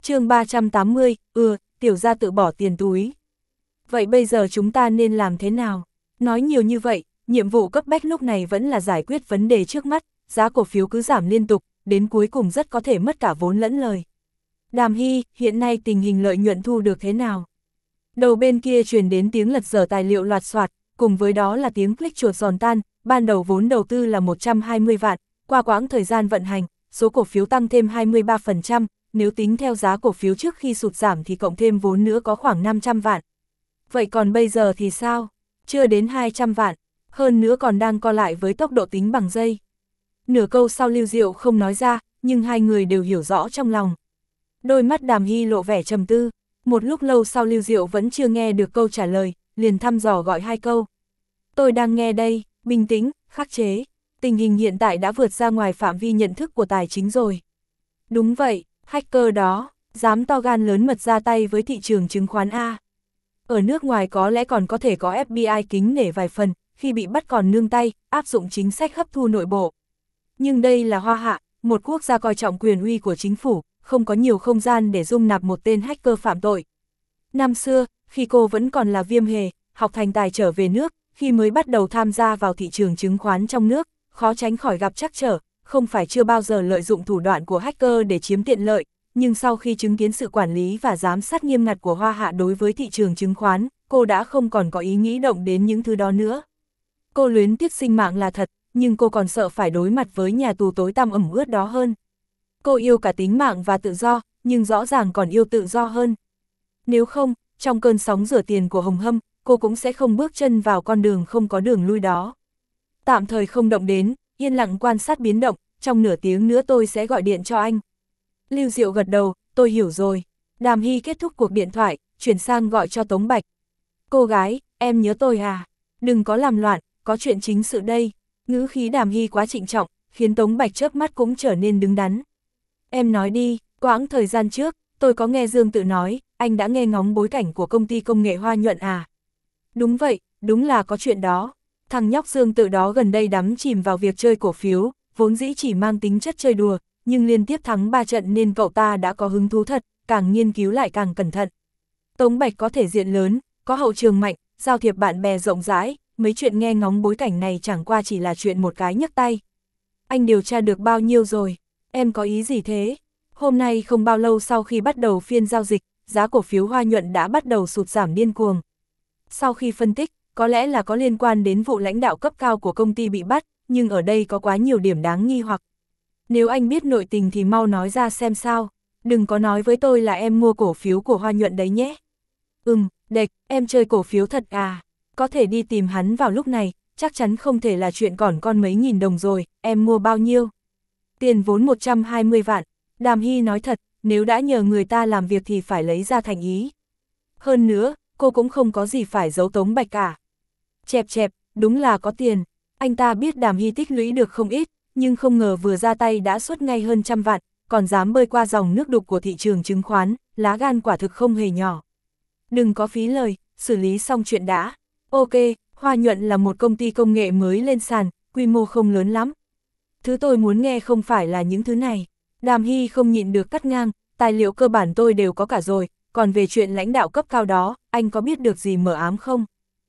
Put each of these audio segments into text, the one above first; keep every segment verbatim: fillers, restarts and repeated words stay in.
chương ba trăm tám mươi, ừ, tiểu gia tự bỏ tiền túi. Vậy bây giờ chúng ta nên làm thế nào? Nói nhiều như vậy, nhiệm vụ cấp bách lúc này vẫn là giải quyết vấn đề trước mắt, giá cổ phiếu cứ giảm liên tục, đến cuối cùng rất có thể mất cả vốn lẫn lời. Đàm Hy, hiện nay tình hình lợi nhuận thu được thế nào? Đầu bên kia truyền đến tiếng lật dở tài liệu loạt soạt, cùng với đó là tiếng click chuột giòn tan, ban đầu vốn đầu tư là một trăm hai mươi vạn, qua quãng thời gian vận hành, số cổ phiếu tăng thêm hai mươi ba phần trăm, nếu tính theo giá cổ phiếu trước khi sụt giảm thì cộng thêm vốn nữa có khoảng năm trăm vạn. Vậy còn bây giờ thì sao? Chưa đến hai trăm vạn, hơn nữa còn đang co lại với tốc độ tính bằng giây. Nửa câu sau Lưu Diệu không nói ra, nhưng hai người đều hiểu rõ trong lòng. Đôi mắt Đàm Hy lộ vẻ trầm tư, một lúc lâu sau Lưu Diệu vẫn chưa nghe được câu trả lời, liền thăm dò gọi hai câu. Tôi đang nghe đây, bình tĩnh, khắc chế, tình hình hiện tại đã vượt ra ngoài phạm vi nhận thức của tài chính rồi. Đúng vậy, hacker đó, dám to gan lớn mật ra tay với thị trường chứng khoán A. Ở nước ngoài có lẽ còn có thể có ép bê i kính nể vài phần, khi bị bắt còn nương tay, áp dụng chính sách hấp thu nội bộ. Nhưng đây là Hoa Hạ, một quốc gia coi trọng quyền uy của chính phủ, không có nhiều không gian để dung nạp một tên hacker phạm tội. Năm xưa, khi cô vẫn còn là Viêm Hề, học thành tài trở về nước, khi mới bắt đầu tham gia vào thị trường chứng khoán trong nước, khó tránh khỏi gặp trắc trở, không phải chưa bao giờ lợi dụng thủ đoạn của hacker để chiếm tiện lợi, nhưng sau khi chứng kiến sự quản lý và giám sát nghiêm ngặt của Hoa Hạ đối với thị trường chứng khoán, cô đã không còn có ý nghĩ động đến những thứ đó nữa. Cô luyến tiếc sinh mạng là thật, nhưng cô còn sợ phải đối mặt với nhà tù tối tăm ẩm ướt đó hơn. Cô yêu cả tính mạng và tự do, nhưng rõ ràng còn yêu tự do hơn. Nếu không, trong cơn sóng rửa tiền của Hồng Hâm, cô cũng sẽ không bước chân vào con đường không có đường lui đó. Tạm thời không động đến, yên lặng quan sát biến động, trong nửa tiếng nữa tôi sẽ gọi điện cho anh. Lưu Diệu gật đầu, tôi hiểu rồi. Đàm Hy kết thúc cuộc điện thoại, chuyển sang gọi cho Tống Bạch. Cô gái, em nhớ tôi à? Đừng có làm loạn, có chuyện chính sự đây. Ngữ khí Đàm Hy quá trịnh trọng, khiến Tống Bạch chớp mắt cũng trở nên đứng đắn. Em nói đi, quãng thời gian trước, tôi có nghe Dương Tự nói, anh đã nghe ngóng bối cảnh của công ty công nghệ Hoa Nhuận à? Đúng vậy, đúng là có chuyện đó. Thằng nhóc Dương Tự đó gần đây đắm chìm vào việc chơi cổ phiếu, vốn dĩ chỉ mang tính chất chơi đùa, nhưng liên tiếp thắng ba trận nên cậu ta đã có hứng thú thật, càng nghiên cứu lại càng cẩn thận. Tống Bạch có thể diện lớn, có hậu trường mạnh, giao thiệp bạn bè rộng rãi, mấy chuyện nghe ngóng bối cảnh này chẳng qua chỉ là chuyện một cái nhấc tay. Anh điều tra được bao nhiêu rồi? Em có ý gì thế? Hôm nay không bao lâu sau khi bắt đầu phiên giao dịch, giá cổ phiếu Hoa Nhuận đã bắt đầu sụt giảm điên cuồng. Sau khi phân tích, có lẽ là có liên quan đến vụ lãnh đạo cấp cao của công ty bị bắt, nhưng ở đây có quá nhiều điểm đáng nghi hoặc. Nếu anh biết nội tình thì mau nói ra xem sao, đừng có nói với tôi là em mua cổ phiếu của Hoa Nhuận đấy nhé. Ừm, đệch, em chơi cổ phiếu thật à, có thể đi tìm hắn vào lúc này, chắc chắn không thể là chuyện còn con mấy nghìn đồng rồi, em mua bao nhiêu? Tiền vốn một trăm hai mươi vạn, Đàm Hy nói thật, nếu đã nhờ người ta làm việc thì phải lấy ra thành ý. Hơn nữa, cô cũng không có gì phải giấu Tống Bạch cả. Chẹp chẹp, đúng là có tiền, anh ta biết Đàm Hy tích lũy được không ít, nhưng không ngờ vừa ra tay đã xuất ngay hơn trăm vạn, còn dám bơi qua dòng nước đục của thị trường chứng khoán, lá gan quả thực không hề nhỏ. Đừng có phí lời, xử lý xong chuyện đã. Ok, Hoa Nhuận là một công ty công nghệ mới lên sàn, quy mô không lớn lắm. Thứ tôi muốn nghe không phải là những thứ này. Đàm Hy không nhịn được cắt ngang, tài liệu cơ bản tôi đều có cả rồi, còn về chuyện lãnh đạo cấp cao đó, anh có biết được gì mờ ám không?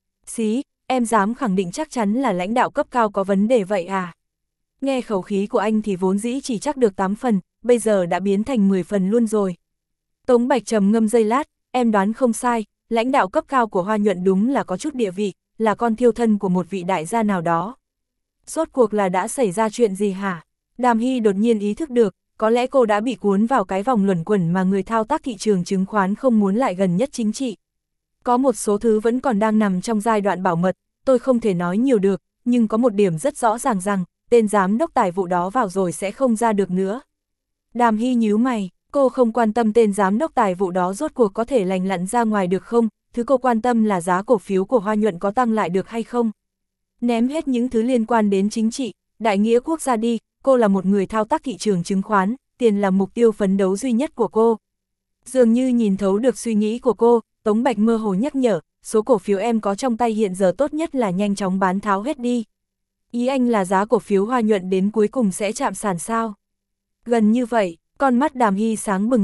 Xí, em dám khẳng định chắc chắn là lãnh đạo cấp cao có vấn đề vậy à? Nghe khẩu khí của anh thì vốn dĩ chỉ chắc được tám phần, bây giờ đã biến thành mười phần luôn rồi. Tống Bạch trầm ngâm giây lát, em đoán không sai, lãnh đạo cấp cao của Hoa Nhuận đúng là có chút địa vị, là con thiêu thân của một vị đại gia nào đó. Rốt cuộc là đã xảy ra chuyện gì hả? Đàm Hy đột nhiên ý thức được, có lẽ cô đã bị cuốn vào cái vòng luẩn quẩn mà người thao tác thị trường chứng khoán không muốn lại gần nhất chính trị. Có một số thứ vẫn còn đang nằm trong giai đoạn bảo mật, tôi không thể nói nhiều được, nhưng có một điểm rất rõ ràng rằng, tên giám đốc tài vụ đó vào rồi sẽ không ra được nữa. Đàm Hy nhíu mày, cô không quan tâm tên giám đốc tài vụ đó rốt cuộc có thể lành lặn ra ngoài được không, thứ cô quan tâm là giá cổ phiếu của Hoa Nhuận có tăng lại được hay không. Ném hết những thứ liên quan đến chính trị, đại nghĩa quốc gia đi, cô là một người thao tác thị trường chứng khoán, tiền là mục tiêu phấn đấu duy nhất của cô. Dường như nhìn thấu được suy nghĩ của cô, Tống Bạch mơ hồ nhắc nhở, số cổ phiếu em có trong tay hiện giờ tốt nhất là nhanh chóng bán tháo hết đi. Ý anh là giá cổ phiếu Hoa Nhuận đến cuối cùng sẽ chạm sàn sao? Gần như vậy, con mắt Đàm Hy sáng bừng lên,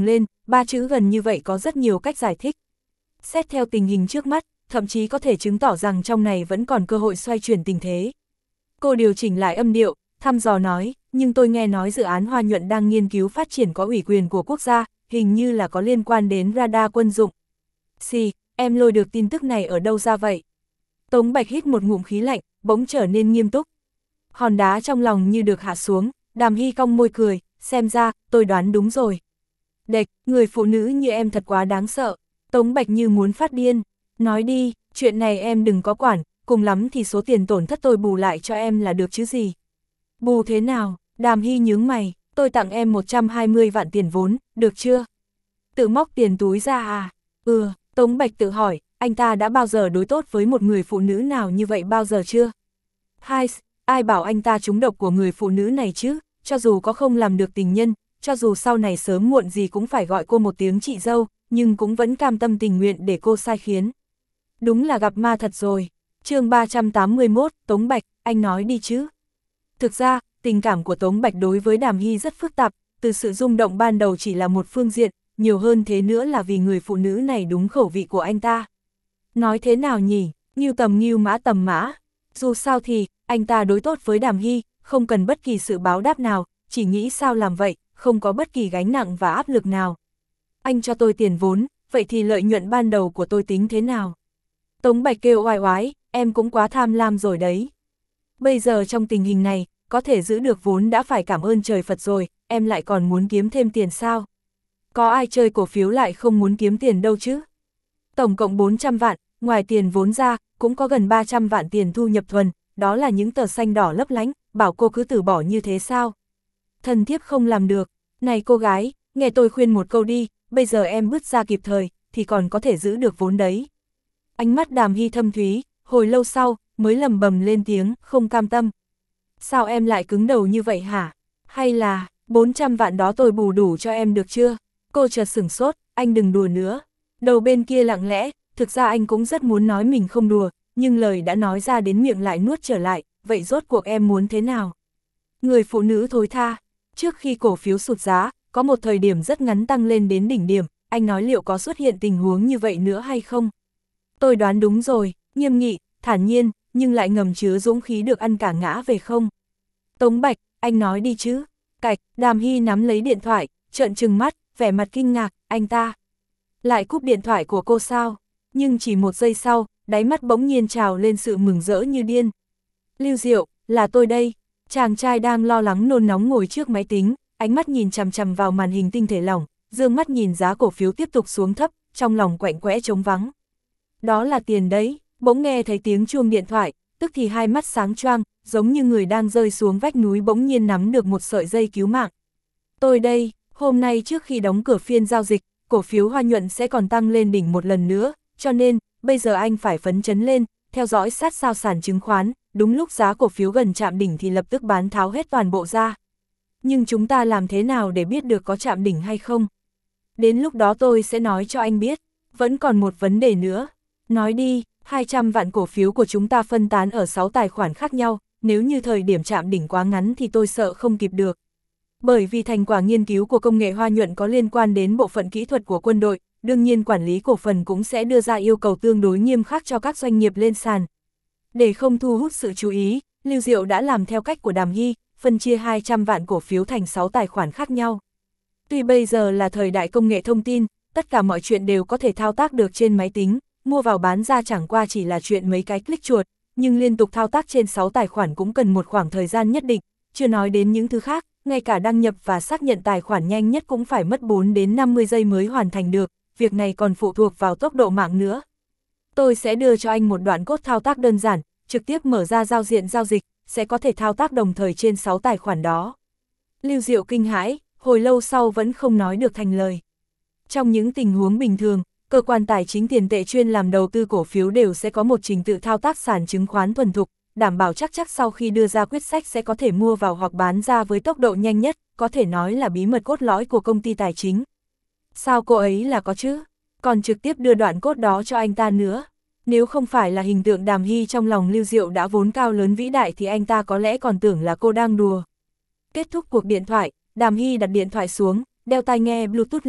ba chữ gần như vậy có rất nhiều cách giải thích. Xét theo tình hình trước mắt, thậm chí có thể chứng tỏ rằng trong này vẫn còn cơ hội xoay chuyển tình thế. Cô điều chỉnh lại âm điệu, thăm dò nói, nhưng tôi nghe nói dự án Hoa Nhuận đang nghiên cứu phát triển có ủy quyền của quốc gia, hình như là có liên quan đến radar quân dụng. Xì, em lôi được tin tức này ở đâu ra vậy? Tống Bạch hít một ngụm khí lạnh, bỗng trở nên nghiêm túc. Hòn đá trong lòng như được hạ xuống, Đàm Hy cong môi cười, xem ra, tôi đoán đúng rồi. Đệch, người phụ nữ như em thật quá đáng sợ. Tống Bạch như muốn phát điên. Nói đi, chuyện này em đừng có quản, cùng lắm thì số tiền tổn thất tôi bù lại cho em là được chứ gì. Bù thế nào? Đàm Hy nhướng mày, tôi tặng em một trăm hai mươi vạn tiền vốn, được chưa? Tự móc tiền túi ra à? Ừ, Tống Bạch tự hỏi, anh ta đã bao giờ đối tốt với một người phụ nữ nào như vậy bao giờ chưa? Hai, ai bảo anh ta trúng độc của người phụ nữ này chứ, cho dù có không làm được tình nhân, cho dù sau này sớm muộn gì cũng phải gọi cô một tiếng chị dâu, nhưng cũng vẫn cam tâm tình nguyện để cô sai khiến. Đúng là gặp ma thật rồi. Chương ba trăm tám mươi mốt, Tống Bạch, anh nói đi chứ. Thực ra, tình cảm của Tống Bạch đối với Đàm Hy rất phức tạp, từ sự rung động ban đầu chỉ là một phương diện, nhiều hơn thế nữa là vì người phụ nữ này đúng khẩu vị của anh ta. Nói thế nào nhỉ, ngưu tầm ngưu mã tầm mã, dù sao thì, anh ta đối tốt với Đàm Hy, không cần bất kỳ sự báo đáp nào, chỉ nghĩ sao làm vậy, không có bất kỳ gánh nặng và áp lực nào. Anh cho tôi tiền vốn, vậy thì lợi nhuận ban đầu của tôi tính thế nào? Tống Bạch kêu oai oái, em cũng quá tham lam rồi đấy. Bây giờ trong tình hình này, có thể giữ được vốn đã phải cảm ơn trời Phật rồi, em lại còn muốn kiếm thêm tiền sao? Có ai chơi cổ phiếu lại không muốn kiếm tiền đâu chứ? Tổng cộng bốn trăm vạn, ngoài tiền vốn ra, cũng có gần ba trăm vạn tiền thu nhập thuần, đó là những tờ xanh đỏ lấp lánh, bảo cô cứ từ bỏ như thế sao? Thần thiếp không làm được, này cô gái, nghe tôi khuyên một câu đi, bây giờ em bứt ra kịp thời, thì còn có thể giữ được vốn đấy. Ánh mắt Đàm Hy thâm thúy, hồi lâu sau, mới lầm bầm lên tiếng, không cam tâm. Sao em lại cứng đầu như vậy hả? Hay là, bốn trăm vạn đó tôi bù đủ cho em được chưa? Cô chợt sửng sốt, anh đừng đùa nữa. Đầu bên kia lặng lẽ, thực ra anh cũng rất muốn nói mình không đùa, nhưng lời đã nói ra đến miệng lại nuốt trở lại, vậy rốt cuộc em muốn thế nào? Người phụ nữ thối tha, trước khi cổ phiếu sụt giá, có một thời điểm rất ngắn tăng lên đến đỉnh điểm, anh nói liệu có xuất hiện tình huống như vậy nữa hay không? Tôi đoán đúng rồi, nghiêm nghị, thản nhiên, nhưng lại ngầm chứa dũng khí được ăn cả ngã về không? Tống Bạch, anh nói đi chứ. Cạch, Đàm Hy nắm lấy điện thoại, trợn trừng mắt, vẻ mặt kinh ngạc, anh ta lại cúp điện thoại của cô sao? Nhưng chỉ một giây sau, đáy mắt bỗng nhiên trào lên sự mừng rỡ như điên. Lưu Diệu, là tôi đây. Chàng trai đang lo lắng nôn nóng ngồi trước máy tính, ánh mắt nhìn chằm chằm vào màn hình tinh thể lỏng, dương mắt nhìn giá cổ phiếu tiếp tục xuống thấp, trong lòng quạnh quẽ trống vắng. Đó là tiền đấy, bỗng nghe thấy tiếng chuông điện thoại, tức thì hai mắt sáng choang, giống như người đang rơi xuống vách núi bỗng nhiên nắm được một sợi dây cứu mạng. Tôi đây, hôm nay trước khi đóng cửa phiên giao dịch, cổ phiếu Hoa Nhuận sẽ còn tăng lên đỉnh một lần nữa, cho nên, bây giờ anh phải phấn chấn lên, theo dõi sát sao sàn chứng khoán, đúng lúc giá cổ phiếu gần chạm đỉnh thì lập tức bán tháo hết toàn bộ ra. Nhưng chúng ta làm thế nào để biết được có chạm đỉnh hay không? Đến lúc đó tôi sẽ nói cho anh biết, vẫn còn một vấn đề nữa. Nói đi, hai trăm vạn cổ phiếu của chúng ta phân tán ở sáu tài khoản khác nhau, nếu như thời điểm chạm đỉnh quá ngắn thì tôi sợ không kịp được. Bởi vì thành quả nghiên cứu của công nghệ Hoa Nhuận có liên quan đến bộ phận kỹ thuật của quân đội, đương nhiên quản lý cổ phần cũng sẽ đưa ra yêu cầu tương đối nghiêm khắc cho các doanh nghiệp lên sàn. Để không thu hút sự chú ý, Lưu Diệu đã làm theo cách của Đàm Hy, phân chia hai trăm vạn cổ phiếu thành sáu tài khoản khác nhau. Tuy bây giờ là thời đại công nghệ thông tin, tất cả mọi chuyện đều có thể thao tác được trên máy tính, mua vào bán ra chẳng qua chỉ là chuyện mấy cái click chuột, nhưng liên tục thao tác trên sáu tài khoản cũng cần một khoảng thời gian nhất định, chưa nói đến những thứ khác, ngay cả đăng nhập và xác nhận tài khoản nhanh nhất cũng phải mất bốn đến năm mươi giây mới hoàn thành được, việc này còn phụ thuộc vào tốc độ mạng nữa. Tôi sẽ đưa cho anh một đoạn code thao tác đơn giản, trực tiếp mở ra giao diện giao dịch, sẽ có thể thao tác đồng thời trên sáu tài khoản đó. Lưu Diệu kinh hãi, hồi lâu sau vẫn không nói được thành lời. Trong những tình huống bình thường, cơ quan tài chính tiền tệ chuyên làm đầu tư cổ phiếu đều sẽ có một trình tự thao tác sàn chứng khoán thuần thục, đảm bảo chắc chắc sau khi đưa ra quyết sách sẽ có thể mua vào hoặc bán ra với tốc độ nhanh nhất, có thể nói là bí mật cốt lõi của công ty tài chính. Sao cô ấy là có chứ? Còn trực tiếp đưa đoạn code đó cho anh ta nữa. Nếu không phải là hình tượng Đàm Hy trong lòng Lưu Diệu đã vốn cao lớn vĩ đại thì anh ta có lẽ còn tưởng là cô đang đùa. Kết thúc cuộc điện thoại, Đàm Hy đặt điện thoại xuống, đeo tai nghe Bluetooth lên,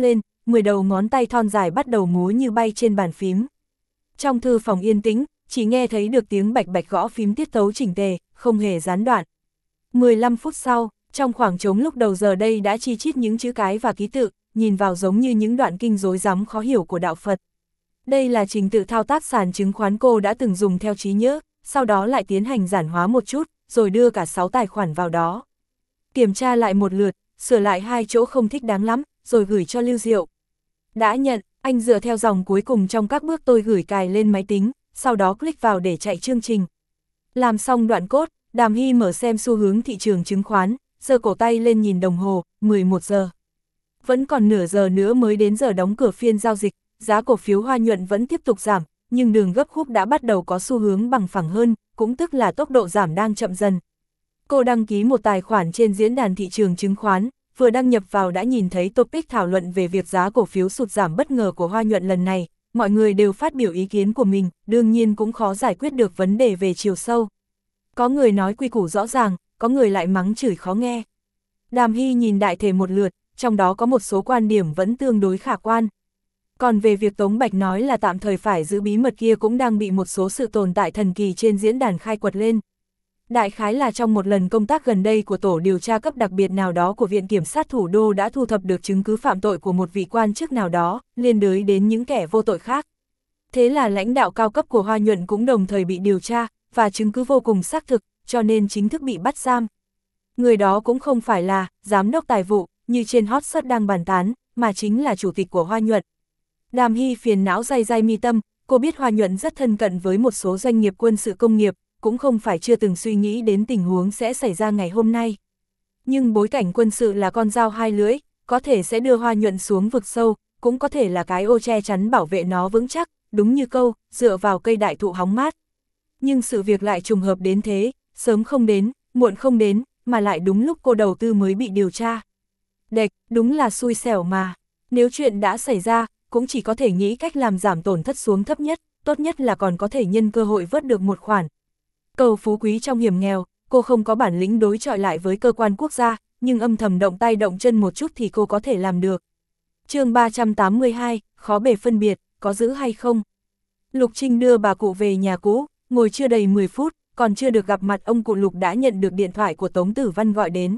mười đầu ngón tay thon dài bắt đầu múa như bay trên bàn phím. Trong thư phòng yên tĩnh, chỉ nghe thấy được tiếng bạch bạch gõ phím tiết tấu chỉnh tề, không hề gián đoạn. mười lăm phút sau, trong khoảng trống lúc đầu giờ đây đã chi chít những chữ cái và ký tự, nhìn vào giống như những đoạn kinh rối rắm khó hiểu của đạo Phật. Đây là trình tự thao tác sàn chứng khoán cô đã từng dùng theo trí nhớ, sau đó lại tiến hành giản hóa một chút, rồi đưa cả sáu tài khoản vào đó. Kiểm tra lại một lượt, sửa lại hai chỗ không thích đáng lắm, rồi gửi cho Lưu Diệu. Đã nhận, anh dựa theo dòng cuối cùng trong các bước tôi gửi cài lên máy tính, sau đó click vào để chạy chương trình. Làm xong đoạn code, Đàm Hy mở xem xu hướng thị trường chứng khoán, giơ cổ tay lên nhìn đồng hồ, mười một giờ. Vẫn còn nửa giờ nữa mới đến giờ đóng cửa phiên giao dịch, giá cổ phiếu Hoa Nhuận vẫn tiếp tục giảm, nhưng đường gấp khúc đã bắt đầu có xu hướng bằng phẳng hơn, cũng tức là tốc độ giảm đang chậm dần. Cô đăng ký một tài khoản trên diễn đàn thị trường chứng khoán, vừa đăng nhập vào đã nhìn thấy topic thảo luận về việc giá cổ phiếu sụt giảm bất ngờ của Hoa Nhuận lần này, mọi người đều phát biểu ý kiến của mình, đương nhiên cũng khó giải quyết được vấn đề về chiều sâu. Có người nói quy củ rõ ràng, có người lại mắng chửi khó nghe. Đàm Hy nhìn đại thể một lượt, trong đó có một số quan điểm vẫn tương đối khả quan. Còn về việc Tống Bạch nói là tạm thời phải giữ bí mật kia cũng đang bị một số sự tồn tại thần kỳ trên diễn đàn khai quật lên. Đại khái là trong một lần công tác gần đây của tổ điều tra cấp đặc biệt nào đó của Viện Kiểm sát Thủ đô đã thu thập được chứng cứ phạm tội của một vị quan chức nào đó, liên đới đến những kẻ vô tội khác. Thế là lãnh đạo cao cấp của Hoa Nhuận cũng đồng thời bị điều tra, và chứng cứ vô cùng xác thực, cho nên chính thức bị bắt giam. Người đó cũng không phải là giám đốc tài vụ, như trên hot search đang bàn tán, mà chính là chủ tịch của Hoa Nhuận. Đàm Hy phiền não day day mi tâm, cô biết Hoa Nhuận rất thân cận với một số doanh nghiệp quân sự công nghiệp, cũng không phải chưa từng suy nghĩ đến tình huống sẽ xảy ra ngày hôm nay. Nhưng bối cảnh quân sự là con dao hai lưỡi, có thể sẽ đưa Hoa Nhuận xuống vực sâu, cũng có thể là cái ô che chắn bảo vệ nó vững chắc, đúng như câu, dựa vào cây đại thụ hóng mát. Nhưng sự việc lại trùng hợp đến thế, sớm không đến, muộn không đến, mà lại đúng lúc cô đầu tư mới bị điều tra. Đệch, đúng là xui xẻo mà. Nếu chuyện đã xảy ra, cũng chỉ có thể nghĩ cách làm giảm tổn thất xuống thấp nhất, tốt nhất là còn có thể nhân cơ hội vớt được một khoản. Cầu phú quý trong hiểm nghèo, cô không có bản lĩnh đối chọi lại với cơ quan quốc gia, nhưng âm thầm động tay động chân một chút thì cô có thể làm được. chương ba trăm tám mươi hai, khó bề phân biệt, có giữ hay không? Lục Trinh đưa bà cụ về nhà cũ, ngồi chưa đầy mười phút, còn chưa được gặp mặt ông cụ Lục đã nhận được điện thoại của Tống Tử Văn gọi đến.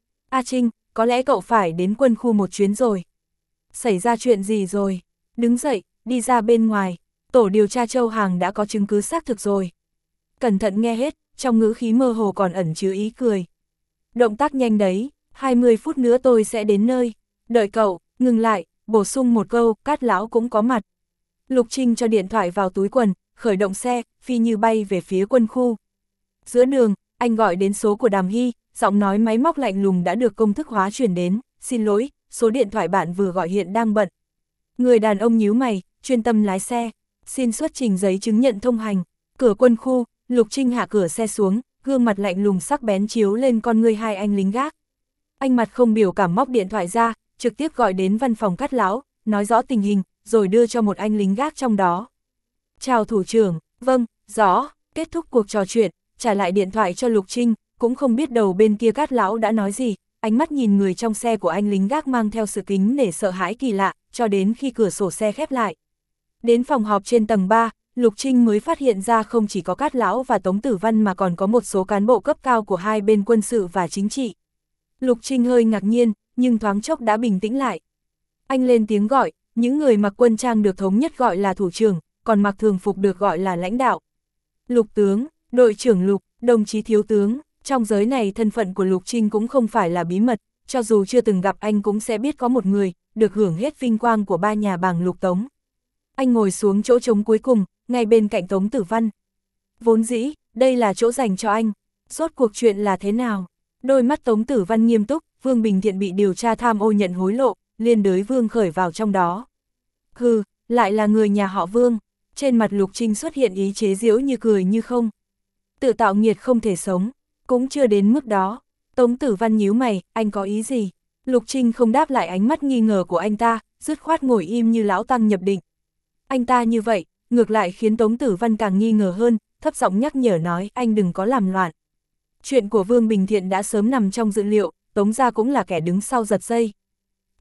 A Trinh, có lẽ cậu phải đến quân khu một chuyến rồi. Xảy ra chuyện gì rồi? Đứng dậy, đi ra bên ngoài, tổ điều tra Châu Hàng đã có chứng cứ xác thực rồi. Cẩn thận nghe hết, trong ngữ khí mơ hồ còn ẩn chứa ý cười. Động tác nhanh đấy, hai mươi phút nữa tôi sẽ đến nơi. Đợi cậu, ngừng lại, bổ sung một câu, Cát lão cũng có mặt. Lục Trinh cho điện thoại vào túi quần, khởi động xe, phi như bay về phía quân khu. Giữa đường, anh gọi đến số của Đàm Hy, giọng nói máy móc lạnh lùng đã được công thức hóa truyền đến. Xin lỗi, số điện thoại bạn vừa gọi hiện đang bận. Người đàn ông nhíu mày, chuyên tâm lái xe. Xin xuất trình giấy chứng nhận thông hành. Cửa quân khu, Lục Trinh hạ cửa xe xuống, gương mặt lạnh lùng sắc bén chiếu lên con ngươi hai anh lính gác. Anh mặt không biểu cảm móc điện thoại ra, trực tiếp gọi đến văn phòng Cát lão, nói rõ tình hình, rồi đưa cho một anh lính gác trong đó. Chào thủ trưởng, vâng, rõ, kết thúc cuộc trò chuyện, trả lại điện thoại cho Lục Trinh, cũng không biết đầu bên kia Cát lão đã nói gì, ánh mắt nhìn người trong xe của anh lính gác mang theo sự kính nể sợ hãi kỳ lạ, cho đến khi cửa sổ xe khép lại. Đến phòng họp trên tầng ba, Lục Trinh mới phát hiện ra không chỉ có Cát lão và Tống Tử Văn mà còn có một số cán bộ cấp cao của hai bên quân sự và chính trị. Lục Trinh hơi ngạc nhiên, nhưng thoáng chốc đã bình tĩnh lại. Anh lên tiếng gọi, những người mặc quân trang được thống nhất gọi là thủ trưởng, còn mặc thường phục được gọi là lãnh đạo. Lục tướng, đội trưởng Lục, đồng chí thiếu tướng, trong giới này thân phận của Lục Trinh cũng không phải là bí mật, cho dù chưa từng gặp anh cũng sẽ biết có một người, được hưởng hết vinh quang của ba nhà bàng Lục Tống. Anh ngồi xuống chỗ trống cuối cùng, ngay bên cạnh Tống Tử Văn. Vốn dĩ, đây là chỗ dành cho anh. Rốt cuộc chuyện là thế nào? Đôi mắt Tống Tử Văn nghiêm túc, Vương Bình Thiện bị điều tra tham ô nhận hối lộ, liên đới Vương Khởi vào trong đó. Hừ, lại là người nhà họ Vương. Trên mặt Lục Trinh xuất hiện ý chế giễu như cười như không. Tự tạo nghiệt không thể sống, cũng chưa đến mức đó. Tống Tử Văn nhíu mày, anh có ý gì? Lục Trinh không đáp lại ánh mắt nghi ngờ của anh ta, dứt khoát ngồi im như lão tăng nhập định. Anh ta như vậy, ngược lại khiến Tống Tử Văn càng nghi ngờ hơn, thấp giọng nhắc nhở nói anh đừng có làm loạn. Chuyện của Vương Bình Thiện đã sớm nằm trong dự liệu, Tống gia cũng là kẻ đứng sau giật dây. Nay,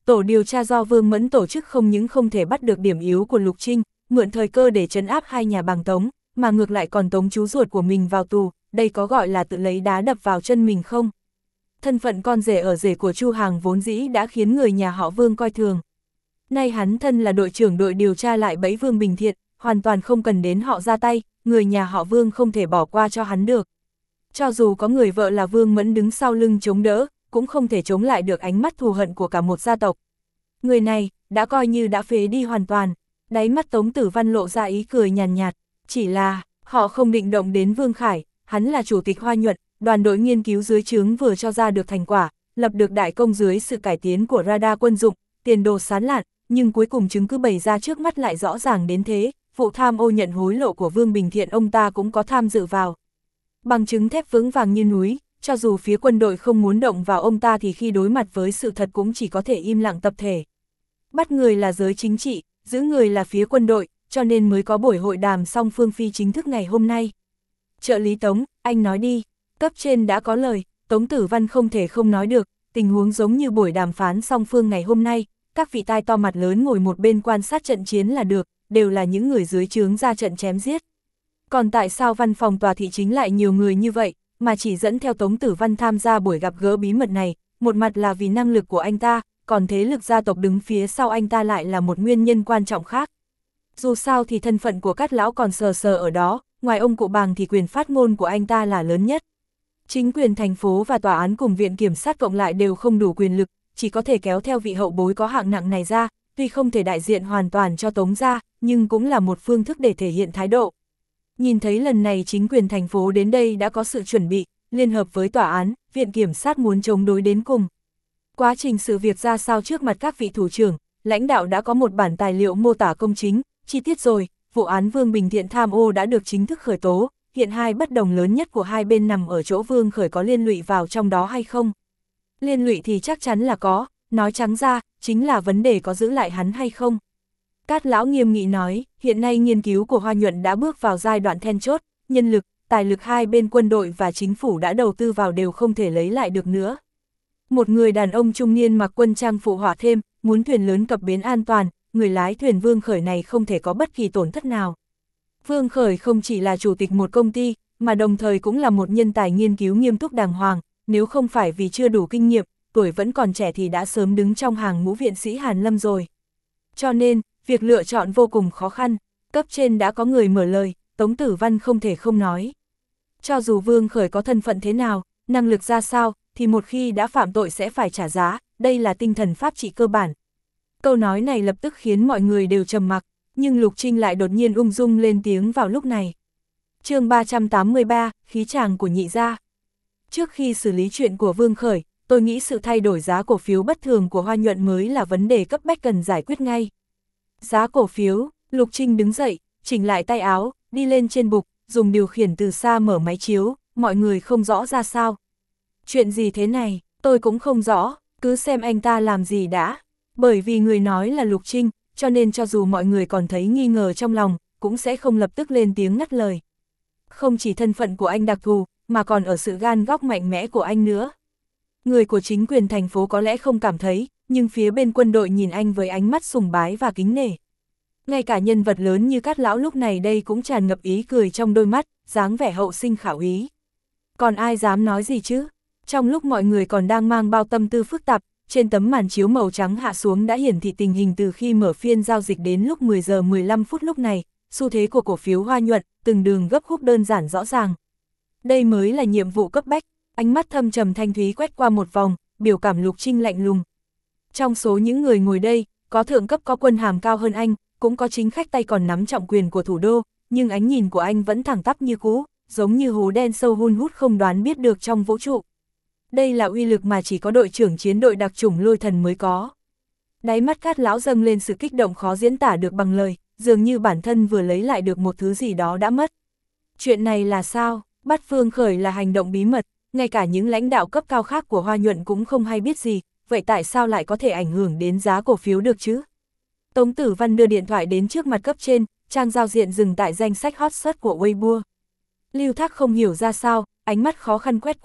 tổ điều tra do Vương Mẫn tổ chức không những không thể bắt được điểm yếu của Lục Trinh, mượn thời cơ để trấn áp hai nhà bằng Tống, mà ngược lại còn tống chú ruột của mình vào tù, đây có gọi là tự lấy đá đập vào chân mình không? Thân phận con rể ở rể của Chu Hàng vốn dĩ đã khiến người nhà họ Vương coi thường. Nay hắn thân là đội trưởng đội điều tra lại bẫy Vương Bình Thiện, hoàn toàn không cần đến họ ra tay, người nhà họ Vương không thể bỏ qua cho hắn được. Cho dù có người vợ là Vương Mẫn đứng sau lưng chống đỡ, cũng không thể chống lại được ánh mắt thù hận của cả một gia tộc. Người này, đã coi như đã phế đi hoàn toàn, đáy mắt Tống Tử Văn lộ ra ý cười nhàn nhạt, chỉ là, họ không định động đến Vương Khải, hắn là chủ tịch Hoa Nhuận, đoàn đội nghiên cứu dưới trướng vừa cho ra được thành quả, lập được đại công dưới sự cải tiến của radar quân dụng, tiền đồ sáng lạn, nhưng cuối cùng chứng cứ bày ra trước mắt lại rõ ràng đến thế, vụ tham ô nhận hối lộ của Vương Bình Thiện ông ta cũng có tham dự vào. Bằng chứng thép vững vàng như núi, cho dù phía quân đội không muốn động vào ông ta thì khi đối mặt với sự thật cũng chỉ có thể im lặng tập thể. Bắt người là giới chính trị, giữ người là phía quân đội, cho nên mới có buổi hội đàm song phương phi chính thức ngày hôm nay. Trợ lý Tống, anh nói đi, cấp trên đã có lời, Tống Tử Văn không thể không nói được, tình huống giống như buổi đàm phán song phương ngày hôm nay, các vị tai to mặt lớn ngồi một bên quan sát trận chiến là được, đều là những người dưới trướng ra trận chém giết. Còn tại sao văn phòng tòa thị chính lại nhiều người như vậy, mà chỉ dẫn theo Tống Tử Văn tham gia buổi gặp gỡ bí mật này, một mặt là vì năng lực của anh ta, còn thế lực gia tộc đứng phía sau anh ta lại là một nguyên nhân quan trọng khác. Dù sao thì thân phận của Cát lão còn sờ sờ ở đó, ngoài ông cụ Bàng thì quyền phát ngôn của anh ta là lớn nhất. Chính quyền thành phố và tòa án cùng viện kiểm sát cộng lại đều không đủ quyền lực, chỉ có thể kéo theo vị hậu bối có hạng nặng này ra, tuy không thể đại diện hoàn toàn cho Tống gia, nhưng cũng là một phương thức để thể hiện thái độ. Nhìn thấy lần này chính quyền thành phố đến đây đã có sự chuẩn bị, liên hợp với tòa án, viện kiểm sát muốn chống đối đến cùng. Quá trình sự việc ra sao trước mặt các vị thủ trưởng, lãnh đạo đã có một bản tài liệu mô tả công chính, chi tiết rồi, vụ án Vương Bình Thiện tham ô đã được chính thức khởi tố, hiện hai bất đồng lớn nhất của hai bên nằm ở chỗ Vương Khởi có liên lụy vào trong đó hay không. Liên lụy thì chắc chắn là có, nói trắng ra, chính là vấn đề có giữ lại hắn hay không. Cát lão nghiêm nghị nói, hiện nay nghiên cứu của Hoa Nhuận đã bước vào giai đoạn then chốt, nhân lực, tài lực hai bên quân đội và chính phủ đã đầu tư vào đều không thể lấy lại được nữa. Một người đàn ông trung niên mặc quân trang phụ họa thêm, muốn thuyền lớn cập bến an toàn, người lái thuyền Vương Khởi này không thể có bất kỳ tổn thất nào. Vương Khởi không chỉ là chủ tịch một công ty, mà đồng thời cũng là một nhân tài nghiên cứu nghiêm túc đàng hoàng, nếu không phải vì chưa đủ kinh nghiệm, tuổi vẫn còn trẻ thì đã sớm đứng trong hàng ngũ viện sĩ Hàn Lâm rồi. Cho nên, việc lựa chọn vô cùng khó khăn, cấp trên đã có người mở lời, Tống Tử Văn không thể không nói. Cho dù Vương Khởi có thân phận thế nào, năng lực ra sao, thì một khi đã phạm tội sẽ phải trả giá, đây là tinh thần pháp trị cơ bản. Câu nói này lập tức khiến mọi người đều trầm mặc, nhưng Lục Trinh lại đột nhiên ung dung lên tiếng vào lúc này. Chương ba trăm tám mươi ba, khí chàng của nhị gia. Trước khi xử lý chuyện của Vương Khởi, tôi nghĩ sự thay đổi giá cổ phiếu bất thường của Hoa Nhuận mới là vấn đề cấp bách cần giải quyết ngay. Giá cổ phiếu, Lục Trinh đứng dậy, chỉnh lại tay áo, đi lên trên bục, dùng điều khiển từ xa mở máy chiếu, mọi người không rõ ra sao. Chuyện gì thế này, tôi cũng không rõ, cứ xem anh ta làm gì đã. Bởi vì người nói là Lục Trinh, cho nên cho dù mọi người còn thấy nghi ngờ trong lòng, cũng sẽ không lập tức lên tiếng ngắt lời. Không chỉ thân phận của anh đặc thù, mà còn ở sự gan góc mạnh mẽ của anh nữa. Người của chính quyền thành phố có lẽ không cảm thấy, nhưng phía bên quân đội nhìn anh với ánh mắt sùng bái và kính nể. Ngay cả nhân vật lớn như Cát lão lúc này đây cũng tràn ngập ý cười trong đôi mắt, dáng vẻ hậu sinh khảo ý. Còn ai dám nói gì chứ? Trong lúc mọi người còn đang mang bao tâm tư phức tạp, trên tấm màn chiếu màu trắng hạ xuống đã hiển thị tình hình từ khi mở phiên giao dịch đến lúc mười giờ mười lăm phút lúc này, xu thế của cổ phiếu Hoa Nhuận, từng đường gấp khúc đơn giản rõ ràng. Đây mới là nhiệm vụ cấp bách, ánh mắt thâm trầm thanh thúy quét qua một vòng, biểu cảm Lục Trinh lạnh lùng. Trong số những người ngồi đây, có thượng cấp có quân hàm cao hơn anh, cũng có chính khách tay còn nắm trọng quyền của thủ đô, nhưng ánh nhìn của anh vẫn thẳng tắp như cũ, giống như hố đen sâu hun hút không đoán biết được trong vũ trụ. Đây là uy lực mà chỉ có đội trưởng chiến đội đặc chủng Lôi Thần mới có. Đáy mắt Cát lão dâng lên sự kích động khó diễn tả được bằng lời, dường như bản thân vừa lấy lại được một thứ gì đó đã mất. Chuyện này là sao? Bắt Vương Khởi là hành động bí mật, ngay cả những lãnh đạo cấp cao khác của Hoa Nhuận cũng không hay biết gì, vậy tại sao lại có thể ảnh hưởng đến giá cổ phiếu được chứ? Tống Tử Văn đưa điện thoại đến trước mặt cấp trên, trang giao diện dừng tại danh sách hot search của Weibo. Lưu Thác không hiểu ra sao, ánh mắt khó khăn quét qua,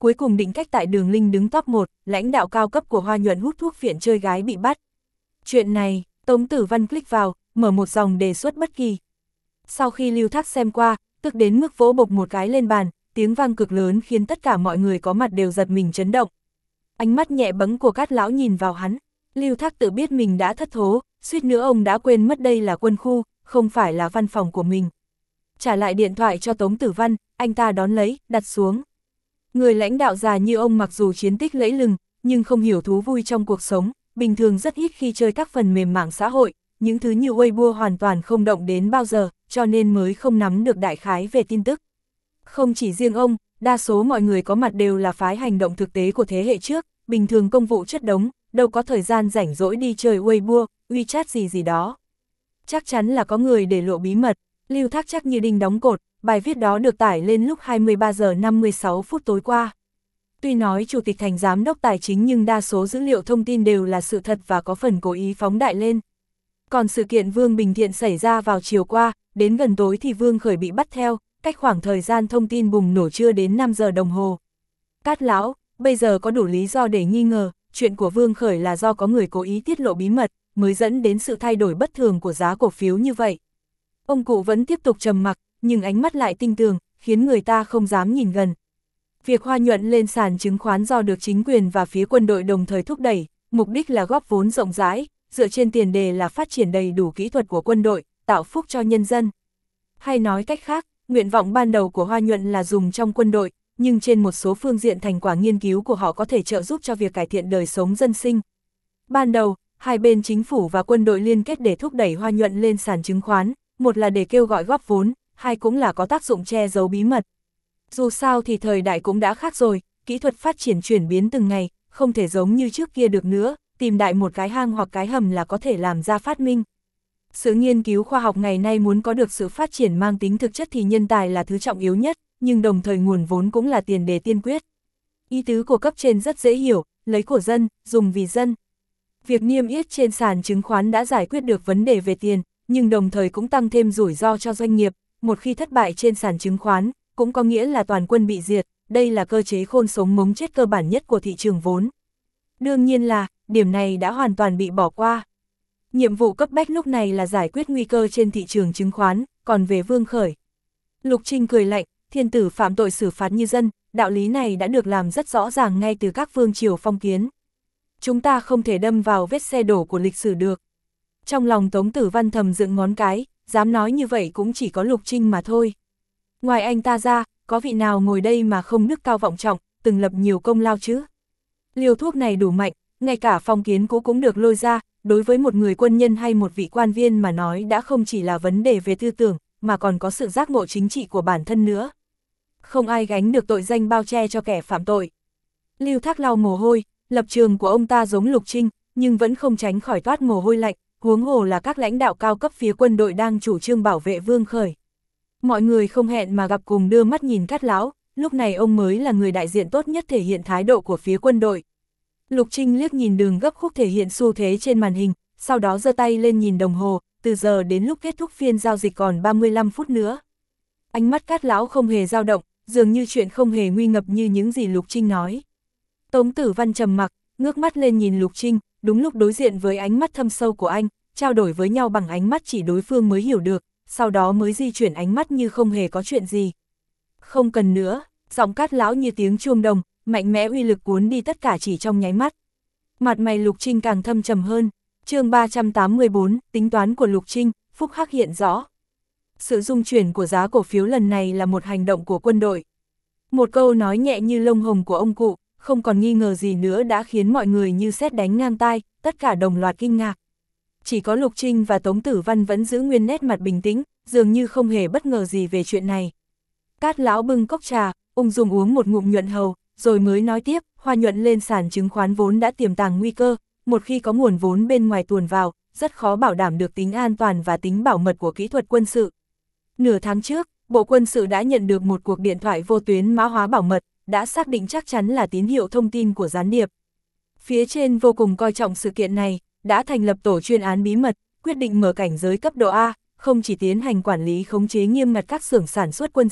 cuối cùng định cách tại Đường Linh đứng top một, lãnh đạo cao cấp của Hoa Nhuận hút thuốc viện chơi gái bị bắt. Chuyện này, Tống Tử Văn click vào, mở một dòng đề xuất bất kỳ. Sau khi Lưu Thác xem qua, tức đến mức vỗ bộc một cái lên bàn, tiếng vang cực lớn khiến tất cả mọi người có mặt đều giật mình chấn động. Ánh mắt nhẹ bẫng của Cát lão nhìn vào hắn, Lưu Thác tự biết mình đã thất thố, suýt nữa ông đã quên mất đây là quân khu, không phải là văn phòng của mình. Trả lại điện thoại cho Tống Tử Văn, anh ta đón lấy, đặt xuống. Người lãnh đạo già như ông mặc dù chiến tích lẫy lừng, nhưng không hiểu thú vui trong cuộc sống, bình thường rất ít khi chơi các phần mềm mạng xã hội, những thứ như Weibo hoàn toàn không động đến bao giờ, cho nên mới không nắm được đại khái về tin tức. Không chỉ riêng ông, đa số mọi người có mặt đều là phái hành động thực tế của thế hệ trước, bình thường công vụ chất đống, đâu có thời gian rảnh rỗi đi chơi Weibo, WeChat gì gì đó. Chắc chắn là có người để lộ bí mật, Lưu Thác chắc như đinh đóng cột, bài viết đó được tải lên lúc hai mươi ba giờ năm mươi sáu phút tối qua. Tuy nói chủ tịch thành giám đốc tài chính nhưng đa số dữ liệu thông tin đều là sự thật và có phần cố ý phóng đại lên. Còn sự kiện Vương Bình Thiện xảy ra vào chiều qua, đến gần tối thì Vương Khởi bị bắt theo, cách khoảng thời gian thông tin bùng nổ chưa đến năm giờ đồng hồ. Cát lão, bây giờ có đủ lý do để nghi ngờ, chuyện của Vương Khởi là do có người cố ý tiết lộ bí mật, mới dẫn đến sự thay đổi bất thường của giá cổ phiếu như vậy. Ông cụ vẫn tiếp tục trầm mặc, nhưng ánh mắt lại tinh tường, khiến người ta không dám nhìn gần. Việc Hoa Nhuận lên sàn chứng khoán do được chính quyền và phía quân đội đồng thời thúc đẩy, mục đích là góp vốn rộng rãi, dựa trên tiền đề là phát triển đầy đủ kỹ thuật của quân đội, tạo phúc cho nhân dân. Hay nói cách khác, nguyện vọng ban đầu của Hoa Nhuận là dùng trong quân đội, nhưng trên một số phương diện thành quả nghiên cứu của họ có thể trợ giúp cho việc cải thiện đời sống dân sinh. Ban đầu, hai bên chính phủ và quân đội liên kết để thúc đẩy Hoa Nhuận lên sàn chứng khoán, một là để kêu gọi góp vốn, hai cũng là có tác dụng che giấu bí mật. Dù sao thì thời đại cũng đã khác rồi, kỹ thuật phát triển chuyển biến từng ngày, không thể giống như trước kia được nữa, tìm đại một cái hang hoặc cái hầm là có thể làm ra phát minh. Sự nghiên cứu khoa học ngày nay muốn có được sự phát triển mang tính thực chất thì nhân tài là thứ trọng yếu nhất, nhưng đồng thời nguồn vốn cũng là tiền đề tiên quyết. Ý tứ của cấp trên rất dễ hiểu, lấy của dân, dùng vì dân. Việc niêm yết trên sàn chứng khoán đã giải quyết được vấn đề về tiền, nhưng đồng thời cũng tăng thêm rủi ro cho doanh nghiệp, một khi thất bại trên sàn chứng khoán, cũng có nghĩa là toàn quân bị diệt, đây là cơ chế khôn sống mống chết cơ bản nhất của thị trường vốn. Đương nhiên là, điểm này đã hoàn toàn bị bỏ qua. Nhiệm vụ cấp bách lúc này là giải quyết nguy cơ trên thị trường chứng khoán, còn về Vương Khởi. Lục Trinh cười lạnh, thiên tử phạm tội xử phạt như dân, đạo lý này đã được làm rất rõ ràng ngay từ các vương triều phong kiến. Chúng ta không thể đâm vào vết xe đổ của lịch sử được. Trong lòng Tống Tử Văn thầm dựng ngón cái, dám nói như vậy cũng chỉ có Lục Trinh mà thôi. Ngoài anh ta ra, có vị nào ngồi đây mà không đức cao vọng trọng, từng lập nhiều công lao chứ? Liều thuốc này đủ mạnh, ngay cả phong kiến cũ cũng được lôi ra, đối với một người quân nhân hay một vị quan viên mà nói đã không chỉ là vấn đề về tư tưởng, mà còn có sự giác ngộ chính trị của bản thân nữa. Không ai gánh được tội danh bao che cho kẻ phạm tội. Lưu Thác lau mồ hôi, lập trường của ông ta giống Lục Trinh, nhưng vẫn không tránh khỏi toát mồ hôi lạnh, huống hồ là các lãnh đạo cao cấp phía quân đội đang chủ trương bảo vệ Vương Khởi. Mọi người không hẹn mà gặp cùng đưa mắt nhìn Cát lão, lúc này ông mới là người đại diện tốt nhất thể hiện thái độ của phía quân đội. Lục Trinh liếc nhìn đường gấp khúc thể hiện xu thế trên màn hình, sau đó giơ tay lên nhìn đồng hồ, từ giờ đến lúc kết thúc phiên giao dịch còn ba mươi lăm phút nữa. Ánh mắt Cát lão không hề dao động, dường như chuyện không hề nguy ngập như những gì Lục Trinh nói. Tống Tử Văn trầm mặc, ngước mắt lên nhìn Lục Trinh, đúng lúc đối diện với ánh mắt thâm sâu của anh, trao đổi với nhau bằng ánh mắt chỉ đối phương mới hiểu được, sau đó mới di chuyển ánh mắt như không hề có chuyện gì. Không cần nữa, giọng Cát lão như tiếng chuông đồng, mạnh mẽ uy lực cuốn đi tất cả chỉ trong nháy mắt. Mặt mày Lục Trinh càng thâm trầm hơn, chương ba trăm tám mươi bốn, tính toán của Lục Trinh, phúc hắc hiện rõ. Sự rung chuyển của giá cổ phiếu lần này là một hành động của quân đội. Một câu nói nhẹ như lông hồng của ông cụ, không còn nghi ngờ gì nữa đã khiến mọi người như sét đánh ngang tai, tất cả đồng loạt kinh ngạc. Chỉ có Lục Trinh và Tống Tử Văn vẫn giữ nguyên nét mặt bình tĩnh, dường như không hề bất ngờ gì về chuyện này. Cát lão bưng cốc trà, ung dung uống một ngụm nhuận hầu, rồi mới nói tiếp, Hoa Nhuận lên sàn chứng khoán vốn đã tiềm tàng nguy cơ, một khi có nguồn vốn bên ngoài tuồn vào, rất khó bảo đảm được tính an toàn và tính bảo mật của kỹ thuật quân sự. Nửa tháng trước, Bộ Quân sự đã nhận được một cuộc điện thoại vô tuyến mã hóa bảo mật, đã xác định chắc chắn là tín hiệu thông tin của gián điệp. Phía trên vô cùng coi trọng sự kiện này, đã thành lập tổ chuyên án bí mật, quyết định mở cảnh giới cấp độ A, không chỉ tiến hành quản lý khống chế nghiêm ngặt các xưởng sản xuất quân sự,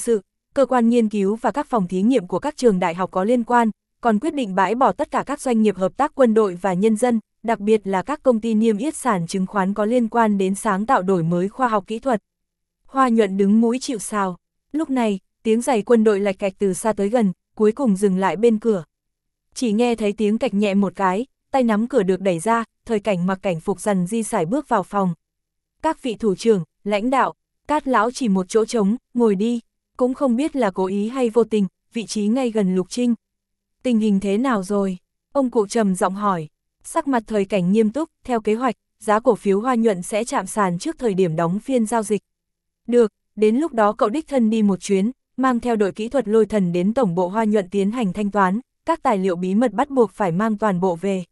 cơ quan nghiên cứu và các phòng thí nghiệm của các trường đại học có liên quan, còn quyết định bãi bỏ tất cả các doanh nghiệp hợp tác quân đội và nhân dân, đặc biệt là các công ty niêm yết sàn chứng khoán có liên quan đến sáng tạo đổi mới khoa học kỹ thuật. Hoa Nhuận đứng mũi chịu sào. Lúc này, tiếng giày quân đội lạch cạch từ xa tới gần, cuối cùng dừng lại bên cửa. Chỉ nghe thấy tiếng cạch nhẹ một cái, tay nắm cửa được đẩy ra, Thời Cảnh mặc cảnh phục rằn di sải bước vào phòng. Các vị thủ trưởng, lãnh đạo, Cát lão chỉ một chỗ trống, ngồi đi, cũng không biết là cố ý hay vô tình, vị trí ngay gần Lục Trinh. Tình hình thế nào rồi? Ông cụ trầm giọng hỏi. Sắc mặt Thời Cảnh nghiêm túc, theo kế hoạch, giá cổ phiếu Hoa Nhuận sẽ chạm sàn trước thời điểm đóng phiên giao dịch. Được, đến lúc đó cậu đích thân đi một chuyến, mang theo đội kỹ thuật Lôi Thần đến tổng bộ Hoa Nhuận tiến hành thanh toán, các tài liệu bí mật bắt buộc phải mang toàn bộ về.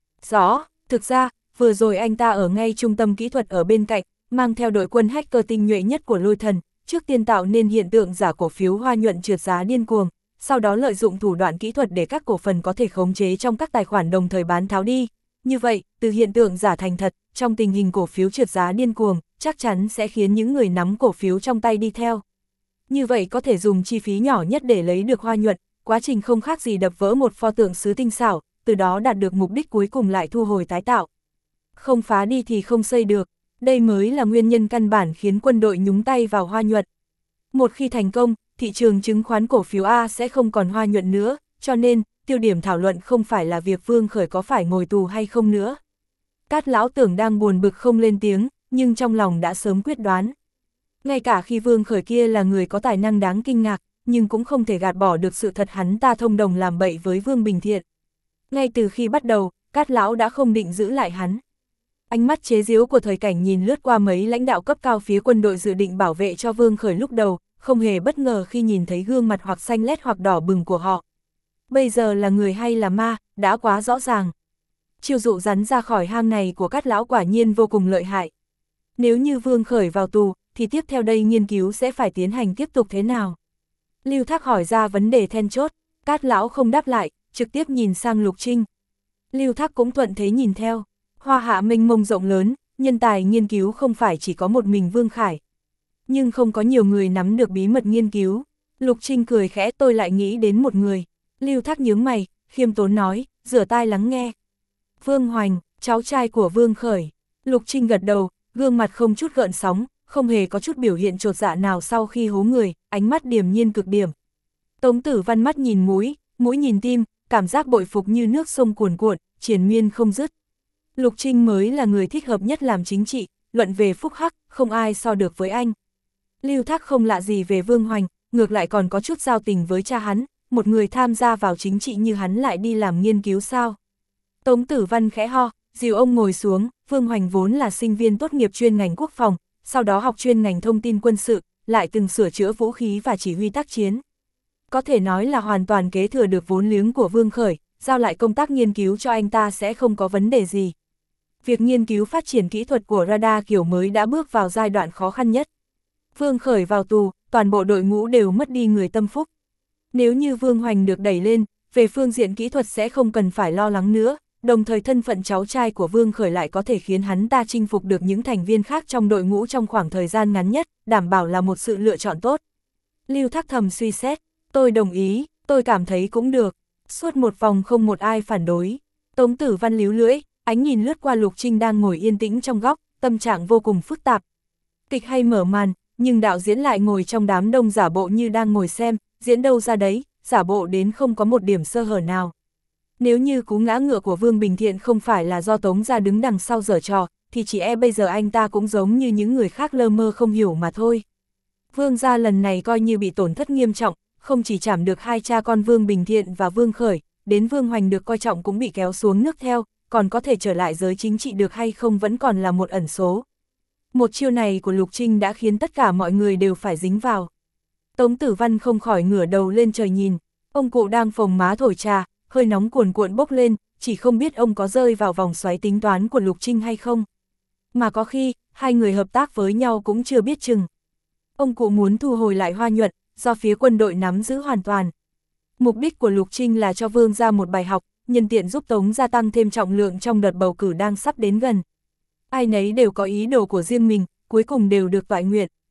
Rõ, thực ra, vừa rồi anh ta ở ngay trung tâm kỹ thuật ở bên cạnh, mang theo đội quân hacker tinh nhuệ nhất của Lôi Thần, trước tiên tạo nên hiện tượng giả cổ phiếu Hoa Nhuận trượt giá điên cuồng, sau đó lợi dụng thủ đoạn kỹ thuật để các cổ phần có thể khống chế trong các tài khoản đồng thời bán tháo đi. Như vậy, từ hiện tượng giả thành thật, trong tình hình cổ phiếu trượt giá điên cuồng, chắc chắn sẽ khiến những người nắm cổ phiếu trong tay đi theo. Như vậy có thể dùng chi phí nhỏ nhất để lấy được Hoa Nhuận, quá trình không khác gì đập vỡ một pho tượng sứ tinh xảo, từ đó đạt được mục đích cuối cùng lại thu hồi tái tạo. Không phá đi thì không xây được, đây mới là nguyên nhân căn bản khiến quân đội nhúng tay vào Hoa Nhuận. Một khi thành công, thị trường chứng khoán cổ phiếu A sẽ không còn Hoa Nhuận nữa, cho nên, tiêu điểm thảo luận không phải là việc Vương Khởi có phải ngồi tù hay không nữa. Cát lão tưởng đang buồn bực không lên tiếng, nhưng trong lòng đã sớm quyết đoán. Ngay cả khi Vương Khởi kia là người có tài năng đáng kinh ngạc, nhưng cũng không thể gạt bỏ được sự thật hắn ta thông đồng làm bậy với Vương Bình Thiện. Ngay từ khi bắt đầu, Cát lão đã không định giữ lại hắn. Ánh mắt chế giễu của Thời Cảnh nhìn lướt qua mấy lãnh đạo cấp cao phía quân đội dự định bảo vệ cho Vương Khởi lúc đầu, không hề bất ngờ khi nhìn thấy gương mặt hoặc xanh lét hoặc đỏ bừng của họ. Bây giờ là người hay là ma, đã quá rõ ràng. Chiêu dụ rắn ra khỏi hang này của Cát lão quả nhiên vô cùng lợi hại. Nếu như Vương Khởi vào tù, thì tiếp theo đây nghiên cứu sẽ phải tiến hành tiếp tục thế nào? Lưu Thác hỏi ra vấn đề then chốt, Cát lão không đáp lại, trực tiếp nhìn sang Lục Trinh. Lưu Thác cũng thuận thế nhìn theo. Hoa hạ mênh mông rộng lớn, nhân tài nghiên cứu không phải chỉ có một mình Vương Khải. Nhưng không có nhiều người nắm được bí mật nghiên cứu. Lục Trinh cười khẽ, tôi lại nghĩ đến một người. Lưu Thác nhướng mày, khiêm tốn nói, rửa tai lắng nghe. Vương Hoành, cháu trai của Vương Khởi. Lục Trinh gật đầu, gương mặt không chút gợn sóng, không hề có chút biểu hiện chột dạ nào sau khi hố người, ánh mắt điềm nhiên cực điểm. Tống Tử Văn mắt nhìn mũi, mũi nhìn tim, cảm giác bội phục như nước sông cuồn cuộn, triền miên không dứt. Lục Trinh mới là người thích hợp nhất làm chính trị, luận về phúc hắc, không ai so được với anh. Lưu Thác không lạ gì về Vương Hoành, ngược lại còn có chút giao tình với cha hắn, một người tham gia vào chính trị như hắn lại đi làm nghiên cứu sao. Tống Tử Văn khẽ ho, dìu ông ngồi xuống. Vương Hoành vốn là sinh viên tốt nghiệp chuyên ngành quốc phòng, sau đó học chuyên ngành thông tin quân sự, lại từng sửa chữa vũ khí và chỉ huy tác chiến. Có thể nói là hoàn toàn kế thừa được vốn liếng của Vương Khởi, giao lại công tác nghiên cứu cho anh ta sẽ không có vấn đề gì. Việc nghiên cứu phát triển kỹ thuật của radar kiểu mới đã bước vào giai đoạn khó khăn nhất. Vương Khởi vào tù, toàn bộ đội ngũ đều mất đi người tâm phúc. Nếu như Vương Hoành được đẩy lên, về phương diện kỹ thuật sẽ không cần phải lo lắng nữa, đồng thời thân phận cháu trai của Vương Khởi lại có thể khiến hắn ta chinh phục được những thành viên khác trong đội ngũ trong khoảng thời gian ngắn nhất, đảm bảo là một sự lựa chọn tốt. Lưu Thác thầm suy xét, tôi đồng ý, tôi cảm thấy cũng được. Suốt một vòng không một ai phản đối. Tống Tử Văn líu lưỡi, ánh nhìn lướt qua Lục Trinh đang ngồi yên tĩnh trong góc, tâm trạng vô cùng phức tạp. Kịch hay mở màn, nhưng đạo diễn lại ngồi trong đám đông giả bộ như đang ngồi xem, diễn đâu ra đấy, giả bộ đến không có một điểm sơ hở nào. Nếu như cú ngã ngựa của Vương Bình Thiện không phải là do Tống gia đứng đằng sau giở trò, thì chỉ e bây giờ anh ta cũng giống như những người khác lơ mơ không hiểu mà thôi. Vương gia lần này coi như bị tổn thất nghiêm trọng, không chỉ chảm được hai cha con Vương Bình Thiện và Vương Khởi, đến Vương Hoành được coi trọng cũng bị kéo xuống nước theo, còn có thể trở lại giới chính trị được hay không vẫn còn là một ẩn số. Một chiêu này của Lục Trinh đã khiến tất cả mọi người đều phải dính vào. Tống Tử Văn không khỏi ngửa đầu lên trời nhìn, ông cụ đang phồng má thổi trà, hơi nóng cuồn cuộn bốc lên, chỉ không biết ông có rơi vào vòng xoáy tính toán của Lục Trinh hay không. Mà có khi, hai người hợp tác với nhau cũng chưa biết chừng. Ông cụ muốn thu hồi lại Hoa Nhuận, do phía quân đội nắm giữ hoàn toàn. Mục đích của Lục Trinh là cho Vương gia một bài học, nhân tiện giúp Tống gia tăng thêm trọng lượng trong đợt bầu cử đang sắp đến gần. Ai nấy đều có ý đồ của riêng mình, cuối cùng đều được toại nguyện.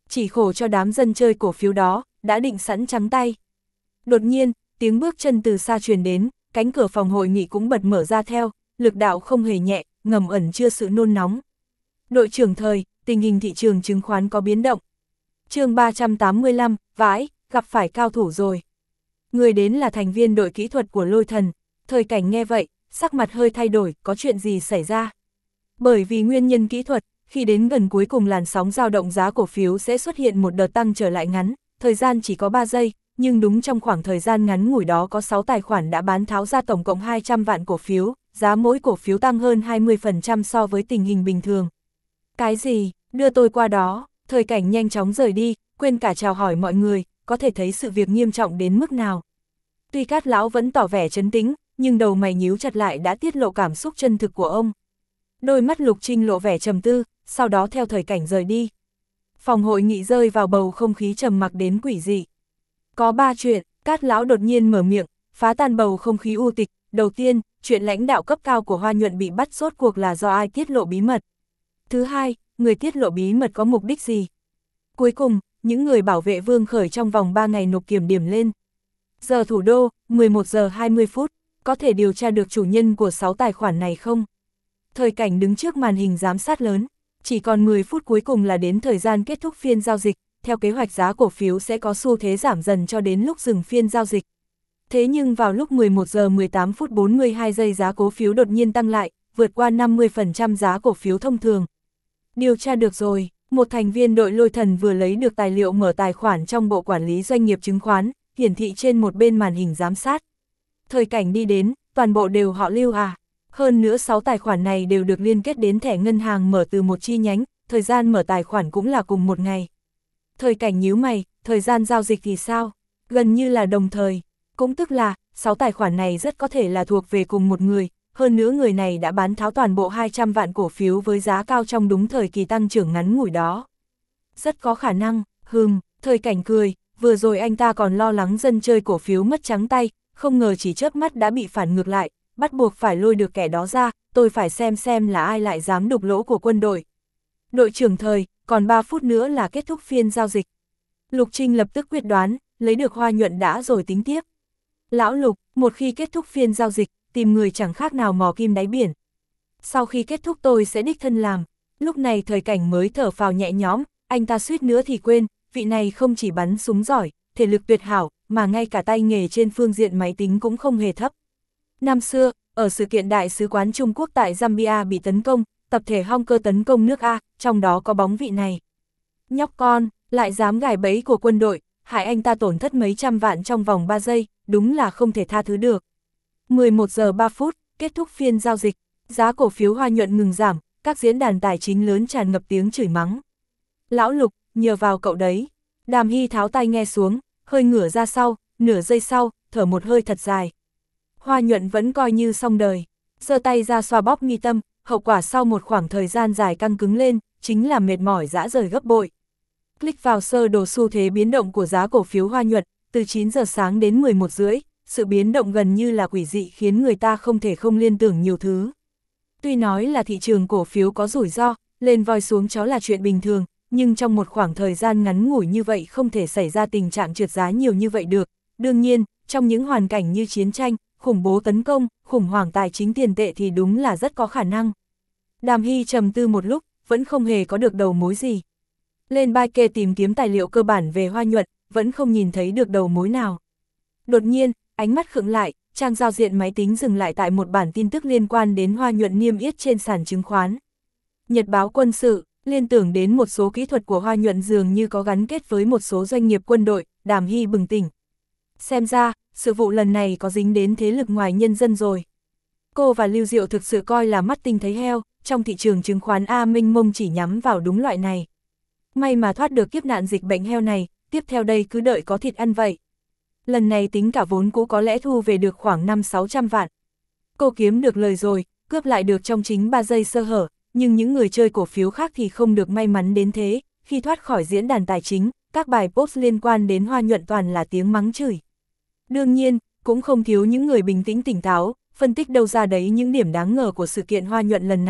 Chỉ khổ cho đám dân chơi cổ phiếu đó, đã định sẵn trắng tay. Đột nhiên, tiếng bước chân từ xa truyền đến, cánh cửa phòng hội nghị cũng bật mở ra theo, lực đạo không hề nhẹ, ngầm ẩn chứa sự nôn nóng. Đội trưởng Thời, tình hình thị trường chứng khoán có biến động. Chương ba trăm tám mươi lăm, vãi, gặp phải cao thủ rồi. Người đến là thành viên đội kỹ thuật của Lôi Thần. Thời Cảnh nghe vậy, sắc mặt hơi thay đổi, có chuyện gì xảy ra? Bởi vì nguyên nhân kỹ thuật, khi đến gần cuối cùng làn sóng dao động giá cổ phiếu sẽ xuất hiện một đợt tăng trở lại ngắn, thời gian chỉ có ba giây, nhưng đúng trong khoảng thời gian ngắn ngủi đó có sáu tài khoản đã bán tháo ra tổng cộng hai trăm vạn cổ phiếu, giá mỗi cổ phiếu tăng hơn hai mươi phần trăm so với tình hình bình thường. Cái gì? Đưa tôi qua đó. Thời Cảnh nhanh chóng rời đi, quên cả chào hỏi mọi người, có thể thấy sự việc nghiêm trọng đến mức nào. Tuy Cát lão vẫn tỏ vẻ trấn tĩnh, nhưng đầu mày nhíu chặt lại đã tiết lộ cảm xúc chân thực của ông. Đôi mắt Lục Trinh lộ vẻ trầm tư, sau đó theo Thời Cảnh rời đi. Phòng hội nghị rơi vào bầu không khí trầm mặc đến quỷ dị. Có ba chuyện, Cát lão đột nhiên mở miệng, phá tan bầu không khí u tịch. Đầu tiên, chuyện lãnh đạo cấp cao của Hoa Nhuận bị bắt rốt cuộc là do ai tiết lộ bí mật. Thứ hai, người tiết lộ bí mật có mục đích gì. Cuối cùng, những người bảo vệ Vương Khởi trong vòng ba ngày nộp kiểm điểm lên. Giờ thủ đô, mười một giờ hai mươi phút, có thể điều tra được chủ nhân của sáu tài khoản này không? Thời Cảnh đứng trước màn hình giám sát lớn, chỉ còn mười phút cuối cùng là đến thời gian kết thúc phiên giao dịch, theo kế hoạch giá cổ phiếu sẽ có xu thế giảm dần cho đến lúc dừng phiên giao dịch. Thế nhưng vào lúc mười một giờ mười tám phút bốn mươi hai giây giá cổ phiếu đột nhiên tăng lại, vượt qua năm mươi phần trăm giá cổ phiếu thông thường. Điều tra được rồi, một thành viên đội Lôi Thần vừa lấy được tài liệu mở tài khoản trong bộ quản lý doanh nghiệp chứng khoán, hiển thị trên một bên màn hình giám sát. Thời Cảnh đi đến, toàn bộ đều họ Lưu à. Hơn nữa sáu tài khoản này đều được liên kết đến thẻ ngân hàng mở từ một chi nhánh, thời gian mở tài khoản cũng là cùng một ngày. Thời Cảnh nhíu mày, thời gian giao dịch thì sao? Gần như là đồng thời, cũng tức là, sáu tài khoản này rất có thể là thuộc về cùng một người, hơn nữa người này đã bán tháo toàn bộ hai trăm vạn cổ phiếu với giá cao trong đúng thời kỳ tăng trưởng ngắn ngủi đó. Rất có khả năng, hừm, Thời Cảnh cười, vừa rồi anh ta còn lo lắng dân chơi cổ phiếu mất trắng tay, không ngờ chỉ chớp mắt đã bị phản ngược lại, bắt buộc phải lôi được kẻ đó ra, tôi phải xem xem là ai lại dám đục lỗ của quân đội. Đội trưởng Thời, còn ba phút nữa là kết thúc phiên giao dịch. Lục Trinh lập tức quyết đoán, lấy được Hoa Nhuận đã rồi tính tiếp. Lão Lục, một khi kết thúc phiên giao dịch, tìm người chẳng khác nào mò kim đáy biển. Sau khi kết thúc tôi sẽ đích thân làm. Lúc này Thời Cảnh mới thở phào nhẹ nhõm, anh ta suýt nữa thì quên, vị này không chỉ bắn súng giỏi, thể lực tuyệt hảo, mà ngay cả tay nghề trên phương diện máy tính cũng không hề thấp. Năm xưa, ở sự kiện Đại sứ quán Trung Quốc tại Zambia bị tấn công, tập thể Hong Cơ tấn công nước A, trong đó có bóng vị này. Nhóc con, lại dám gài bẫy của quân đội, hại anh ta tổn thất mấy trăm vạn trong vòng ba giây, đúng là không thể tha thứ được. mười một giờ ba phút, kết thúc phiên giao dịch, giá cổ phiếu Hoa Nhuận ngừng giảm, các diễn đàn tài chính lớn tràn ngập tiếng chửi mắng. Lão Lục, nhờ vào cậu đấy. Đàm Hy tháo tai nghe xuống, hơi ngửa ra sau, nửa giây sau, thở một hơi thật dài. Hoa Nhuận vẫn coi như xong đời, giơ tay ra xoa bóp mi tâm, hậu quả sau một khoảng thời gian dài căng cứng lên, chính là mệt mỏi rã rời gấp bội. Click vào sơ đồ xu thế biến động của giá cổ phiếu Hoa Nhuận, từ chín giờ sáng đến mười một rưỡi, sự biến động gần như là quỷ dị khiến người ta không thể không liên tưởng nhiều thứ. Tuy nói là thị trường cổ phiếu có rủi ro, lên voi xuống chó là chuyện bình thường, nhưng trong một khoảng thời gian ngắn ngủi như vậy không thể xảy ra tình trạng trượt giá nhiều như vậy được. Đương nhiên, trong những hoàn cảnh như chiến tranh, khủng bố tấn công, khủng hoảng tài chính tiền tệ thì đúng là rất có khả năng. Đàm Hy trầm tư một lúc, vẫn không hề có được đầu mối gì. Lên bài kê tìm kiếm tài liệu cơ bản về Hoa Nhuận, vẫn không nhìn thấy được đầu mối nào. Đột nhiên, ánh mắt khựng lại, trang giao diện máy tính dừng lại tại một bản tin tức liên quan đến Hoa Nhuận niêm yết trên sàn chứng khoán. Nhật báo quân sự, liên tưởng đến một số kỹ thuật của Hoa Nhuận dường như có gắn kết với một số doanh nghiệp quân đội, Đàm Hy bừng tỉnh. Xem ra, sự vụ lần này có dính đến thế lực ngoài nhân dân rồi. Cô và Lưu Diệu thực sự coi là mắt tinh thấy heo, trong thị trường chứng khoán A mênh mông chỉ nhắm vào đúng loại này. May mà thoát được kiếp nạn dịch bệnh heo này, tiếp theo đây cứ đợi có thịt ăn vậy. Lần này tính cả vốn cũ có lẽ thu về được khoảng năm sáu trăm vạn. Cô kiếm được lời rồi, cướp lại được trong chính ba giây sơ hở, nhưng những người chơi cổ phiếu khác thì không được may mắn đến thế, khi thoát khỏi diễn đàn tài chính, các bài post liên quan đến Hoa Nhuận toàn là tiếng mắng chửi. Đương nhiên, cũng không thiếu những người bình tĩnh tỉnh táo, phân tích đâu ra đấy những điểm đáng ngờ của sự kiện Hoa Nhuận lần này,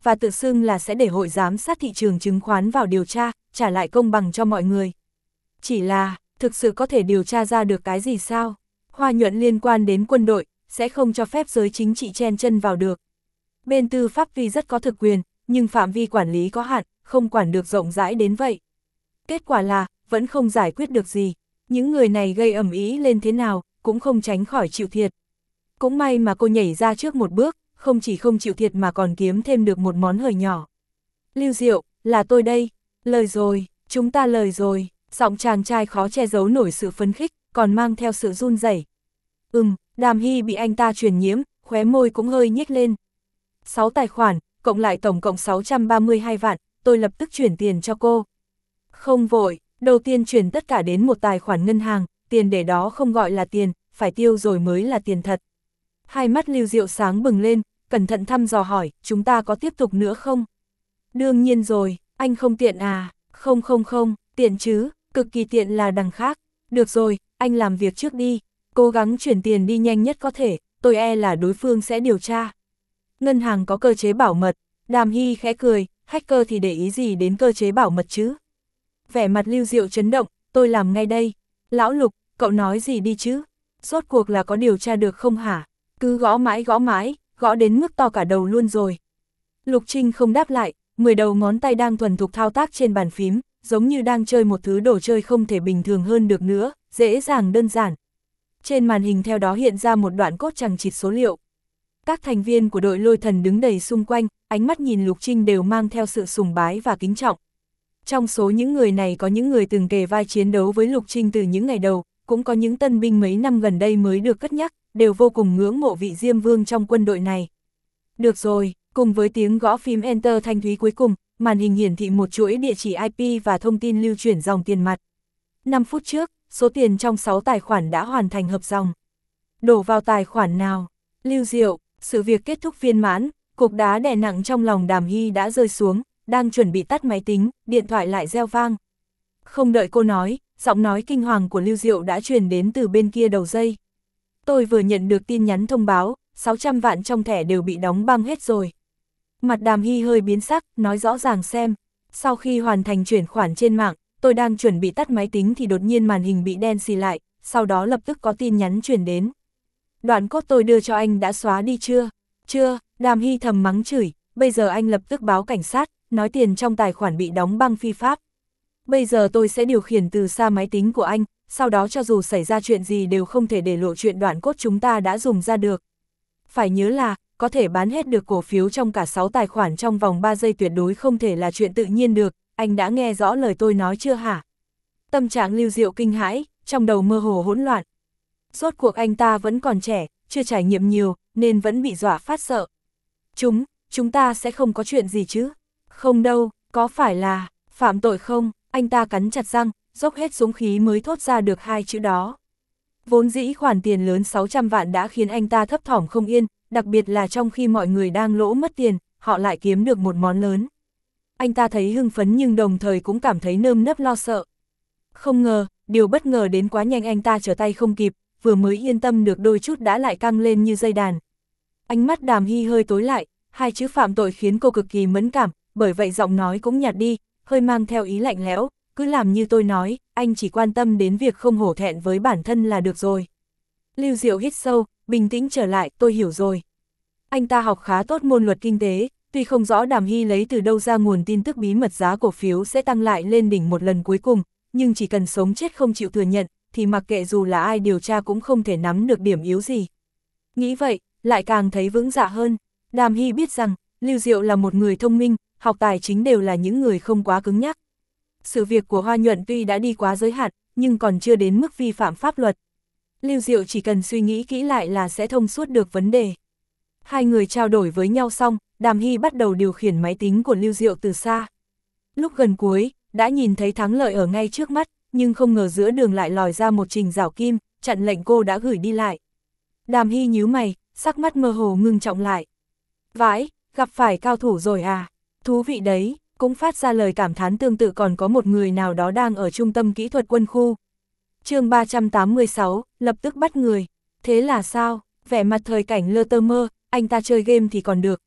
và tự xưng là sẽ để hội giám sát thị trường chứng khoán vào điều tra, trả lại công bằng cho mọi người. Chỉ là, thực sự có thể điều tra ra được cái gì sao? Hoa nhuận liên quan đến quân đội, sẽ không cho phép giới chính trị chen chân vào được. Bên tư pháp tuy rất có thực quyền, nhưng phạm vi quản lý có hạn, không quản được rộng rãi đến vậy. Kết quả là, vẫn không giải quyết được gì. Những người này gây ầm ĩ lên thế nào, cũng không tránh khỏi chịu thiệt. Cũng may mà cô nhảy ra trước một bước, không chỉ không chịu thiệt mà còn kiếm thêm được một món hời nhỏ. Lưu Diệu, là tôi đây. Lời rồi, chúng ta lời rồi. Giọng chàng trai khó che giấu nổi sự phấn khích, còn mang theo sự run rẩy. Ừm, Đàm Hy bị anh ta truyền nhiễm, khóe môi cũng hơi nhếch lên. sáu tài khoản, cộng lại tổng cộng sáu trăm ba mươi hai vạn, tôi lập tức chuyển tiền cho cô. Không vội, đầu tiên chuyển tất cả đến một tài khoản ngân hàng, tiền để đó không gọi là tiền, phải tiêu rồi mới là tiền thật. Hai mắt Lưu Diệu sáng bừng lên, cẩn thận thăm dò hỏi, chúng ta có tiếp tục nữa không? Đương nhiên rồi, anh không tiện à? Không không không, tiện chứ, cực kỳ tiện là đằng khác. Được rồi, anh làm việc trước đi, cố gắng chuyển tiền đi nhanh nhất có thể, tôi e là đối phương sẽ điều tra. Ngân hàng có cơ chế bảo mật, Đàm Hy khẽ cười, hacker thì để ý gì đến cơ chế bảo mật chứ? Vẻ mặt Lưu Diệu chấn động, tôi làm ngay đây. Lão Lục, cậu nói gì đi chứ? Rốt cuộc là có điều tra được không hả? Cứ gõ mãi gõ mãi, gõ đến mức to cả đầu luôn rồi. Lục Trinh không đáp lại, mười đầu ngón tay đang thuần thục thao tác trên bàn phím, giống như đang chơi một thứ đồ chơi không thể bình thường hơn được nữa, dễ dàng đơn giản. Trên màn hình theo đó hiện ra một đoạn cốt chằng chịt số liệu. Các thành viên của đội Lôi Thần đứng đầy xung quanh, ánh mắt nhìn Lục Trinh đều mang theo sự sùng bái và kính trọng. Trong số những người này có những người từng kề vai chiến đấu với Lục Trinh từ những ngày đầu, cũng có những tân binh mấy năm gần đây mới được cất nhắc, đều vô cùng ngưỡng mộ vị Diêm Vương trong quân đội này. Được rồi, cùng với tiếng gõ phím Enter thanh thúy cuối cùng, màn hình hiển thị một chuỗi địa chỉ i pê và thông tin lưu chuyển dòng tiền mặt. năm phút trước, số tiền trong sáu tài khoản đã hoàn thành hợp dòng. Đổ vào tài khoản nào? Lưu Diệu, sự việc kết thúc viên mãn, cục đá đè nặng trong lòng Đàm Hy đã rơi xuống, đang chuẩn bị tắt máy tính, điện thoại lại reo vang. Không đợi cô nói, giọng nói kinh hoàng của Lưu Diệu đã truyền đến từ bên kia đầu dây. Tôi vừa nhận được tin nhắn thông báo, sáu trăm vạn trong thẻ đều bị đóng băng hết rồi. Mặt Đàm Hy hơi biến sắc, nói rõ ràng xem. Sau khi hoàn thành chuyển khoản trên mạng, tôi đang chuẩn bị tắt máy tính thì đột nhiên màn hình bị đen xì lại, sau đó lập tức có tin nhắn truyền đến. Đoạn cốt tôi đưa cho anh đã xóa đi chưa? Chưa, Đàm Hy thầm mắng chửi, bây giờ anh lập tức báo cảnh sát, nói tiền trong tài khoản bị đóng băng phi pháp. Bây giờ tôi sẽ điều khiển từ xa máy tính của anh, sau đó cho dù xảy ra chuyện gì đều không thể để lộ chuyện đoạn cốt chúng ta đã dùng ra được. Phải nhớ là, có thể bán hết được cổ phiếu trong cả sáu tài khoản trong vòng ba giây tuyệt đối không thể là chuyện tự nhiên được, anh đã nghe rõ lời tôi nói chưa hả? Tâm trạng Lưu Diệu kinh hãi, trong đầu mơ hồ hỗn loạn. Rốt cuộc anh ta vẫn còn trẻ, chưa trải nghiệm nhiều, nên vẫn bị dọa phát sợ. Chúng, chúng ta sẽ không có chuyện gì chứ? Không đâu, có phải là, phạm tội không? Anh ta cắn chặt răng, dốc hết dũng khí mới thốt ra được hai chữ đó. Vốn dĩ khoản tiền lớn sáu trăm vạn đã khiến anh ta thấp thỏm không yên, đặc biệt là trong khi mọi người đang lỗ mất tiền, họ lại kiếm được một món lớn. Anh ta thấy hưng phấn nhưng đồng thời cũng cảm thấy nơm nớp lo sợ. Không ngờ, điều bất ngờ đến quá nhanh anh ta trở tay không kịp, vừa mới yên tâm được đôi chút đã lại căng lên như dây đàn. Ánh mắt Đàm Hy hơi tối lại, hai chữ phạm tội khiến cô cực kỳ mẫn cảm, bởi vậy giọng nói cũng nhạt đi, hơi mang theo ý lạnh lẽo, cứ làm như tôi nói, anh chỉ quan tâm đến việc không hổ thẹn với bản thân là được rồi. Lưu Diệu hít sâu, bình tĩnh trở lại, tôi hiểu rồi. Anh ta học khá tốt môn luật kinh tế, tuy không rõ Đàm Hy lấy từ đâu ra nguồn tin tức bí mật giá cổ phiếu sẽ tăng lại lên đỉnh một lần cuối cùng, nhưng chỉ cần sống chết không chịu thừa nhận, thì mặc kệ dù là ai điều tra cũng không thể nắm được điểm yếu gì. Nghĩ vậy, lại càng thấy vững dạ hơn. Đàm Hy biết rằng, Lưu Diệu là một người thông minh, học tài chính đều là những người không quá cứng nhắc. Sự việc của Hoa Nhuận tuy đã đi quá giới hạn, nhưng còn chưa đến mức vi phạm pháp luật. Lưu Diệu chỉ cần suy nghĩ kỹ lại là sẽ thông suốt được vấn đề. Hai người trao đổi với nhau xong, Đàm Hy bắt đầu điều khiển máy tính của Lưu Diệu từ xa. Lúc gần cuối, đã nhìn thấy thắng lợi ở ngay trước mắt, nhưng không ngờ giữa đường lại lòi ra một trình rảo kim, chặn lệnh cô đã gửi đi lại. Đàm Hy nhíu mày, sắc mắt mơ hồ ngưng trọng lại. Vãi, gặp phải cao thủ rồi à? Thú vị đấy, cũng phát ra lời cảm thán tương tự còn có một người nào đó đang ở trung tâm kỹ thuật quân khu. chương ba trăm tám mươi sáu, lập tức bắt người. Thế là sao? Vẻ mặt thời cảnh lơ tơ mơ, anh ta chơi game thì còn được,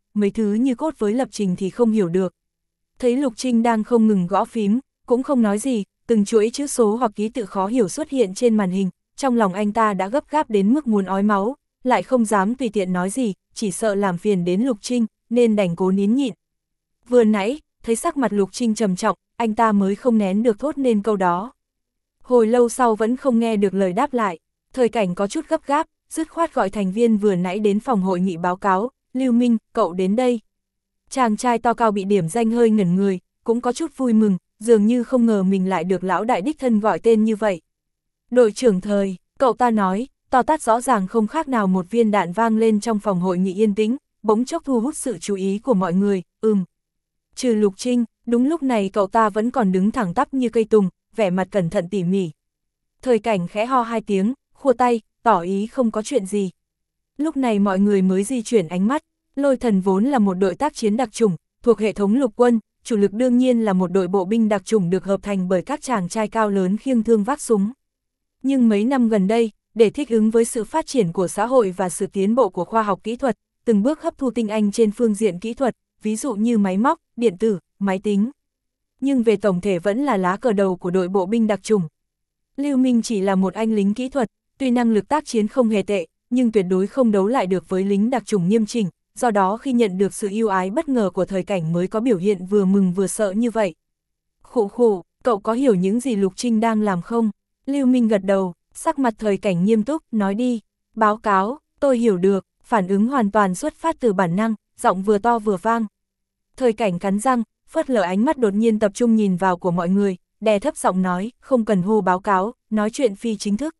mấy thứ như cốt với lập trình thì không hiểu được. Thấy Lục Trinh đang không ngừng gõ phím, cũng không nói gì, từng chuỗi chữ số hoặc ký tự khó hiểu xuất hiện trên màn hình, trong lòng anh ta đã gấp gáp đến mức muốn ói máu, lại không dám tùy tiện nói gì, chỉ sợ làm phiền đến Lục Trinh, nên đành cố nín nhịn. Vừa nãy, thấy sắc mặt Lục Trinh trầm trọng, anh ta mới không nén được thốt nên câu đó. Hồi lâu sau vẫn không nghe được lời đáp lại, Thời Cảnh có chút gấp gáp, dứt khoát gọi thành viên vừa nãy đến phòng hội nghị báo cáo, Lưu Minh, cậu đến đây. Chàng trai to cao bị điểm danh hơi ngẩn người, cũng có chút vui mừng, dường như không ngờ mình lại được lão đại đích thân gọi tên như vậy. Đội trưởng Thời, cậu ta nói, to tát rõ ràng không khác nào một viên đạn vang lên trong phòng hội nghị yên tĩnh, bỗng chốc thu hút sự chú ý của mọi người, ừm. Trừ Lục Trinh, đúng lúc này cậu ta vẫn còn đứng thẳng tắp như cây tùng, vẻ mặt cẩn thận tỉ mỉ. Thời Cảnh khẽ ho hai tiếng, khua tay, tỏ ý không có chuyện gì. Lúc này mọi người mới di chuyển ánh mắt, Lôi Thần vốn là một đội tác chiến đặc chủng, thuộc hệ thống lục quân, chủ lực đương nhiên là một đội bộ binh đặc chủng được hợp thành bởi các chàng trai cao lớn khiêng thương vác súng. Nhưng mấy năm gần đây, để thích ứng với sự phát triển của xã hội và sự tiến bộ của khoa học kỹ thuật, từng bước hấp thu tinh anh trên phương diện kỹ thuật, ví dụ như máy móc, điện tử, máy tính. Nhưng về tổng thể vẫn là lá cờ đầu của đội bộ binh đặc chủng. Lưu Minh chỉ là một anh lính kỹ thuật, tuy năng lực tác chiến không hề tệ, nhưng tuyệt đối không đấu lại được với lính đặc chủng nghiêm chỉnh, do đó khi nhận được sự ưu ái bất ngờ của Thời Cảnh mới có biểu hiện vừa mừng vừa sợ như vậy. Khụ khụ, cậu có hiểu những gì Lục Trinh đang làm không? Lưu Minh gật đầu, sắc mặt Thời Cảnh nghiêm túc, nói đi. Báo cáo, tôi hiểu được, phản ứng hoàn toàn xuất phát từ bản năng, giọng vừa to vừa vang. Thời Cảnh cắn răng, phớt lờ ánh mắt đột nhiên tập trung nhìn vào của mọi người, đè thấp giọng nói, không cần hô báo cáo, nói chuyện phi chính thức.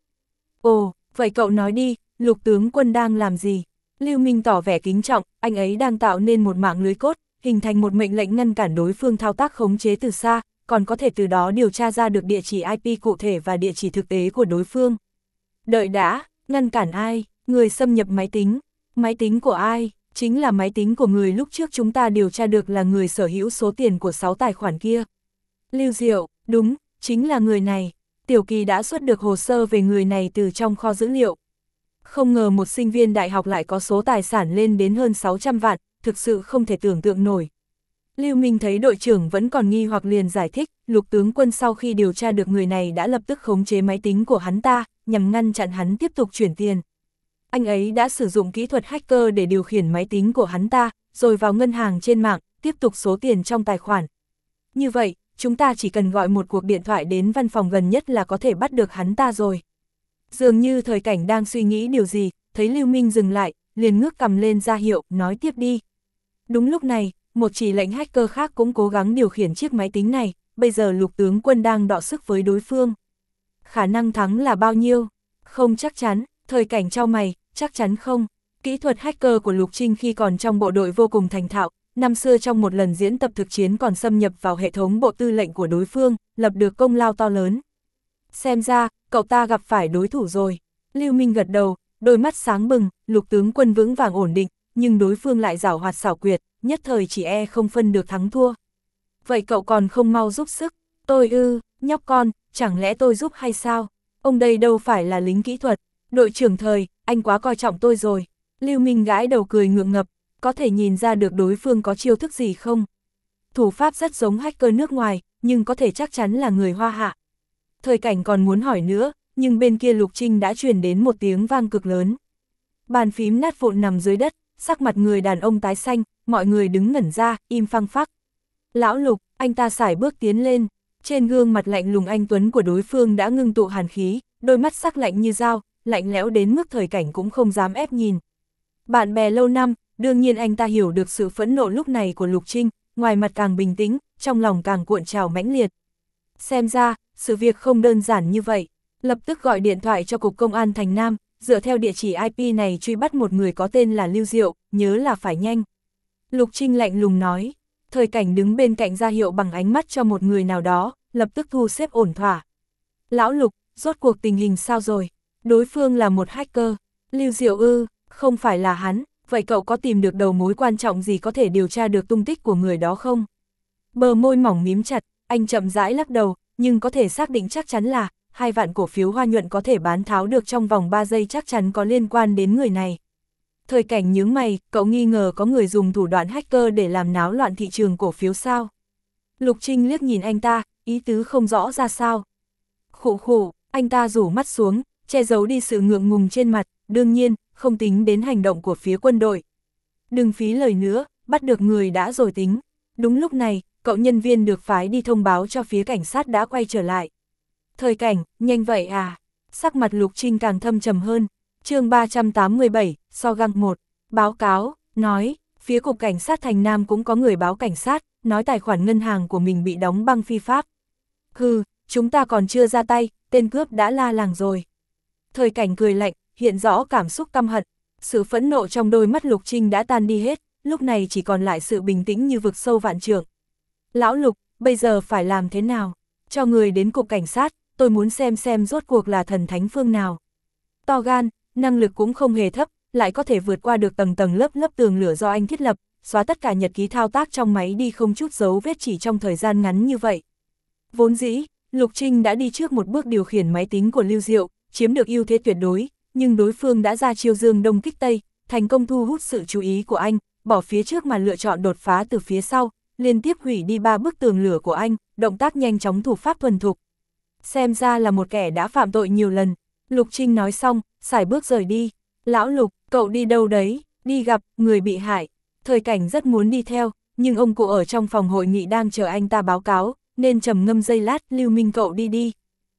Ồ, vậy cậu nói đi, Lục tướng quân đang làm gì? Lưu Minh tỏ vẻ kính trọng, anh ấy đang tạo nên một mạng lưới cốt, hình thành một mệnh lệnh ngăn cản đối phương thao tác khống chế từ xa, còn có thể từ đó điều tra ra được địa chỉ i pê cụ thể và địa chỉ thực tế của đối phương. Đợi đã, ngăn cản ai? Người xâm nhập máy tính. Máy tính của ai? Chính là máy tính của người lúc trước chúng ta điều tra được là người sở hữu số tiền của sáu tài khoản kia. Lưu Diệu, đúng, chính là người này. Tiểu Kỳ đã xuất được hồ sơ về người này từ trong kho dữ liệu. Không ngờ một sinh viên đại học lại có số tài sản lên đến hơn sáu trăm vạn, thực sự không thể tưởng tượng nổi. Lưu Minh thấy đội trưởng vẫn còn nghi hoặc liền giải thích, Lục tướng quân sau khi điều tra được người này đã lập tức khống chế máy tính của hắn ta, nhằm ngăn chặn hắn tiếp tục chuyển tiền. Anh ấy đã sử dụng kỹ thuật hacker để điều khiển máy tính của hắn ta, rồi vào ngân hàng trên mạng, tiếp tục số tiền trong tài khoản. Như vậy, chúng ta chỉ cần gọi một cuộc điện thoại đến văn phòng gần nhất là có thể bắt được hắn ta rồi. Dường như Thời Cảnh đang suy nghĩ điều gì, thấy Lưu Minh dừng lại, liền ngước cầm lên ra hiệu, nói tiếp đi. Đúng lúc này, một chỉ lệnh hacker khác cũng cố gắng điều khiển chiếc máy tính này, bây giờ Lục tướng quân đang đọ sức với đối phương. Khả năng thắng là bao nhiêu? Không chắc chắn, Thời Cảnh chau mày, chắc chắn không. Kỹ thuật hacker của Lục Trinh khi còn trong bộ đội vô cùng thành thạo, năm xưa trong một lần diễn tập thực chiến còn xâm nhập vào hệ thống bộ tư lệnh của đối phương, lập được công lao to lớn. Xem ra, cậu ta gặp phải đối thủ rồi. Lưu Minh gật đầu, đôi mắt sáng bừng, Lục tướng quân vững vàng ổn định, nhưng đối phương lại giảo hoạt xảo quyệt, nhất thời chỉ e không phân được thắng thua. Vậy cậu còn không mau giúp sức? Tôi ư, nhóc con, chẳng lẽ tôi giúp hay sao? Ông đây đâu phải là lính kỹ thuật. Đội trưởng Thời, anh quá coi trọng tôi rồi. Lưu Minh gãi đầu cười ngượng ngập, có thể nhìn ra được đối phương có chiêu thức gì không? Thủ pháp rất giống hacker nước ngoài, nhưng có thể chắc chắn là người Hoa Hạ. Thời Cảnh còn muốn hỏi nữa, nhưng bên kia Lục Trinh đã truyền đến một tiếng vang cực lớn. Bàn phím nát vụn nằm dưới đất, sắc mặt người đàn ông tái xanh, mọi người đứng ngẩn ra, im phăng phắc. Lão Lục, anh ta sải bước tiến lên, trên gương mặt lạnh lùng anh tuấn của đối phương đã ngưng tụ hàn khí, đôi mắt sắc lạnh như dao, lạnh lẽo đến mức Thời Cảnh cũng không dám ép nhìn. Bạn bè lâu năm, đương nhiên anh ta hiểu được sự phẫn nộ lúc này của Lục Trinh, ngoài mặt càng bình tĩnh, trong lòng càng cuộn trào mãnh liệt. Xem ra, sự việc không đơn giản như vậy, lập tức gọi điện thoại cho Cục Công an Thành Nam, dựa theo địa chỉ i pê này truy bắt một người có tên là Lưu Diệu, nhớ là phải nhanh. Lục Trinh lạnh lùng nói, Thời Cảnh đứng bên cạnh ra hiệu bằng ánh mắt cho một người nào đó, lập tức thu xếp ổn thỏa. Lão Lục, rốt cuộc tình hình sao rồi? Đối phương là một hacker. Lưu Diệu ư, không phải là hắn, vậy cậu có tìm được đầu mối quan trọng gì có thể điều tra được tung tích của người đó không? Bờ môi mỏng mím chặt, anh chậm rãi lắc đầu, nhưng có thể xác định chắc chắn là hai vạn cổ phiếu Hoa Nhuận có thể bán tháo được trong vòng ba giây chắc chắn có liên quan đến người này. Thời Cảnh nhướng mày, cậu nghi ngờ có người dùng thủ đoạn hacker để làm náo loạn thị trường cổ phiếu sao? Lục Trinh liếc nhìn anh ta, ý tứ không rõ ra sao. Khụ khụ, anh ta rủ mắt xuống, che giấu đi sự ngượng ngùng trên mặt, đương nhiên, không tính đến hành động của phía quân đội. Đừng phí lời nữa, bắt được người đã rồi tính. Đúng lúc này, cậu nhân viên được phái đi thông báo cho phía cảnh sát đã quay trở lại. Thời Cảnh, nhanh vậy à? Sắc mặt Lục Trinh càng thâm trầm hơn. Chương ba trăm tám mươi bảy, so găng một. Báo cáo, nói, phía cục cảnh sát thành Nam cũng có người báo cảnh sát, nói tài khoản ngân hàng của mình bị đóng băng phi pháp. Hừ, chúng ta còn chưa ra tay, tên cướp đã la làng rồi. Thời Cảnh cười lạnh, hiện rõ cảm xúc căm hận. Sự phẫn nộ trong đôi mắt Lục Trinh đã tan đi hết, lúc này chỉ còn lại sự bình tĩnh như vực sâu vạn trượng. Lão Lục, bây giờ phải làm thế nào? Cho người đến cục cảnh sát, tôi muốn xem xem rốt cuộc là thần thánh phương nào. To gan, năng lực cũng không hề thấp, lại có thể vượt qua được tầng tầng lớp lớp tường lửa do anh thiết lập, xóa tất cả nhật ký thao tác trong máy đi không chút dấu vết chỉ trong thời gian ngắn như vậy. Vốn dĩ, Lục Trinh đã đi trước một bước điều khiển máy tính của Lưu Diệu, chiếm được ưu thế tuyệt đối, nhưng đối phương đã ra chiêu dương đông kích tây, thành công thu hút sự chú ý của anh, bỏ phía trước mà lựa chọn đột phá từ phía sau, liên tiếp hủy đi ba bức tường lửa của anh, động tác nhanh chóng thủ pháp thuần thục. Xem ra là một kẻ đã phạm tội nhiều lần. Lục Trinh nói xong, sải bước rời đi. Lão Lục, cậu đi đâu đấy? Đi gặp người bị hại. Thời Cảnh rất muốn đi theo, nhưng ông cụ ở trong phòng hội nghị đang chờ anh ta báo cáo, nên trầm ngâm giây lát, Lưu Minh cậu đi đi.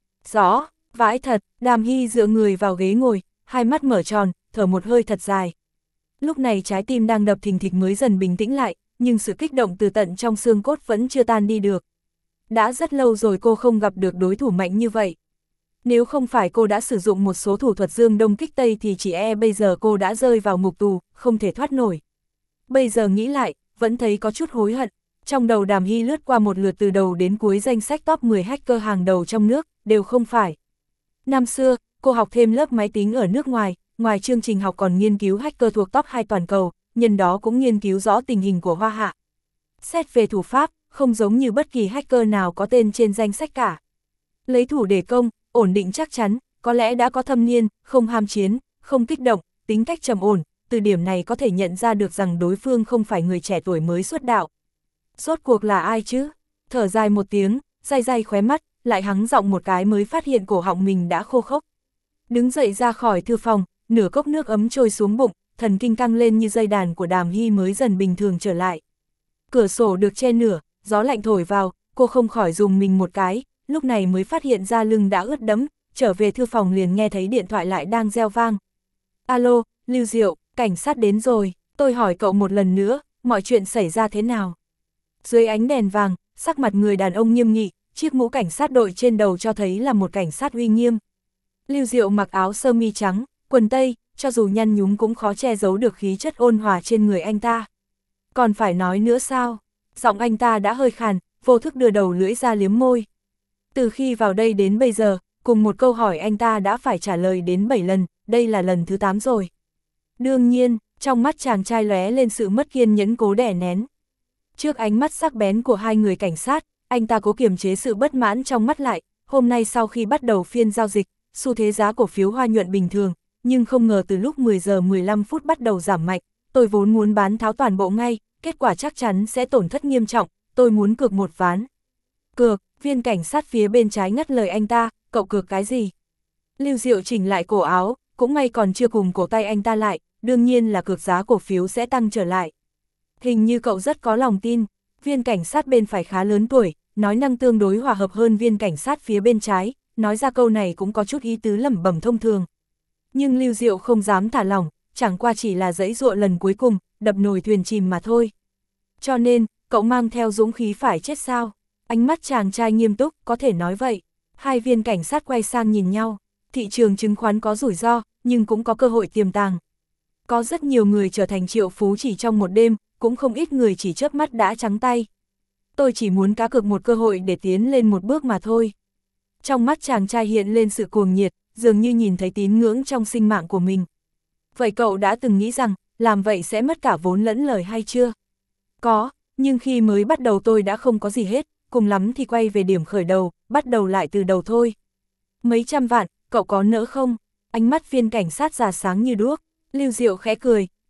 Rõ, vãi thật. Đàm Hy dựa người vào ghế ngồi, hai mắt mở tròn, thở một hơi thật dài. Lúc này trái tim đang đập thình thịch mới dần bình tĩnh lại, nhưng sự kích động từ tận trong xương cốt vẫn chưa tan đi được. Đã rất lâu rồi cô không gặp được đối thủ mạnh như vậy. Nếu không phải cô đã sử dụng một số thủ thuật dương đông kích tây thì chỉ e bây giờ cô đã rơi vào ngục tù, không thể thoát nổi. Bây giờ nghĩ lại, vẫn thấy có chút hối hận. Trong đầu Đàm Hy lướt qua một lượt từ đầu đến cuối danh sách top mười hacker hàng đầu trong nước, đều không phải. Năm xưa, cô học thêm lớp máy tính ở nước ngoài, ngoài chương trình học còn nghiên cứu hacker thuộc top hai toàn cầu, nhân đó cũng nghiên cứu rõ tình hình của Hoa Hạ. Xét về thủ pháp, không giống như bất kỳ hacker nào có tên trên danh sách cả. Lấy thủ để công, ổn định chắc chắn, có lẽ đã có thâm niên, không ham chiến, không kích động, tính cách trầm ổn, từ điểm này có thể nhận ra được rằng đối phương không phải người trẻ tuổi mới xuất đạo. Rốt cuộc là ai chứ? Thở dài một tiếng, day day khóe mắt, lại hắng giọng một cái mới phát hiện cổ họng mình đã khô khốc. Đứng dậy ra khỏi thư phòng, nửa cốc nước ấm trôi xuống bụng, thần kinh căng lên như dây đàn của Đàm Hy mới dần bình thường trở lại. Cửa sổ được che nửa, gió lạnh thổi vào, cô không khỏi dùng mình một cái, lúc này mới phát hiện ra lưng đã ướt đẫm, trở về thư phòng liền nghe thấy điện thoại lại đang reo vang. Alo, Lưu Diệu, cảnh sát đến rồi, tôi hỏi cậu một lần nữa, mọi chuyện xảy ra thế nào? Dưới ánh đèn vàng, sắc mặt người đàn ông nghiêm nghị, chiếc mũ cảnh sát đội trên đầu cho thấy là một cảnh sát uy nghiêm. Lưu Diệu mặc áo sơ mi trắng, quần tây, cho dù nhăn nhúm cũng khó che giấu được khí chất ôn hòa trên người anh ta. Còn phải nói nữa sao? Giọng anh ta đã hơi khàn, vô thức đưa đầu lưỡi ra liếm môi. Từ khi vào đây đến bây giờ, cùng một câu hỏi anh ta đã phải trả lời đến bảy lần, đây là lần thứ tám rồi. Đương nhiên, trong mắt chàng trai lóe lên sự mất kiên nhẫn cố đè nén. Trước ánh mắt sắc bén của hai người cảnh sát, anh ta cố kiềm chế sự bất mãn trong mắt lại. Hôm nay sau khi bắt đầu phiên giao dịch, xu thế giá cổ phiếu Hoa nhuận bình thường, nhưng không ngờ từ lúc mười giờ mười lăm phút bắt đầu giảm mạnh. Tôi vốn muốn bán tháo toàn bộ ngay, kết quả chắc chắn sẽ tổn thất nghiêm trọng, tôi muốn cược một ván. Cược, viên cảnh sát phía bên trái ngắt lời anh ta, cậu cược cái gì? Lưu Diệu chỉnh lại cổ áo, cũng may còn chưa cùng cổ tay anh ta lại, đương nhiên là cược giá cổ phiếu sẽ tăng trở lại. Hình như cậu rất có lòng tin, viên cảnh sát bên phải khá lớn tuổi, nói năng tương đối hòa hợp hơn viên cảnh sát phía bên trái, nói ra câu này cũng có chút ý tứ lẩm bẩm thông thường. Nhưng Lưu Diệu không dám thả lỏng, chẳng qua chỉ là giãy giụa lần cuối cùng, đập nồi thuyền chìm mà thôi. Cho nên, cậu mang theo dũng khí phải chết sao? Ánh mắt chàng trai nghiêm túc, có thể nói vậy. Hai viên cảnh sát quay sang nhìn nhau, thị trường chứng khoán có rủi ro, nhưng cũng có cơ hội tiềm tàng. Có rất nhiều người trở thành triệu phú chỉ trong một đêm, cũng không ít người chỉ chớp mắt đã trắng tay. Tôi chỉ muốn cá cược một cơ hội để tiến lên một bước mà thôi. Trong mắt chàng trai hiện lên sự cuồng nhiệt, dường như nhìn thấy tín ngưỡng trong sinh mạng của mình. Vậy cậu đã từng nghĩ rằng, làm vậy sẽ mất cả vốn lẫn lời hay chưa? Có, nhưng khi mới bắt đầu tôi đã không có gì hết, cùng lắm thì quay về điểm khởi đầu, bắt đầu lại từ đầu thôi. Mấy trăm vạn, cậu có nỡ không? Ánh mắt viên cảnh sát già sáng như đuốc. Lưu Diệu khẽ cười,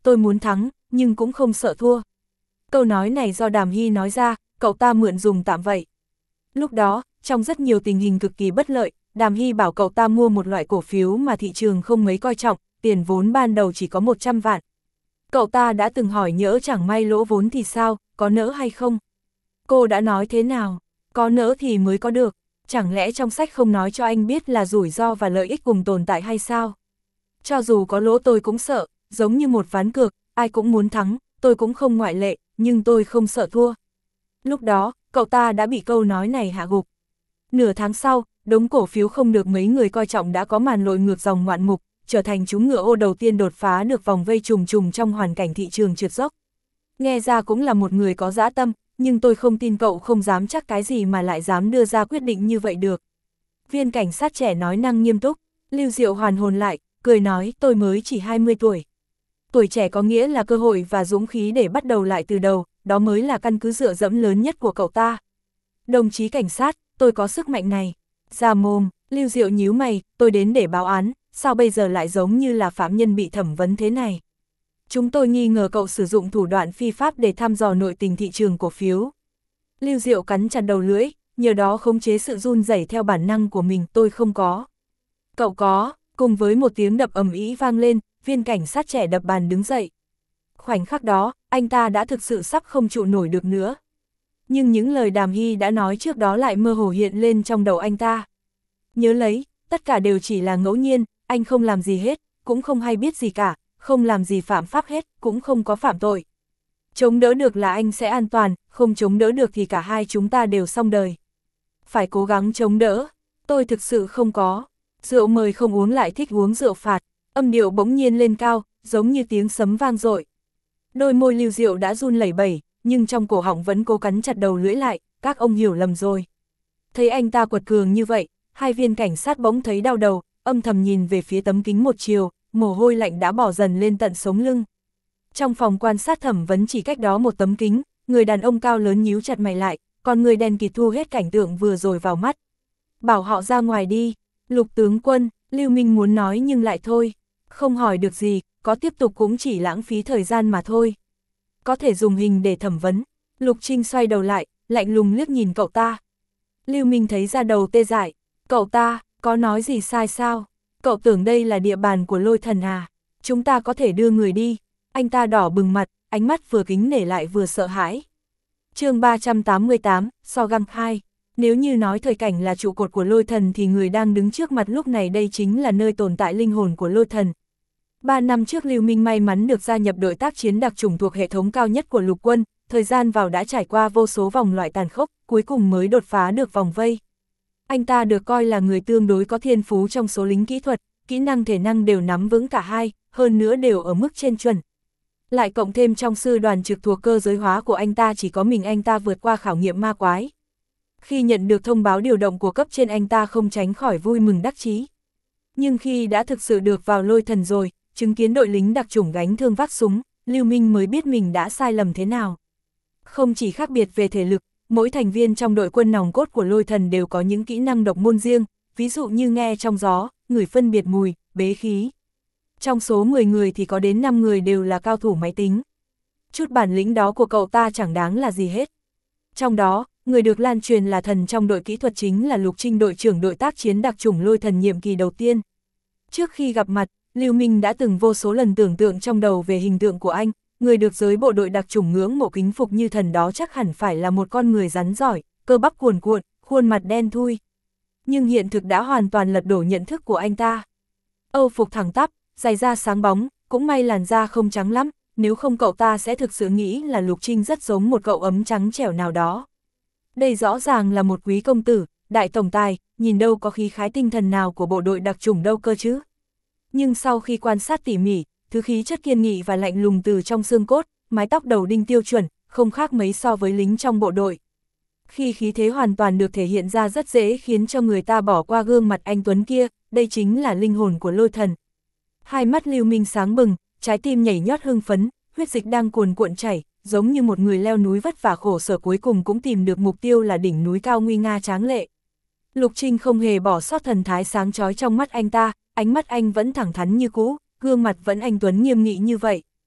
tôi muốn thắng, nhưng cũng không sợ thua. Câu nói này do Đàm Hy nói ra, cậu ta mượn dùng tạm vậy. Lúc đó, trong rất nhiều tình hình cực kỳ bất lợi, Đàm Hy bảo cậu ta mua một loại cổ phiếu mà thị trường không mấy coi trọng, tiền vốn ban đầu chỉ có một trăm vạn. Cậu ta đã từng hỏi nhỡ chẳng may lỗ vốn thì sao, có nỡ hay không? Cô đã nói thế nào? Có nỡ thì mới có được. Chẳng lẽ trong sách không nói cho anh biết là rủi ro và lợi ích cùng tồn tại hay sao? Cho dù có lỗ tôi cũng sợ, giống như một ván cược, ai cũng muốn thắng, tôi cũng không ngoại lệ, nhưng tôi không sợ thua. Lúc đó, cậu ta đã bị câu nói này hạ gục. Nửa tháng sau, đống cổ phiếu không được mấy người coi trọng đã có màn lội ngược dòng ngoạn mục, trở thành chú ngựa ô đầu tiên đột phá được vòng vây trùng trùng trong hoàn cảnh thị trường trượt dốc. Nghe ra cũng là một người có dã tâm, nhưng tôi không tin cậu không dám chắc cái gì mà lại dám đưa ra quyết định như vậy được. Viên cảnh sát trẻ nói năng nghiêm túc, Lưu Diệu hoàn hồn lại, cười nói tôi mới chỉ hai mươi tuổi. Tuổi trẻ có nghĩa là cơ hội và dũng khí để bắt đầu lại từ đầu, đó mới là căn cứ dựa dẫm lớn nhất của cậu ta. Đồng chí cảnh sát, tôi có sức mạnh này. Ra mồm, Lưu Diệu nhíu mày, tôi đến để báo án, sao bây giờ lại giống như là phạm nhân bị thẩm vấn thế này? Chúng tôi nghi ngờ cậu sử dụng thủ đoạn phi pháp để thăm dò nội tình thị trường cổ phiếu. Lưu Diệu cắn chặt đầu lưỡi, nhờ đó khống chế sự run rẩy theo bản năng của mình, tôi không có. Cậu có, cùng với một tiếng đập ầm ĩ vang lên, viên cảnh sát trẻ đập bàn đứng dậy. Khoảnh khắc đó, anh ta đã thực sự sắp không trụ nổi được nữa. Nhưng những lời Đàm Hy đã nói trước đó lại mơ hồ hiện lên trong đầu anh ta. Nhớ lấy, tất cả đều chỉ là ngẫu nhiên, anh không làm gì hết, cũng không hay biết gì cả, không làm gì phạm pháp hết, cũng không có phạm tội. Chống đỡ được là anh sẽ an toàn, không chống đỡ được thì cả hai chúng ta đều xong đời. Phải cố gắng chống đỡ, tôi thực sự không có. Rượu mời không uống lại thích uống rượu phạt, âm điệu bỗng nhiên lên cao, giống như tiếng sấm vang dội. Đôi môi Lưu Diệu đã run lẩy bẩy, nhưng trong cổ họng vẫn cố cắn chặt đầu lưỡi lại, các ông hiểu lầm rồi. Thấy anh ta quật cường như vậy, hai viên cảnh sát bỗng thấy đau đầu, âm thầm nhìn về phía tấm kính một chiều, mồ hôi lạnh đã bỏ dần lên tận sống lưng. Trong phòng quan sát thẩm vấn chỉ cách đó một tấm kính, người đàn ông cao lớn nhíu chặt mày lại, còn người đen kịt thu hết cảnh tượng vừa rồi vào mắt. Bảo họ ra ngoài đi, Lục tướng quân, Lưu Minh muốn nói nhưng lại thôi, không hỏi được gì, có tiếp tục cũng chỉ lãng phí thời gian mà thôi. Có thể dùng hình để thẩm vấn. Lục Trinh xoay đầu lại, lạnh lùng liếc nhìn cậu ta. Lưu Minh thấy da đầu tê dại, cậu ta, có nói gì sai sao? Cậu tưởng đây là địa bàn của Lôi Thần à? Chúng ta có thể đưa người đi. Anh ta đỏ bừng mặt, ánh mắt vừa kính nể lại vừa sợ hãi. Chương ba trăm tám mươi tám, So Găng hai. Nếu như nói thời cảnh là trụ cột của Lôi Thần thì người đang đứng trước mặt lúc này đây chính là nơi tồn tại linh hồn của Lôi Thần. Ba năm trước Lưu Minh may mắn được gia nhập đội tác chiến đặc chủng thuộc hệ thống cao nhất của lục quân, thời gian vào đã trải qua vô số vòng loại tàn khốc, cuối cùng mới đột phá được vòng vây. Anh ta được coi là người tương đối có thiên phú trong số lính kỹ thuật, kỹ năng thể năng đều nắm vững cả hai, hơn nữa đều ở mức trên chuẩn. Lại cộng thêm trong sư đoàn trực thuộc cơ giới hóa của anh ta chỉ có mình anh ta vượt qua khảo nghiệm ma quái. Khi nhận được thông báo điều động của cấp trên anh ta không tránh khỏi vui mừng đắc chí. Nhưng khi đã thực sự được vào Lôi Thần rồi, chứng kiến đội lính đặc chủng gánh thương vác súng, Lưu Minh mới biết mình đã sai lầm thế nào. Không chỉ khác biệt về thể lực, mỗi thành viên trong đội quân nòng cốt của Lôi Thần đều có những kỹ năng độc môn riêng, ví dụ như nghe trong gió, ngửi phân biệt mùi, bế khí. Trong số mười người thì có đến năm người đều là cao thủ máy tính. Chút bản lĩnh đó của cậu ta chẳng đáng là gì hết. Trong đó, người được lan truyền là thần trong đội kỹ thuật chính là Lục Trinh, đội trưởng đội tác chiến đặc chủng Lôi Thần nhiệm kỳ đầu tiên. Trước khi gặp mặt, Lưu Minh đã từng vô số lần tưởng tượng trong đầu về hình tượng của anh, người được giới bộ đội đặc chủng ngưỡng mộ kính phục như thần đó chắc hẳn phải là một con người rắn giỏi, cơ bắp cuồn cuộn, khuôn mặt đen thui. Nhưng hiện thực đã hoàn toàn lật đổ nhận thức của anh ta. Âu phục thẳng tắp, giày da sáng bóng, cũng may làn da không trắng lắm, nếu không cậu ta sẽ thực sự nghĩ là Lục Trinh rất giống một cậu ấm trắng trẻo nào đó. Đây rõ ràng là một quý công tử, đại tổng tài, nhìn đâu có khí khái tinh thần nào của bộ đội đặc chủng đâu cơ chứ. Nhưng sau khi quan sát tỉ mỉ, thứ khí chất kiên nghị và lạnh lùng từ trong xương cốt, mái tóc đầu đinh tiêu chuẩn, không khác mấy so với lính trong bộ đội. Khi khí thế hoàn toàn được thể hiện ra rất dễ khiến cho người ta bỏ qua gương mặt anh Tuấn kia, đây chính là linh hồn của Lôi Thần. Hai mắt Lưu Minh sáng bừng, trái tim nhảy nhót hưng phấn, huyết dịch đang cuồn cuộn chảy, giống như một người leo núi vất vả khổ sở cuối cùng cũng tìm được mục tiêu là đỉnh núi cao nguy nga tráng lệ. Lục Trinh không hề bỏ sót thần thái sáng chói trong mắt anh ta, ánh mắt anh vẫn thẳng thắn như cũ, gương mặt vẫn anh Tuấn nghiêm nghị như vậy.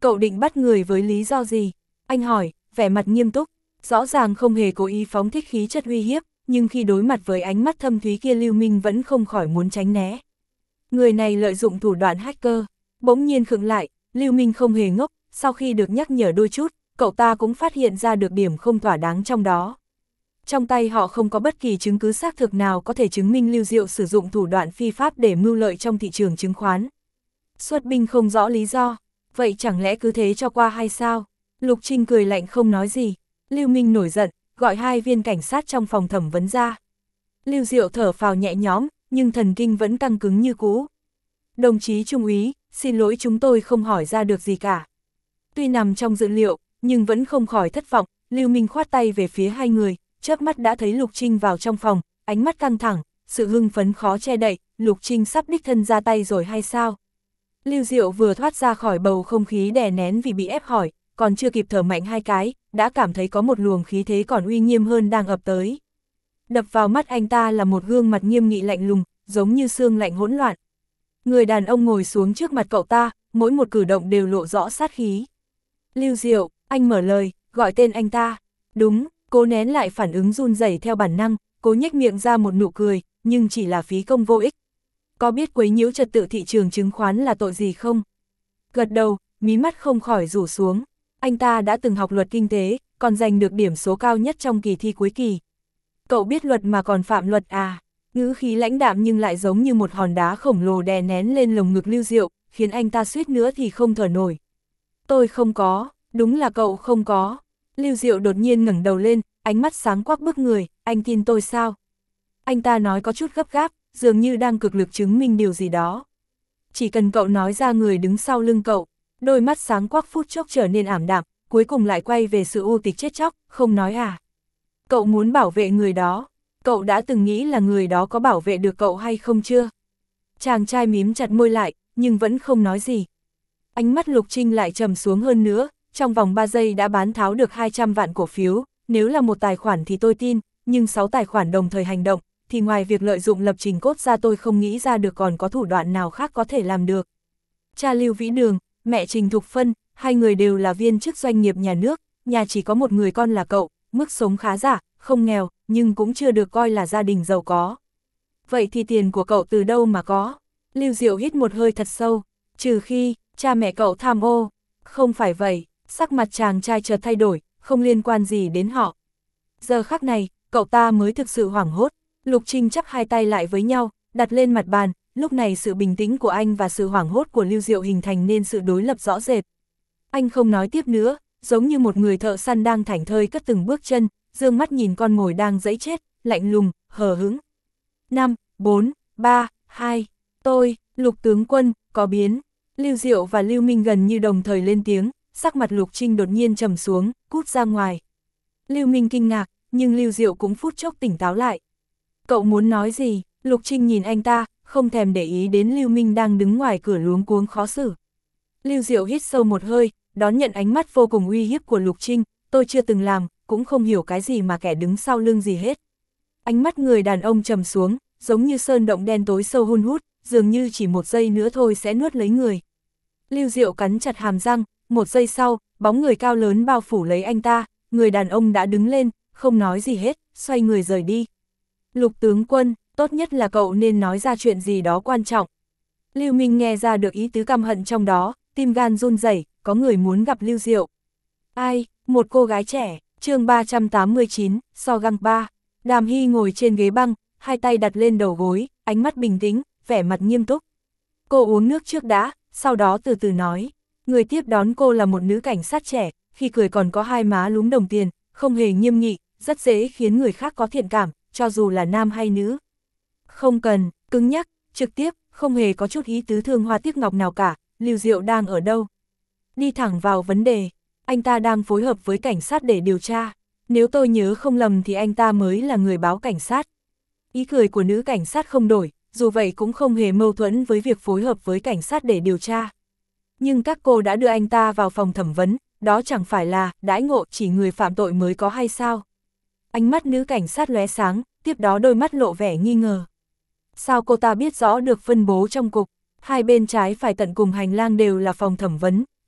Cậu định bắt người với lý do gì? Anh hỏi, vẻ mặt nghiêm túc, rõ ràng không hề cố ý phóng thích khí chất uy hiếp, nhưng khi đối mặt với ánh mắt thâm thúy kia Lưu Minh vẫn không khỏi muốn tránh né. Người này lợi dụng thủ đoạn hacker, bỗng nhiên khựng lại, Lưu Minh không hề ngốc, sau khi được nhắc nhở đôi chút, cậu ta cũng phát hiện ra được điểm không thỏa đáng trong đó. Trong tay họ không có bất kỳ chứng cứ xác thực nào có thể chứng minh Lưu Diệu sử dụng thủ đoạn phi pháp để mưu lợi trong thị trường chứng khoán. Xuất binh không rõ lý do, vậy chẳng lẽ cứ thế cho qua hay sao? Lục Trinh cười lạnh không nói gì. Lưu Minh nổi giận, gọi hai viên cảnh sát trong phòng thẩm vấn ra. Lưu Diệu thở phào nhẹ nhõm, nhưng thần kinh vẫn căng cứng như cũ. Đồng chí trung úy, xin lỗi chúng tôi không hỏi ra được gì cả. Tuy nằm trong dự liệu, nhưng vẫn không khỏi thất vọng. Lưu Minh khoát tay về phía hai người, chớp mắt đã thấy Lục Trinh vào trong phòng, ánh mắt căng thẳng, sự hưng phấn khó che đậy. Lục Trinh sắp đích thân ra tay rồi hay sao? Lưu Diệu vừa thoát ra khỏi bầu không khí đè nén vì bị ép hỏi, còn chưa kịp thở mạnh hai cái, đã cảm thấy có một luồng khí thế còn uy nghiêm hơn đang ập tới. Đập vào mắt anh ta là một gương mặt nghiêm nghị lạnh lùng, giống như xương lạnh hỗn loạn. Người đàn ông ngồi xuống trước mặt cậu ta, mỗi một cử động đều lộ rõ sát khí. Lưu Diệu, anh mở lời, gọi tên anh ta. Đúng, cố nén lại phản ứng run rẩy theo bản năng, cố nhếch miệng ra một nụ cười, nhưng chỉ là phí công vô ích. Có biết quấy nhiễu trật tự thị trường chứng khoán là tội gì không? Gật đầu, mí mắt không khỏi rủ xuống. Anh ta đã từng học luật kinh tế, còn giành được điểm số cao nhất trong kỳ thi cuối kỳ. Cậu biết luật mà còn phạm luật à? Ngữ khí lãnh đạm nhưng lại giống như một hòn đá khổng lồ đè nén lên lồng ngực Lưu Diệu, khiến anh ta suýt nữa thì không thở nổi. Tôi không có, đúng là cậu không có. Lưu Diệu đột nhiên ngẩng đầu lên, ánh mắt sáng quắc bức người, anh tin tôi sao? Anh ta nói có chút gấp gáp, dường như đang cực lực chứng minh điều gì đó. Chỉ cần cậu nói ra người đứng sau lưng cậu, đôi mắt sáng quắc phút chốc trở nên ảm đạm, cuối cùng lại quay về sự u tịch chết chóc, không nói à. Cậu muốn bảo vệ người đó, cậu đã từng nghĩ là người đó có bảo vệ được cậu hay không chưa? Chàng trai mím chặt môi lại, nhưng vẫn không nói gì. Ánh mắt Lục Trinh lại trầm xuống hơn nữa, trong vòng ba giây đã bán tháo được hai trăm vạn cổ phiếu, nếu là một tài khoản thì tôi tin, nhưng sáu tài khoản đồng thời hành động, thì ngoài việc lợi dụng lập trình cốt ra tôi không nghĩ ra được còn có thủ đoạn nào khác có thể làm được. Cha Lưu Vĩ Đường, mẹ Trình Thục Phân, hai người đều là viên chức doanh nghiệp nhà nước, nhà chỉ có một người con là cậu, mức sống khá giả, không nghèo, nhưng cũng chưa được coi là gia đình giàu có. Vậy thì tiền của cậu từ đâu mà có? Lưu Diệu hít một hơi thật sâu, trừ khi, cha mẹ cậu tham ô. Không phải vậy, sắc mặt chàng trai chợt thay đổi, không liên quan gì đến họ. Giờ khắc này, cậu ta mới thực sự hoảng hốt. Lục Trinh chắp hai tay lại với nhau, đặt lên mặt bàn, lúc này sự bình tĩnh của anh và sự hoảng hốt của Lưu Diệu hình thành nên sự đối lập rõ rệt. Anh không nói tiếp nữa, giống như một người thợ săn đang thảnh thơi cất từng bước chân, dương mắt nhìn con mồi đang dẫy chết, lạnh lùng, hờ hững. năm, bốn, ba, hai, tôi, Lục tướng quân, có biến. Lưu Diệu và Lưu Minh gần như đồng thời lên tiếng, sắc mặt Lục Trinh đột nhiên trầm xuống, cút ra ngoài. Lưu Minh kinh ngạc, nhưng Lưu Diệu cũng phút chốc tỉnh táo lại. Cậu muốn nói gì? Lục Trinh nhìn anh ta, không thèm để ý đến Lưu Minh đang đứng ngoài cửa luống cuống khó xử. Lưu Diệu hít sâu một hơi, đón nhận ánh mắt vô cùng uy hiếp của Lục Trinh, tôi chưa từng làm, cũng không hiểu cái gì mà kẻ đứng sau lưng gì hết. Ánh mắt người đàn ông trầm xuống, giống như sơn động đen tối sâu hun hút, dường như chỉ một giây nữa thôi sẽ nuốt lấy người. Lưu Diệu cắn chặt hàm răng, một giây sau, bóng người cao lớn bao phủ lấy anh ta, người đàn ông đã đứng lên, không nói gì hết, xoay người rời đi. Lục tướng quân, tốt nhất là cậu nên nói ra chuyện gì đó quan trọng. Lưu Minh nghe ra được ý tứ căm hận trong đó, tim gan run rẩy, có người muốn gặp Lưu Diệu. Ai, một cô gái trẻ, chương ba trăm tám mươi chín, so găng ba. Đàm Hy ngồi trên ghế băng, hai tay đặt lên đầu gối, ánh mắt bình tĩnh, vẻ mặt nghiêm túc. Cô uống nước trước đã, sau đó từ từ nói. Người tiếp đón cô là một nữ cảnh sát trẻ, khi cười còn có hai má lúm đồng tiền, không hề nghiêm nghị, rất dễ khiến người khác có thiện cảm, cho dù là nam hay nữ. Không cần, cứng nhắc, trực tiếp, không hề có chút ý tứ thương hoa tiếc ngọc nào cả. Lưu Diệu đang ở đâu? Đi thẳng vào vấn đề, anh ta đang phối hợp với cảnh sát để điều tra. Nếu tôi nhớ không lầm thì anh ta mới là người báo cảnh sát. Ý cười của nữ cảnh sát không đổi, dù vậy cũng không hề mâu thuẫn với việc phối hợp với cảnh sát để điều tra. Nhưng các cô đã đưa anh ta vào phòng thẩm vấn, đó chẳng phải là đãi ngộ chỉ người phạm tội mới có hay sao? Ánh mắt nữ cảnh sát lóe sáng, tiếp đó đôi mắt lộ vẻ nghi ngờ. Sao cô ta biết rõ được phân bố trong cục? Hai bên trái phải tận cùng hành lang đều là phòng thẩm vấn,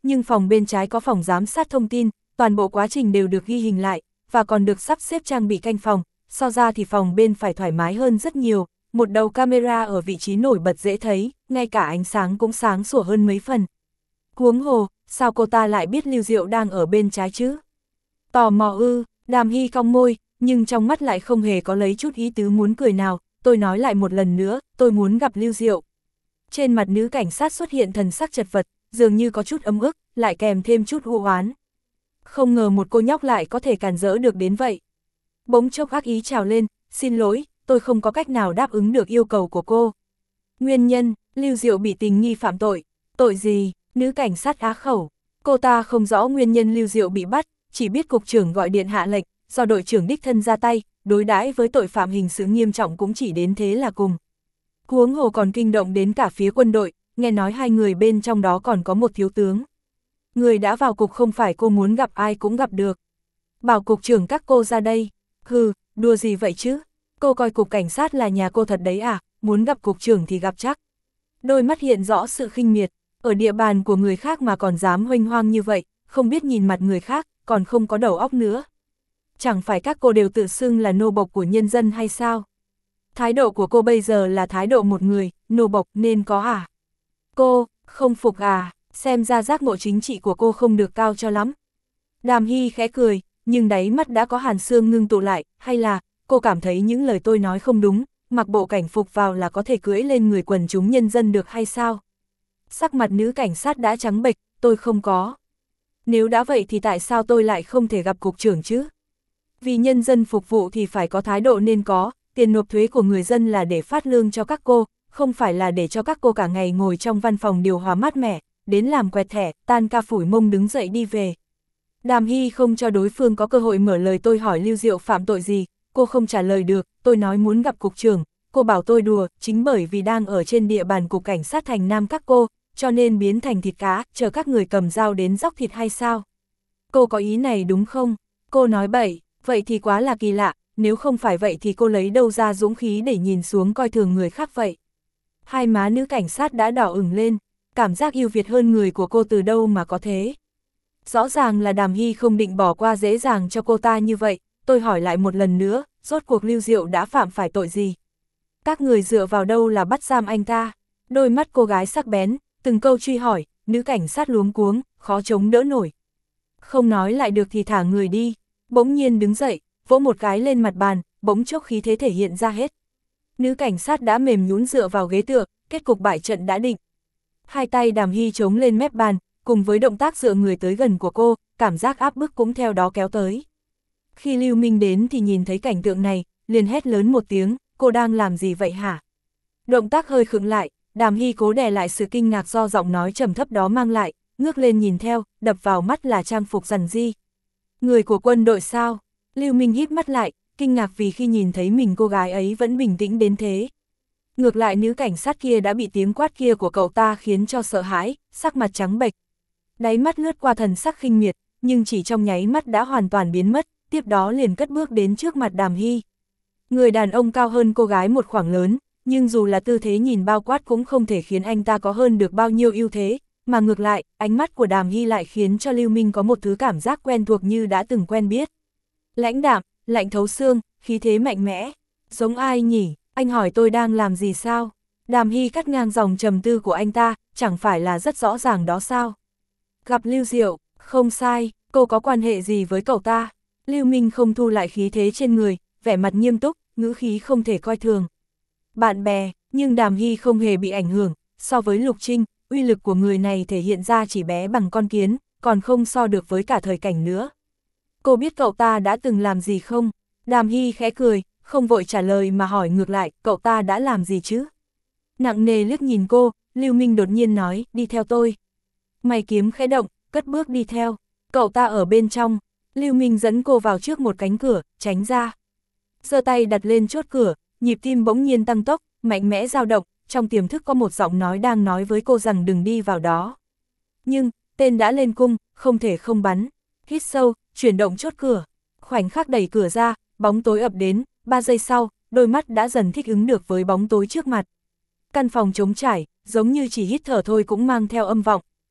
nhưng phòng bên trái có phòng giám sát thông tin, toàn bộ quá trình đều được ghi hình lại, và còn được sắp xếp trang bị canh phòng, so ra thì phòng bên phải thoải mái hơn rất nhiều, một đầu camera ở vị trí nổi bật dễ thấy, ngay cả ánh sáng cũng sáng sủa hơn mấy phần. Huống hồ, sao cô ta lại biết Lưu Diệu đang ở bên trái chứ? Tò mò ư, Đàm Hy cong môi, nhưng trong mắt lại không hề có lấy chút ý tứ muốn cười nào, tôi nói lại một lần nữa, tôi muốn gặp Lưu Diệu. Trên mặt nữ cảnh sát xuất hiện thần sắc chật vật, dường như có chút ấm ức, lại kèm thêm chút u oán. Không ngờ một cô nhóc lại có thể cản rỡ được đến vậy. Bỗng chốc ác ý trào lên, xin lỗi, tôi không có cách nào đáp ứng được yêu cầu của cô. Nguyên nhân, Lưu Diệu bị tình nghi phạm tội. Tội gì? Nữ cảnh sát á khẩu. Cô ta không rõ nguyên nhân Lưu Diệu bị bắt, chỉ biết cục trưởng gọi điện hạ lệnh, do đội trưởng đích thân ra tay, đối đãi với tội phạm hình sự nghiêm trọng cũng chỉ đến thế là cùng. Huống hồ còn kinh động đến cả phía quân đội, nghe nói hai người bên trong đó còn có một thiếu tướng. Người đã vào cục không phải cô muốn gặp ai cũng gặp được. Bảo cục trưởng các cô ra đây. Hừ, đùa gì vậy chứ? Cô coi cục cảnh sát là nhà cô thật đấy à, muốn gặp cục trưởng thì gặp chắc. Đôi mắt hiện rõ sự khinh miệt, ở địa bàn của người khác mà còn dám huênh hoang như vậy, không biết nhìn mặt người khác, còn không có đầu óc nữa. Chẳng phải các cô đều tự xưng là nô bộc của nhân dân hay sao? Thái độ của cô bây giờ là thái độ một người, nô bộc nên có à? Cô, không phục à, xem ra giác ngộ chính trị của cô không được cao cho lắm. Đàm Hy khẽ cười, nhưng đáy mắt đã có hàn xương ngưng tụ lại, hay là, cô cảm thấy những lời tôi nói không đúng, mặc bộ cảnh phục vào là có thể cưỡi lên người quần chúng nhân dân được hay sao? Sắc mặt nữ cảnh sát đã trắng bệch, tôi không có. Nếu đã vậy thì tại sao tôi lại không thể gặp cục trưởng chứ? Vì nhân dân phục vụ thì phải có thái độ nên có, tiền nộp thuế của người dân là để phát lương cho các cô, không phải là để cho các cô cả ngày ngồi trong văn phòng điều hòa mát mẻ, đến làm quẹt thẻ, tan ca phủi mông đứng dậy đi về. Đàm Hy không cho đối phương có cơ hội mở lời. Tôi hỏi Lưu Diệu phạm tội gì, cô không trả lời được, tôi nói muốn gặp cục trưởng, cô bảo tôi đùa, chính bởi vì đang ở trên địa bàn cục cảnh sát thành Nam các cô, cho nên biến thành thịt cá, chờ các người cầm dao đến róc thịt hay sao? Cô có ý này đúng không? Cô nói bậy, vậy thì quá là kỳ lạ, nếu không phải vậy thì cô lấy đâu ra dũng khí để nhìn xuống coi thường người khác vậy? Hai má nữ cảnh sát đã đỏ ửng lên, cảm giác yêu Việt hơn người của cô từ đâu mà có thế? Rõ ràng là Đàm Hy không định bỏ qua dễ dàng cho cô ta như vậy, tôi hỏi lại một lần nữa, rốt cuộc Lưu Diệu đã phạm phải tội gì? Các người dựa vào đâu là bắt giam anh ta? Đôi mắt cô gái sắc bén, từng câu truy hỏi, nữ cảnh sát luống cuống, khó chống đỡ nổi. Không nói lại được thì thả người đi, bỗng nhiên đứng dậy, vỗ một cái lên mặt bàn, bỗng chốc khí thế thể hiện ra hết. Nữ cảnh sát đã mềm nhũn dựa vào ghế tựa, kết cục bại trận đã định. Hai tay Đàm Hy chống lên mép bàn, cùng với động tác dựa người tới gần của cô, cảm giác áp bức cũng theo đó kéo tới. Khi Lưu Minh đến thì nhìn thấy cảnh tượng này, liền hét lớn một tiếng, cô đang làm gì vậy hả? Động tác hơi khựng lại, Đàm Hy cố đè lại sự kinh ngạc do giọng nói trầm thấp đó mang lại, ngước lên nhìn theo, đập vào mắt là trang phục rằn ri. Người của quân đội sao? Lưu Minh híp mắt lại, kinh ngạc vì khi nhìn thấy mình cô gái ấy vẫn bình tĩnh đến thế. Ngược lại nữ cảnh sát kia đã bị tiếng quát kia của cậu ta khiến cho sợ hãi, sắc mặt trắng bệch. Đáy mắt lướt qua thần sắc khinh miệt, nhưng chỉ trong nháy mắt đã hoàn toàn biến mất, tiếp đó liền cất bước đến trước mặt Đàm Hy. Người đàn ông cao hơn cô gái một khoảng lớn, nhưng dù là tư thế nhìn bao quát cũng không thể khiến anh ta có hơn được bao nhiêu ưu thế, mà ngược lại, ánh mắt của Đàm Hy lại khiến cho Lưu Minh có một thứ cảm giác quen thuộc như đã từng quen biết. Lãnh đạm, lạnh thấu xương, khí thế mạnh mẽ. Giống ai nhỉ? Anh hỏi tôi đang làm gì sao? Đàm Hy cắt ngang dòng trầm tư của anh ta, chẳng phải là rất rõ ràng đó sao? Gặp Lưu Diệu, không sai, cô có quan hệ gì với cậu ta? Lưu Minh không thu lại khí thế trên người, vẻ mặt nghiêm túc, ngữ khí không thể coi thường. Bạn bè, nhưng Đàm Hy không hề bị ảnh hưởng, so với Lục Trinh, uy lực của người này thể hiện ra chỉ bé bằng con kiến, còn không so được với cả thời cảnh nữa. Cô biết cậu ta đã từng làm gì không? Đàm Hy khẽ cười, không vội trả lời mà hỏi ngược lại, cậu ta đã làm gì chứ? Nặng nề liếc nhìn cô, Lưu Minh đột nhiên nói, đi theo tôi. Mày kiếm khẽ động, cất bước đi theo, cậu ta ở bên trong. Lưu Minh dẫn cô vào trước một cánh cửa, tránh ra. Giơ tay đặt lên chốt cửa, nhịp tim bỗng nhiên tăng tốc, mạnh mẽ dao động, trong tiềm thức có một giọng nói đang nói với cô rằng đừng đi vào đó. Nhưng, tên đã lên cung, không thể không bắn. Hít sâu, chuyển động chốt cửa. Khoảnh khắc đẩy cửa ra, bóng tối ập đến, ba giây sau, đôi mắt đã dần thích ứng được với bóng tối trước mặt. Căn phòng trống trải, giống như chỉ hít thở thôi cũng mang theo âm vọng.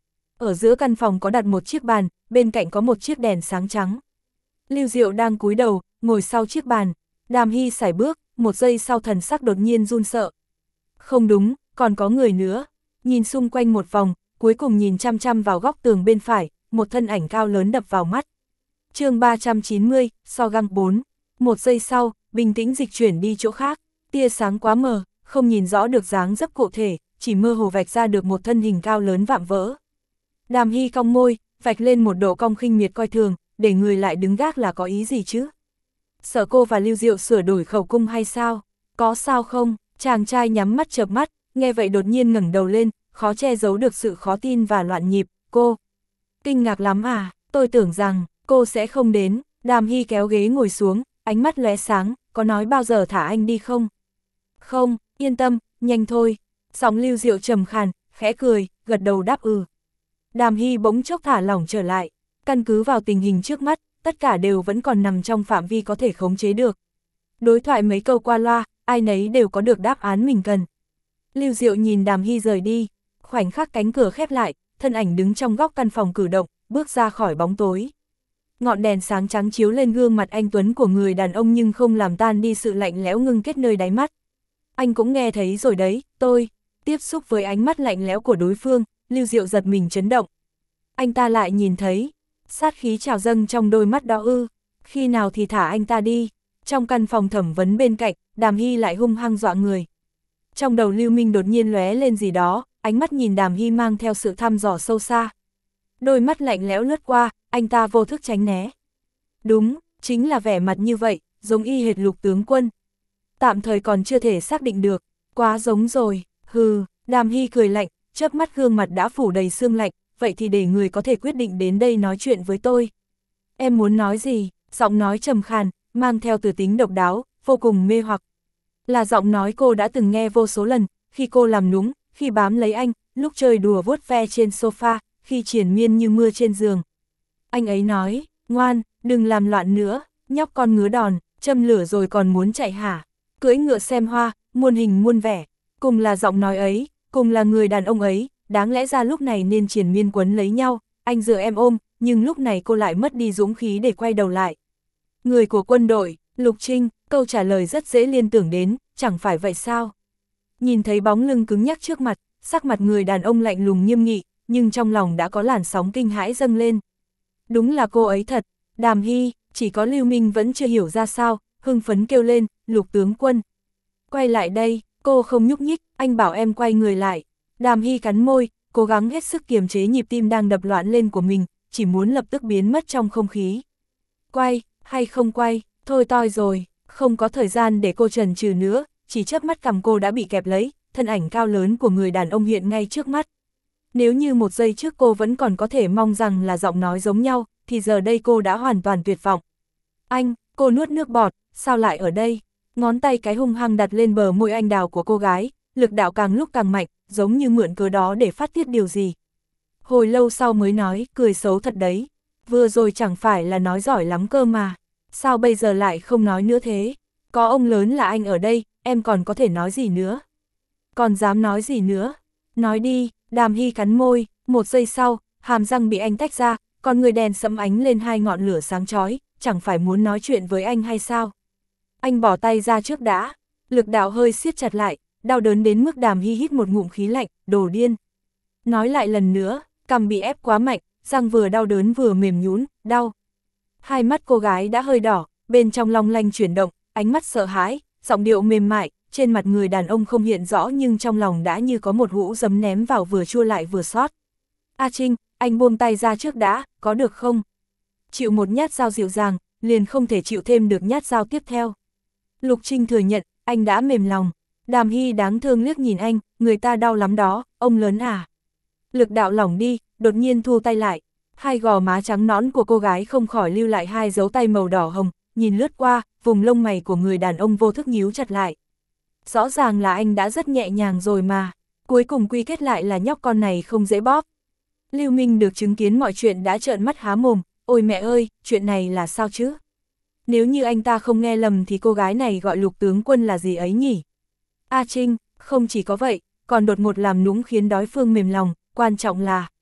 Ở giữa căn phòng có đặt một chiếc bàn, bên cạnh có một chiếc đèn sáng trắng. Lưu Diệu đang cúi đầu, ngồi sau chiếc bàn. Đàm Hy sải bước, một giây sau thần sắc đột nhiên run sợ. Không đúng, còn có người nữa. Nhìn xung quanh một vòng, cuối cùng nhìn chăm chăm vào góc tường bên phải, một thân ảnh cao lớn đập vào mắt. chương ba trăm chín mươi, so găng bốn. Một giây sau, bình tĩnh dịch chuyển đi chỗ khác. Tia sáng quá mờ, không nhìn rõ được dáng dấp cụ thể, chỉ mơ hồ vạch ra được một thân hình cao lớn vạm vỡ. Đàm Hy cong môi, vạch lên một độ cong khinh miệt coi thường, để người lại đứng gác là có ý gì chứ? Sợ cô và Lưu Diệu sửa đổi khẩu cung hay sao? Có sao không? Chàng trai nhắm mắt chợp mắt, nghe vậy đột nhiên ngẩng đầu lên, khó che giấu được sự khó tin và loạn nhịp. Cô kinh ngạc lắm à? Tôi tưởng rằng cô sẽ không đến. Đàm Hy kéo ghế ngồi xuống, ánh mắt lóe sáng, có nói bao giờ thả anh đi không? Không, yên tâm, nhanh thôi. Giọng Lưu Diệu trầm khàn, khẽ cười, gật đầu đáp ừ. Đàm Hy bỗng chốc thả lỏng trở lại, căn cứ vào tình hình trước mắt, tất cả đều vẫn còn nằm trong phạm vi có thể khống chế được. Đối thoại mấy câu qua loa, ai nấy đều có được đáp án mình cần. Lưu Diệu nhìn Đàm Hy rời đi, khoảnh khắc cánh cửa khép lại, thân ảnh đứng trong góc căn phòng cử động, bước ra khỏi bóng tối. Ngọn đèn sáng trắng chiếu lên gương mặt anh tuấn của người đàn ông nhưng không làm tan đi sự lạnh lẽo ngưng kết nơi đáy mắt. Anh cũng nghe thấy rồi đấy, tôi. Tiếp xúc với ánh mắt lạnh lẽo của đối phương, Lưu Diệu giật mình chấn động. Anh ta lại nhìn thấy, sát khí trào dâng trong đôi mắt đó ư, khi nào thì thả anh ta đi. Trong căn phòng thẩm vấn bên cạnh, Đàm Hy lại hung hăng dọa người. Trong đầu Lưu Minh đột nhiên lóe lên gì đó, ánh mắt nhìn Đàm Hy mang theo sự thăm dò sâu xa. Đôi mắt lạnh lẽo lướt qua, anh ta vô thức tránh né. Đúng, chính là vẻ mặt như vậy, giống y hệt Lục tướng quân. Tạm thời còn chưa thể xác định được, quá giống rồi, hừ. Đàm Hy cười lạnh, chớp mắt gương mặt đã phủ đầy sương lạnh, vậy thì để người có thể quyết định đến đây nói chuyện với tôi. Em muốn nói gì? Giọng nói trầm khàn, mang theo từ tính độc đáo, vô cùng mê hoặc. Là giọng nói cô đã từng nghe vô số lần, khi cô làm nũng, khi bám lấy anh, lúc chơi đùa vuốt ve trên sofa, khi triền miên như mưa trên giường. Anh ấy nói, ngoan, đừng làm loạn nữa, nhóc con ngứa đòn, châm lửa rồi còn muốn chạy hả? Cưỡi ngựa xem hoa, muôn hình muôn vẻ, cùng là giọng nói ấy, cùng là người đàn ông ấy, đáng lẽ ra lúc này nên triền miên quấn lấy nhau, anh dựa em ôm, nhưng lúc này cô lại mất đi dũng khí để quay đầu lại. Người của quân đội, Lục Trinh, câu trả lời rất dễ liên tưởng đến, chẳng phải vậy sao? Nhìn thấy bóng lưng cứng nhắc trước mặt, sắc mặt người đàn ông lạnh lùng nghiêm nghị, nhưng trong lòng đã có làn sóng kinh hãi dâng lên. Đúng là cô ấy thật, Đàm Hy, chỉ có Lưu Minh vẫn chưa hiểu ra sao, hưng phấn kêu lên, Lục tướng quân. Quay lại đây, cô không nhúc nhích, anh bảo em quay người lại. Đàm Hy cắn môi, cố gắng hết sức kiềm chế nhịp tim đang đập loạn lên của mình, chỉ muốn lập tức biến mất trong không khí. Quay, hay không quay, thôi toi rồi, không có thời gian để cô chần chừ nữa, chỉ chớp mắt cầm cô đã bị kẹp lấy, thân ảnh cao lớn của người đàn ông hiện ngay trước mắt. Nếu như một giây trước cô vẫn còn có thể mong rằng là giọng nói giống nhau, thì giờ đây cô đã hoàn toàn tuyệt vọng. Anh, cô nuốt nước bọt, sao lại ở đây? Ngón tay cái hung hăng đặt lên bờ môi anh đào của cô gái, lực đạo càng lúc càng mạnh, giống như mượn cớ đó để phát tiết điều gì. Hồi lâu sau mới nói, cười xấu thật đấy. Vừa rồi chẳng phải là nói giỏi lắm cơ mà. Sao bây giờ lại không nói nữa thế? Có ông lớn là anh ở đây, em còn có thể nói gì nữa? Còn dám nói gì nữa? Nói đi. Đàm Hy cắn môi, một giây sau, hàm răng bị anh tách ra, còn người đèn sẫm ánh lên hai ngọn lửa sáng chói, chẳng phải muốn nói chuyện với anh hay sao? Anh bỏ tay ra trước đã, lực đạo hơi siết chặt lại, đau đớn đến mức Đàm Hy hít một ngụm khí lạnh, đồ điên. Nói lại lần nữa, cằm bị ép quá mạnh, răng vừa đau đớn vừa mềm nhũn, đau. Hai mắt cô gái đã hơi đỏ, bên trong long lanh chuyển động, ánh mắt sợ hãi, giọng điệu mềm mại, trên mặt người đàn ông không hiện rõ nhưng trong lòng đã như có một hũ giấm ném vào vừa chua lại vừa xót. A Trinh, anh buông tay ra trước đã, có được không? Chịu một nhát dao dịu dàng, liền không thể chịu thêm được nhát dao tiếp theo. Lục Trinh thừa nhận, anh đã mềm lòng. Đàm Hy đáng thương liếc nhìn anh, người ta đau lắm đó, ông lớn à. Lực đạo lỏng đi, đột nhiên thu tay lại. Hai gò má trắng nõn của cô gái không khỏi lưu lại hai dấu tay màu đỏ hồng, nhìn lướt qua, vùng lông mày của người đàn ông vô thức nhíu chặt lại. Rõ ràng là anh đã rất nhẹ nhàng rồi mà, cuối cùng quy kết lại là nhóc con này không dễ bóp. Lưu Minh được chứng kiến mọi chuyện đã trợn mắt há mồm, ôi mẹ ơi, chuyện này là sao chứ? Nếu như anh ta không nghe lầm thì cô gái này gọi Lục tướng quân là gì ấy nhỉ? A Trinh, không chỉ có vậy, còn đột ngột làm nũng khiến đối phương mềm lòng, quan trọng là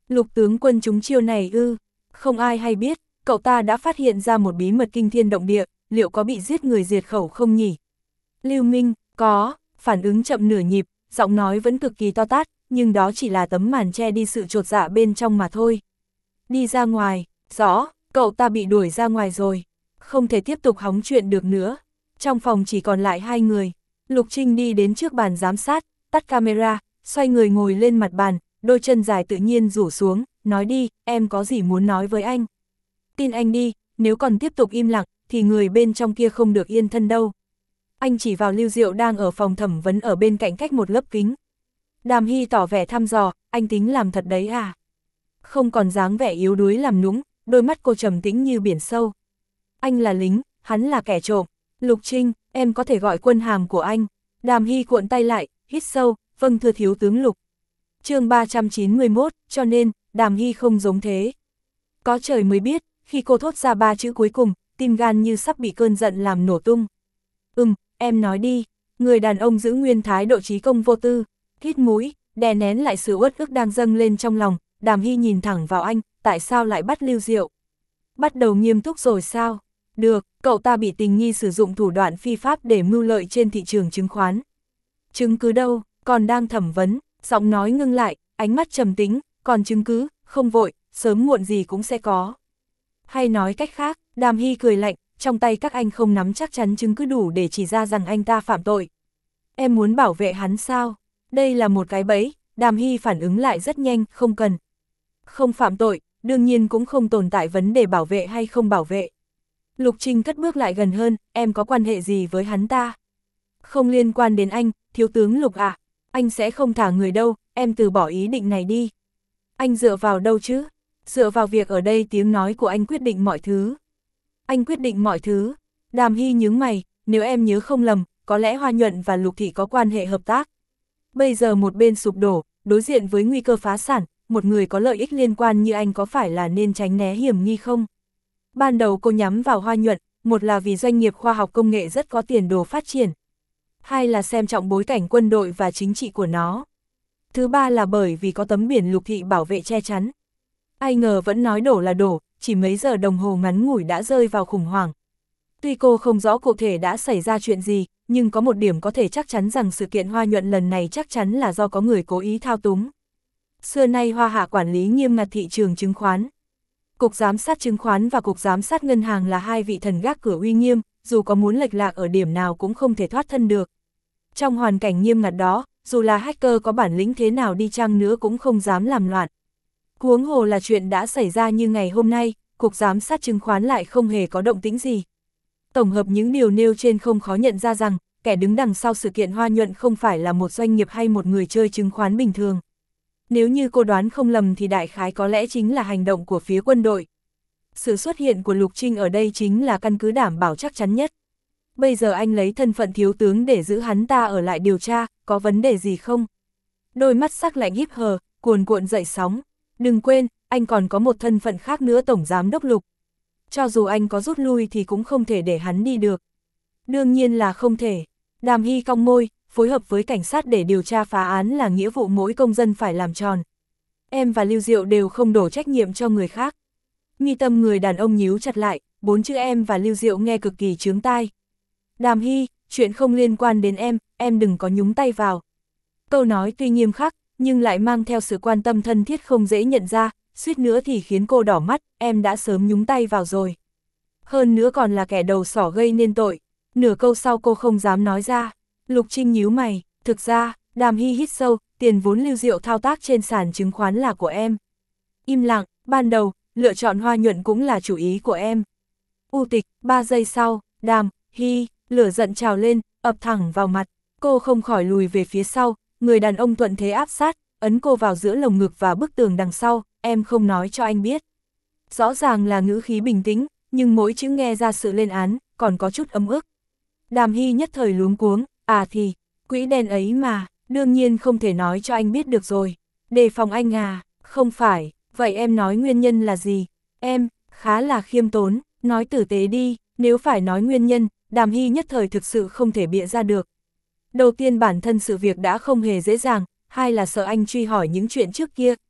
Lục tướng quân chúng chiêu này ư? Không ai hay biết, cậu ta đã phát hiện ra một bí mật kinh thiên động địa, liệu có bị giết người diệt khẩu không nhỉ? Lưu Minh, có, phản ứng chậm nửa nhịp, giọng nói vẫn cực kỳ to tát, nhưng đó chỉ là tấm màn che đi sự chột dạ bên trong mà thôi. Đi ra ngoài, rõ, cậu ta bị đuổi ra ngoài rồi, không thể tiếp tục hóng chuyện được nữa. Trong phòng chỉ còn lại hai người, Lục Trinh đi đến trước bàn giám sát, tắt camera, xoay người ngồi lên mặt bàn, đôi chân dài tự nhiên rủ xuống, nói đi, em có gì muốn nói với anh. Tin anh đi, nếu còn tiếp tục im lặng, thì người bên trong kia không được yên thân đâu. Anh chỉ vào Lưu Diệu đang ở phòng thẩm vấn ở bên cạnh cách một lớp kính. Đàm Hy tỏ vẻ thăm dò, anh tính làm thật đấy à? Không còn dáng vẻ yếu đuối làm nũng, đôi mắt cô trầm tĩnh như biển sâu. Anh là lính, hắn là kẻ trộm. Lục Trinh, em có thể gọi quân hàm của anh. Đàm Hy cuộn tay lại, hít sâu, vâng thưa thiếu tướng Lục. Chương ba trăm chín mươi mốt, cho nên, Đàm Hy không giống thế. Có trời mới biết, khi cô thốt ra ba chữ cuối cùng, tim gan như sắp bị cơn giận làm nổ tung. Ừm, em nói đi. Người đàn ông giữ nguyên thái độ trí công vô tư, hít mũi, đè nén lại sự uất ức đang dâng lên trong lòng. Đàm Hy nhìn thẳng vào anh, tại sao lại bắt Lưu Diệu? Bắt đầu nghiêm túc rồi sao? Được, cậu ta bị tình nghi sử dụng thủ đoạn phi pháp để mưu lợi trên thị trường chứng khoán. Chứng cứ đâu, còn đang thẩm vấn, giọng nói ngưng lại, ánh mắt trầm tĩnh, còn chứng cứ, không vội, sớm muộn gì cũng sẽ có. Hay nói cách khác, Đàm Hy cười lạnh, trong tay các anh không nắm chắc chắn chứng cứ đủ để chỉ ra rằng anh ta phạm tội. Em muốn bảo vệ hắn sao? Đây là một cái bẫy. Đàm Hy phản ứng lại rất nhanh, không cần. Không phạm tội, đương nhiên cũng không tồn tại vấn đề bảo vệ hay không bảo vệ. Lục Trinh cất bước lại gần hơn, em có quan hệ gì với hắn ta? Không liên quan đến anh, thiếu tướng Lục ạ. À. Anh sẽ không thả người đâu, em từ bỏ ý định này đi. Anh dựa vào đâu chứ? Dựa vào việc ở đây tiếng nói của anh quyết định mọi thứ. Anh quyết định mọi thứ. Đàm Hy nhướng mày, nếu em nhớ không lầm, có lẽ Hoa Nhuận và Lục Thị có quan hệ hợp tác. Bây giờ một bên sụp đổ, đối diện với nguy cơ phá sản, một người có lợi ích liên quan như anh có phải là nên tránh né hiểm nghi không? Ban đầu cô nhắm vào Hoa Nhuận, một là vì doanh nghiệp khoa học công nghệ rất có tiền đồ phát triển. Hai là xem trọng bối cảnh quân đội và chính trị của nó. Thứ ba là bởi vì có tấm biển Lục Thị bảo vệ che chắn. Ai ngờ vẫn nói đổ là đổ, chỉ mấy giờ đồng hồ ngắn ngủi đã rơi vào khủng hoảng. Tuy cô không rõ cụ thể đã xảy ra chuyện gì, nhưng có một điểm có thể chắc chắn rằng sự kiện Hoa Nhuận lần này chắc chắn là do có người cố ý thao túng. Xưa nay Hoa Hạ quản lý nghiêm ngặt thị trường chứng khoán. Cục giám sát chứng khoán và Cục giám sát ngân hàng là hai vị thần gác cửa uy nghiêm, dù có muốn lệch lạc ở điểm nào cũng không thể thoát thân được. Trong hoàn cảnh nghiêm ngặt đó, dù là hacker có bản lĩnh thế nào đi chăng nữa cũng không dám làm loạn. Huống hồ là chuyện đã xảy ra như ngày hôm nay, Cục giám sát chứng khoán lại không hề có động tĩnh gì. Tổng hợp những điều nêu trên không khó nhận ra rằng, kẻ đứng đằng sau sự kiện Hoa Nhuận không phải là một doanh nghiệp hay một người chơi chứng khoán bình thường. Nếu như cô đoán không lầm thì đại khái có lẽ chính là hành động của phía quân đội. Sự xuất hiện của Lục Trinh ở đây chính là căn cứ đảm bảo chắc chắn nhất. Bây giờ anh lấy thân phận thiếu tướng để giữ hắn ta ở lại điều tra, có vấn đề gì không? Đôi mắt sắc lạnh híp hờ, cuồn cuộn dậy sóng. Đừng quên, anh còn có một thân phận khác nữa, Tổng Giám đốc Lục. Cho dù anh có rút lui thì cũng không thể để hắn đi được. Đương nhiên là không thể. Đàm Hy cong môi, phối hợp với cảnh sát để điều tra phá án là nghĩa vụ mỗi công dân phải làm tròn. Em và Lưu Diệu đều không đổ trách nhiệm cho người khác. Mi tâm người đàn ông nhíu chặt lại, bốn chữ em và Lưu Diệu nghe cực kỳ chướng tai. Đàm Hy, chuyện không liên quan đến em, em đừng có nhúng tay vào. Câu nói tuy nghiêm khắc, nhưng lại mang theo sự quan tâm thân thiết không dễ nhận ra, suýt nữa thì khiến cô đỏ mắt, em đã sớm nhúng tay vào rồi. Hơn nữa còn là kẻ đầu sỏ gây nên tội. Nửa câu sau cô không dám nói ra. Lục Trinh nhíu mày, thực ra, Đàm Hy hít sâu, tiền vốn Lưu Diệu thao tác trên sàn chứng khoán là của em. Im lặng, ban đầu, lựa chọn Hoa Nhuận cũng là chủ ý của em. U tịch, ba giây sau, Đàm Hy, lửa giận trào lên, ập thẳng vào mặt. Cô không khỏi lùi về phía sau, người đàn ông thuận thế áp sát, ấn cô vào giữa lồng ngực và bức tường đằng sau, em không nói cho anh biết. Rõ ràng là ngữ khí bình tĩnh, nhưng mỗi chữ nghe ra sự lên án, còn có chút ấm ức. Đàm Hy nhất thời luống cuống, à thì, quỹ đen ấy mà, đương nhiên không thể nói cho anh biết được rồi. Đề phòng anh à, không phải, vậy em nói nguyên nhân là gì? Em, khá là khiêm tốn, nói tử tế đi, nếu phải nói nguyên nhân, Đàm Hy nhất thời thực sự không thể bịa ra được. Đầu tiên bản thân sự việc đã không hề dễ dàng, hai là sợ anh truy hỏi những chuyện trước kia,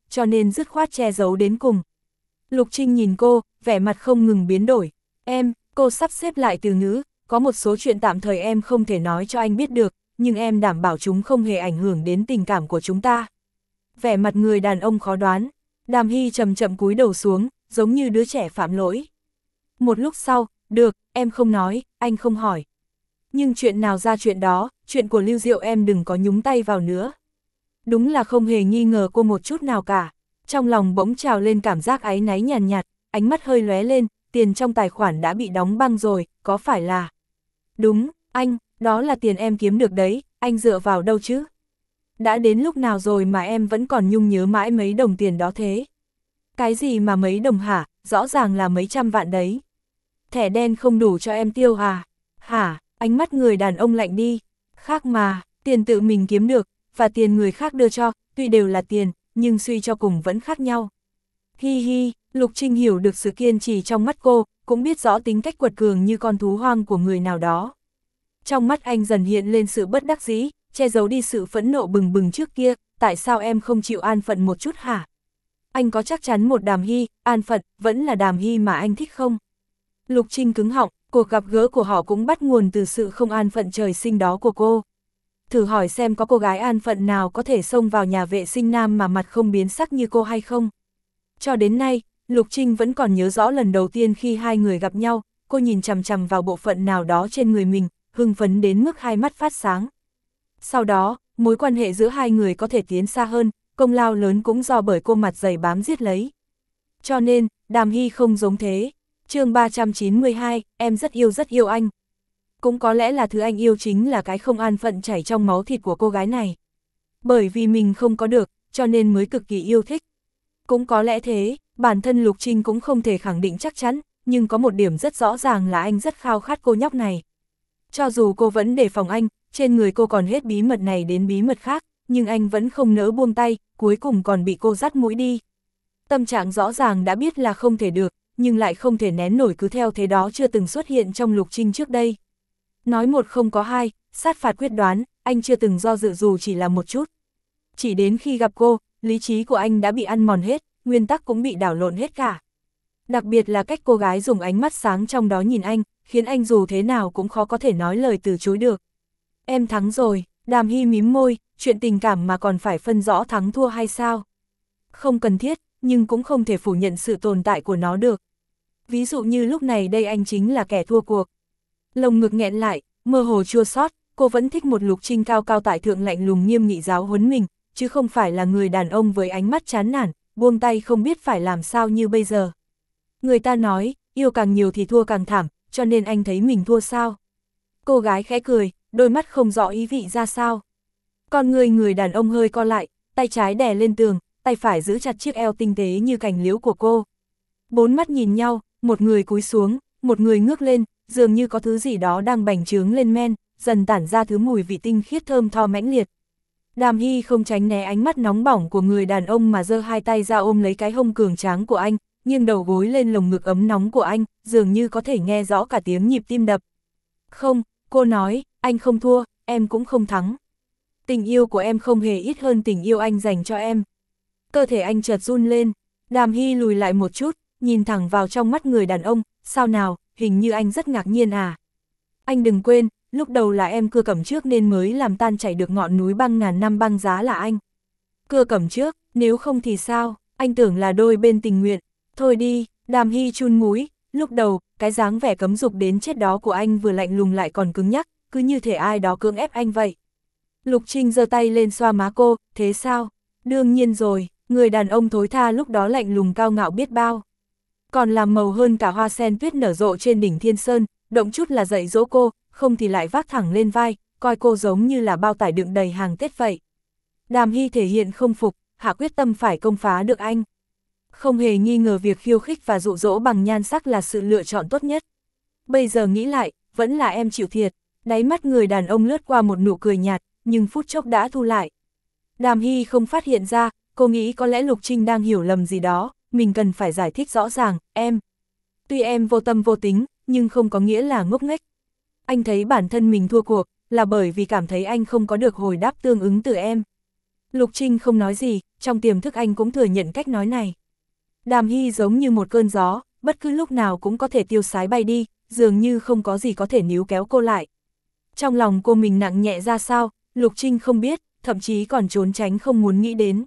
cho nên dứt khoát che giấu đến cùng. Lục Trinh nhìn cô, vẻ mặt không ngừng biến đổi. Em, cô sắp xếp lại từ ngữ, có một số chuyện tạm thời em không thể nói cho anh biết được, nhưng em đảm bảo chúng không hề ảnh hưởng đến tình cảm của chúng ta. Vẻ mặt người đàn ông khó đoán, Đàm Hy chậm chậm cúi đầu xuống, giống như đứa trẻ phạm lỗi. Một lúc sau, được, em không nói, anh không hỏi. Nhưng chuyện nào ra chuyện đó, chuyện của Lưu Diệu em đừng có nhúng tay vào nữa. Đúng là không hề nghi ngờ cô một chút nào cả. Trong lòng bỗng trào lên cảm giác áy náy nhàn nhạt, nhạt, ánh mắt hơi lóe lên, tiền trong tài khoản đã bị đóng băng rồi, có phải là... Đúng, anh, đó là tiền em kiếm được đấy, anh dựa vào đâu chứ? Đã đến lúc nào rồi mà em vẫn còn nhung nhớ mãi mấy đồng tiền đó thế? Cái gì mà mấy đồng hả, rõ ràng là mấy trăm vạn đấy. Thẻ đen không đủ cho em tiêu à? Hả, ánh mắt người đàn ông lạnh đi. Khác mà, tiền tự mình kiếm được, và tiền người khác đưa cho, tuy đều là tiền, nhưng suy cho cùng vẫn khác nhau. Hi hi, Lục Trinh hiểu được sự kiên trì trong mắt cô, cũng biết rõ tính cách quật cường như con thú hoang của người nào đó. Trong mắt anh dần hiện lên sự bất đắc dĩ, che giấu đi sự phẫn nộ bừng bừng trước kia, tại sao em không chịu an phận một chút hả? Anh có chắc chắn một Đàm Hy, an phận, vẫn là Đàm Hy mà anh thích không? Lục Trinh cứng họng, cuộc gặp gỡ của họ cũng bắt nguồn từ sự không an phận trời sinh đó của cô. Thử hỏi xem có cô gái an phận nào có thể xông vào nhà vệ sinh nam mà mặt không biến sắc như cô hay không? Cho đến nay, Lục Trinh vẫn còn nhớ rõ lần đầu tiên khi hai người gặp nhau, cô nhìn chằm chằm vào bộ phận nào đó trên người mình, hưng phấn đến mức hai mắt phát sáng. Sau đó, mối quan hệ giữa hai người có thể tiến xa hơn, công lao lớn cũng do bởi cô mặt dày bám giết lấy. Cho nên, Đàm Hy không giống thế. Chương ba trăm chín mươi hai, em rất yêu rất yêu anh. Cũng có lẽ là thứ anh yêu chính là cái không an phận chảy trong máu thịt của cô gái này. Bởi vì mình không có được, cho nên mới cực kỳ yêu thích. Cũng có lẽ thế, bản thân Lục Trinh cũng không thể khẳng định chắc chắn, nhưng có một điểm rất rõ ràng là anh rất khao khát cô nhóc này. Cho dù cô vẫn đề phòng anh, trên người cô còn hết bí mật này đến bí mật khác, nhưng anh vẫn không nỡ buông tay, cuối cùng còn bị cô dắt mũi đi. Tâm trạng rõ ràng đã biết là không thể được, nhưng lại không thể nén nổi, cứ theo thế đó chưa từng xuất hiện trong Lục Trinh trước đây. Nói một không có hai, sát phạt quyết đoán, anh chưa từng do dự dù chỉ là một chút. Chỉ đến khi gặp cô, lý trí của anh đã bị ăn mòn hết, nguyên tắc cũng bị đảo lộn hết cả. Đặc biệt là cách cô gái dùng ánh mắt sáng trong đó nhìn anh, khiến anh dù thế nào cũng khó có thể nói lời từ chối được. Em thắng rồi, Đàm Hy mím môi, chuyện tình cảm mà còn phải phân rõ thắng thua hay sao? Không cần thiết, nhưng cũng không thể phủ nhận sự tồn tại của nó được. Ví dụ như lúc này đây anh chính là kẻ thua cuộc. Lồng ngực nghẹn lại, mơ hồ chua xót, cô vẫn thích một Lục Trinh cao cao tại thượng lạnh lùng nghiêm nghị giáo huấn mình, chứ không phải là người đàn ông với ánh mắt chán nản, buông tay không biết phải làm sao như bây giờ. Người ta nói, yêu càng nhiều thì thua càng thảm, cho nên anh thấy mình thua sao? Cô gái khẽ cười, đôi mắt không rõ ý vị ra sao. Con người người đàn ông hơi co lại, tay trái đè lên tường, tay phải giữ chặt chiếc eo tinh tế như cành liễu của cô. Bốn mắt nhìn nhau, một người cúi xuống, một người ngước lên, dường như có thứ gì đó đang bành trướng lên men, dần tản ra thứ mùi vị tinh khiết thơm tho mãnh liệt. Đàm Hy không tránh né ánh mắt nóng bỏng của người đàn ông mà giơ hai tay ra ôm lấy cái hông cường tráng của anh, nghiêng đầu gối lên lồng ngực ấm nóng của anh, dường như có thể nghe rõ cả tiếng nhịp tim đập. Không, cô nói, anh không thua, em cũng không thắng. Tình yêu của em không hề ít hơn tình yêu anh dành cho em. Cơ thể anh chợt run lên, Đàm Hy lùi lại một chút, nhìn thẳng vào trong mắt người đàn ông, sao nào, hình như anh rất ngạc nhiên à. Anh đừng quên, lúc đầu là em cưa cẩm trước nên mới làm tan chảy được ngọn núi băng ngàn năm băng giá là anh. Cưa cẩm trước, nếu không thì sao, anh tưởng là đôi bên tình nguyện. Thôi đi, Đàm Hy chun múi, lúc đầu, cái dáng vẻ cấm dục đến chết đó của anh vừa lạnh lùng lại còn cứng nhắc, cứ như thể ai đó cưỡng ép anh vậy. Lục Trinh giơ tay lên xoa má cô, thế sao? Đương nhiên rồi, người đàn ông thối tha lúc đó lạnh lùng cao ngạo biết bao. Còn làm màu hơn cả hoa sen tuyết nở rộ trên đỉnh Thiên Sơn, động chút là dạy dỗ cô, không thì lại vác thẳng lên vai, coi cô giống như là bao tải đựng đầy hàng Tết vậy. Đàm Hy thể hiện không phục, hạ quyết tâm phải công phá được anh. Không hề nghi ngờ việc khiêu khích và dụ dỗ bằng nhan sắc là sự lựa chọn tốt nhất. Bây giờ nghĩ lại, vẫn là em chịu thiệt, đáy mắt người đàn ông lướt qua một nụ cười nhạt, nhưng phút chốc đã thu lại. Đàm Hy không phát hiện ra, cô nghĩ có lẽ Lục Trinh đang hiểu lầm gì đó, mình cần phải giải thích rõ ràng, em. Tuy em vô tâm vô tính, nhưng không có nghĩa là ngốc nghếch. Anh thấy bản thân mình thua cuộc, là bởi vì cảm thấy anh không có được hồi đáp tương ứng từ em. Lục Trinh không nói gì, trong tiềm thức anh cũng thừa nhận cách nói này. Đàm Hy giống như một cơn gió, bất cứ lúc nào cũng có thể tiêu sái bay đi, dường như không có gì có thể níu kéo cô lại. Trong lòng cô mình nặng nhẹ ra sao, Lục Trinh không biết, thậm chí còn trốn tránh không muốn nghĩ đến.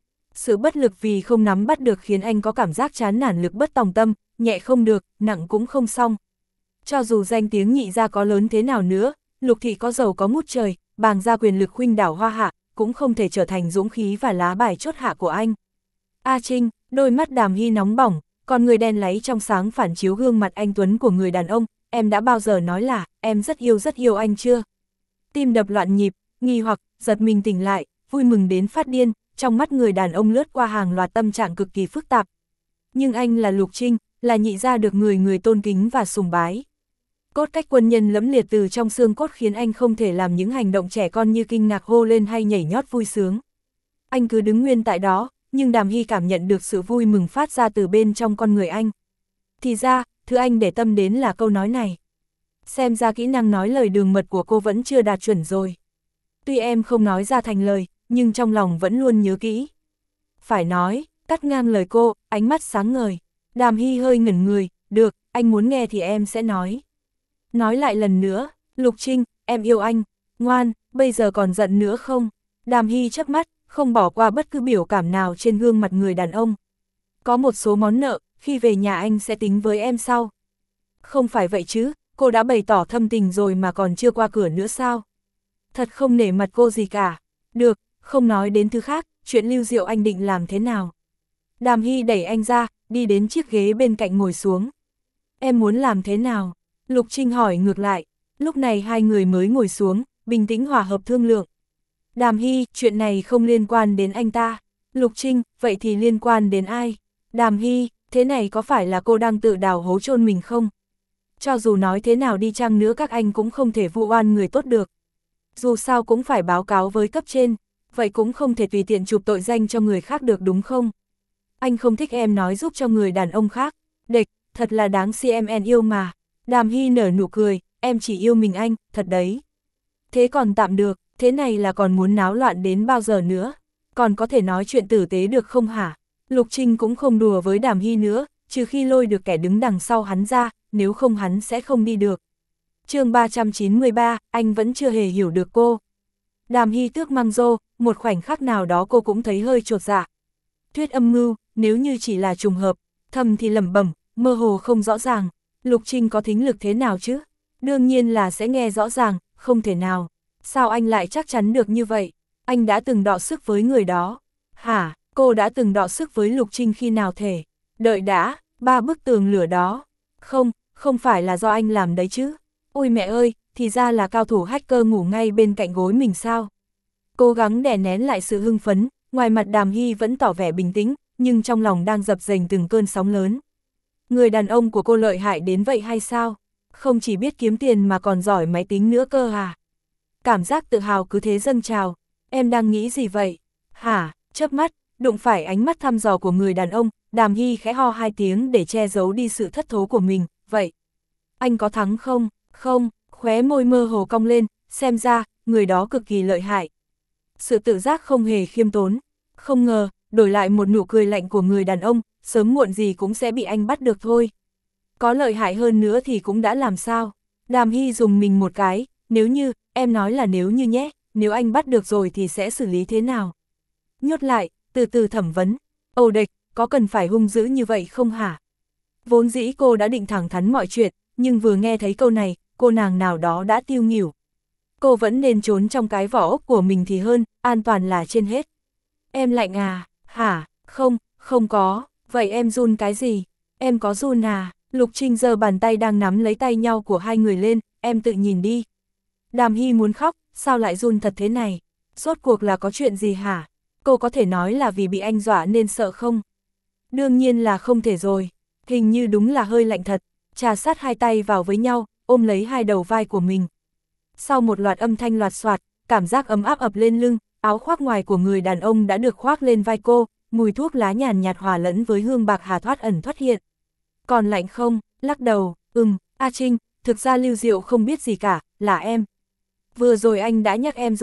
Sự bất lực vì không nắm bắt được khiến anh có cảm giác chán nản, lực bất tòng tâm, nhẹ không được, nặng cũng không xong. Cho dù danh tiếng Nhị gia có lớn thế nào nữa, Lục thị có giàu có ngút trời, bàng gia quyền lực khuynh đảo hoa hạ, cũng không thể trở thành dũng khí và lá bài chốt hạ của anh. A Trinh, đôi mắt Đàm Hy nóng bỏng, còn người đen láy trong sáng phản chiếu gương mặt anh tuấn của người đàn ông, em đã bao giờ nói là, em rất yêu rất yêu anh chưa? Tim đập loạn nhịp, nghi hoặc, giật mình tỉnh lại, vui mừng đến phát điên, trong mắt người đàn ông lướt qua hàng loạt tâm trạng cực kỳ phức tạp. Nhưng anh là Lục Trinh, là Nhị gia được người người tôn kính và sùng bái. Cốt cách quân nhân lẫm liệt từ trong xương cốt khiến anh không thể làm những hành động trẻ con như kinh ngạc hô lên hay nhảy nhót vui sướng. Anh cứ đứng nguyên tại đó, nhưng Đàm Hy cảm nhận được sự vui mừng phát ra từ bên trong con người anh. Thì ra, thứ anh để tâm đến là câu nói này. Xem ra kỹ năng nói lời đường mật của cô vẫn chưa đạt chuẩn rồi. Tuy em không nói ra thành lời, nhưng trong lòng vẫn luôn nhớ kỹ. Phải nói, cắt ngang lời cô, ánh mắt sáng ngời. Đàm Hy hơi ngẩn người, được, anh muốn nghe thì em sẽ nói. Nói lại lần nữa, Lục Trinh, em yêu anh, ngoan, bây giờ còn giận nữa không? Đàm Hy chớp mắt, không bỏ qua bất cứ biểu cảm nào trên gương mặt người đàn ông. Có một số món nợ, khi về nhà anh sẽ tính với em sau. Không phải vậy chứ, cô đã bày tỏ thâm tình rồi mà còn chưa qua cửa nữa sao? Thật không nể mặt cô gì cả. Được, không nói đến thứ khác, chuyện Lưu Diệu anh định làm thế nào? Đàm Hy đẩy anh ra, đi đến chiếc ghế bên cạnh ngồi xuống. Em muốn làm thế nào? Lục Trinh hỏi ngược lại. Lúc này hai người mới ngồi xuống, bình tĩnh hòa hợp thương lượng. Đàm Hy, chuyện này không liên quan đến anh ta. Lục Trinh, vậy thì liên quan đến ai? Đàm Hy, thế này có phải là cô đang tự đào hố chôn mình không? Cho dù nói thế nào đi chăng nữa các anh cũng không thể vu oan người tốt được. Dù sao cũng phải báo cáo với cấp trên, vậy cũng không thể tùy tiện chụp tội danh cho người khác được đúng không? Anh không thích em nói giúp cho người đàn ông khác. Địch, thật là đáng si em en yêu mà. Đàm Hy nở nụ cười, em chỉ yêu mình anh, thật đấy. Thế còn tạm được, thế này là còn muốn náo loạn đến bao giờ nữa? Còn có thể nói chuyện tử tế được không hả? Lục Trinh cũng không đùa với Đàm Hy nữa, trừ khi lôi được kẻ đứng đằng sau hắn ra, nếu không hắn sẽ không đi được. chương ba trăm chín mươi ba, anh vẫn chưa hề hiểu được cô. Đàm Hy tước mang rô, một khoảnh khắc nào đó cô cũng thấy hơi chột dạ. Thuyết âm mưu, nếu như chỉ là trùng hợp, thầm thì lẩm bẩm, mơ hồ không rõ ràng. Lục Trinh có thính lực thế nào chứ? Đương nhiên là sẽ nghe rõ ràng, không thể nào. Sao anh lại chắc chắn được như vậy? Anh đã từng đọ sức với người đó. Hả, cô đã từng đọ sức với Lục Trinh khi nào thể? Đợi đã, ba bức tường lửa đó. Không, không phải là do anh làm đấy chứ. Ôi mẹ ơi, thì ra là cao thủ hacker ngủ ngay bên cạnh gối mình sao? Cố gắng đè nén lại sự hưng phấn, ngoài mặt Đàm Hy vẫn tỏ vẻ bình tĩnh, nhưng trong lòng đang dập dềnh từng cơn sóng lớn. Người đàn ông của cô lợi hại đến vậy hay sao? Không chỉ biết kiếm tiền mà còn giỏi máy tính nữa cơ à? Cảm giác tự hào cứ thế dâng trào. Em đang nghĩ gì vậy? Hả? Chớp mắt, đụng phải ánh mắt thăm dò của người đàn ông, Đàm Hy khẽ ho hai tiếng để che giấu đi sự thất thố của mình. Vậy, anh có thắng không? Không, khóe môi mơ hồ cong lên, xem ra, người đó cực kỳ lợi hại. Sự tự giác không hề khiêm tốn. Không ngờ, đổi lại một nụ cười lạnh của người đàn ông, sớm muộn gì cũng sẽ bị anh bắt được thôi. Có lợi hại hơn nữa thì cũng đã làm sao? Đàm Hy dùng mình một cái, nếu như, em nói là nếu như nhé, nếu anh bắt được rồi thì sẽ xử lý thế nào? Nhốt lại, từ từ thẩm vấn. Ồ địch, có cần phải hung dữ như vậy không hả? Vốn dĩ cô đã định thẳng thắn mọi chuyện, nhưng vừa nghe thấy câu này, cô nàng nào đó đã tiêu nghỉu. Cô vẫn nên trốn trong cái vỏ ốc của mình thì hơn, an toàn là trên hết. Em lạnh à? Hả? Không, không có. Vậy em run cái gì? Em có run à? Lục Trinh giơ bàn tay đang nắm lấy tay nhau của hai người lên, em tự nhìn đi. Đàm Hy muốn khóc, sao lại run thật thế này? Rốt cuộc là có chuyện gì hả? Cô có thể nói là vì bị anh dọa nên sợ không? Đương nhiên là không thể rồi. Hình như đúng là hơi lạnh thật. Trà sát hai tay vào với nhau, ôm lấy hai đầu vai của mình. Sau một loạt âm thanh loạt soạt, cảm giác ấm áp ập lên lưng, áo khoác ngoài của người đàn ông đã được khoác lên vai cô, mùi thuốc lá nhàn nhạt hòa lẫn với hương bạc hà thoát ẩn thoát hiện. Còn lạnh không? Lắc đầu, ừm, A Trinh, thực ra Lưu Diệu không biết gì cả, là em. Vừa rồi anh đã nhắc em rồi,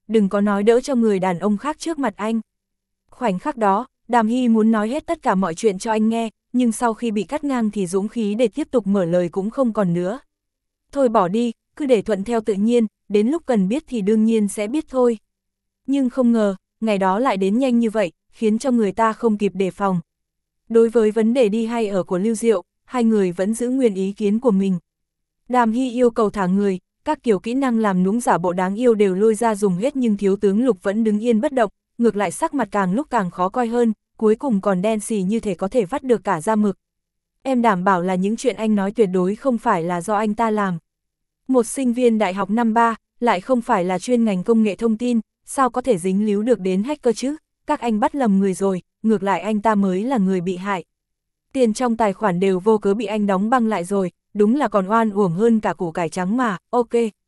đừng có nói đỡ cho người đàn ông khác trước mặt anh. Khoảnh khắc đó, Đàm Hy muốn nói hết tất cả mọi chuyện cho anh nghe, nhưng sau khi bị cắt ngang thì dũng khí để tiếp tục mở lời cũng không còn nữa. Thôi bỏ đi, cứ để thuận theo tự nhiên, đến lúc cần biết thì đương nhiên sẽ biết thôi. Nhưng không ngờ, ngày đó lại đến nhanh như vậy, khiến cho người ta không kịp đề phòng. Đối với vấn đề đi hay ở của Lưu Diệu, hai người vẫn giữ nguyên ý kiến của mình. Đàm Hy yêu cầu thả người, các kiểu kỹ năng làm nũng giả bộ đáng yêu đều lôi ra dùng hết, nhưng thiếu tướng Lục vẫn đứng yên bất động, ngược lại sắc mặt càng lúc càng khó coi hơn, cuối cùng còn đen xì như thể có thể vắt được cả da mực. Em đảm bảo là những chuyện anh nói tuyệt đối không phải là do anh ta làm. Một sinh viên đại học năm ba, lại không phải là chuyên ngành công nghệ thông tin, sao có thể dính líu được đến hacker chứ? Các anh bắt lầm người rồi, ngược lại anh ta mới là người bị hại. Tiền trong tài khoản đều vô cớ bị anh đóng băng lại rồi, đúng là còn oan uổng hơn cả củ cải trắng mà, ok.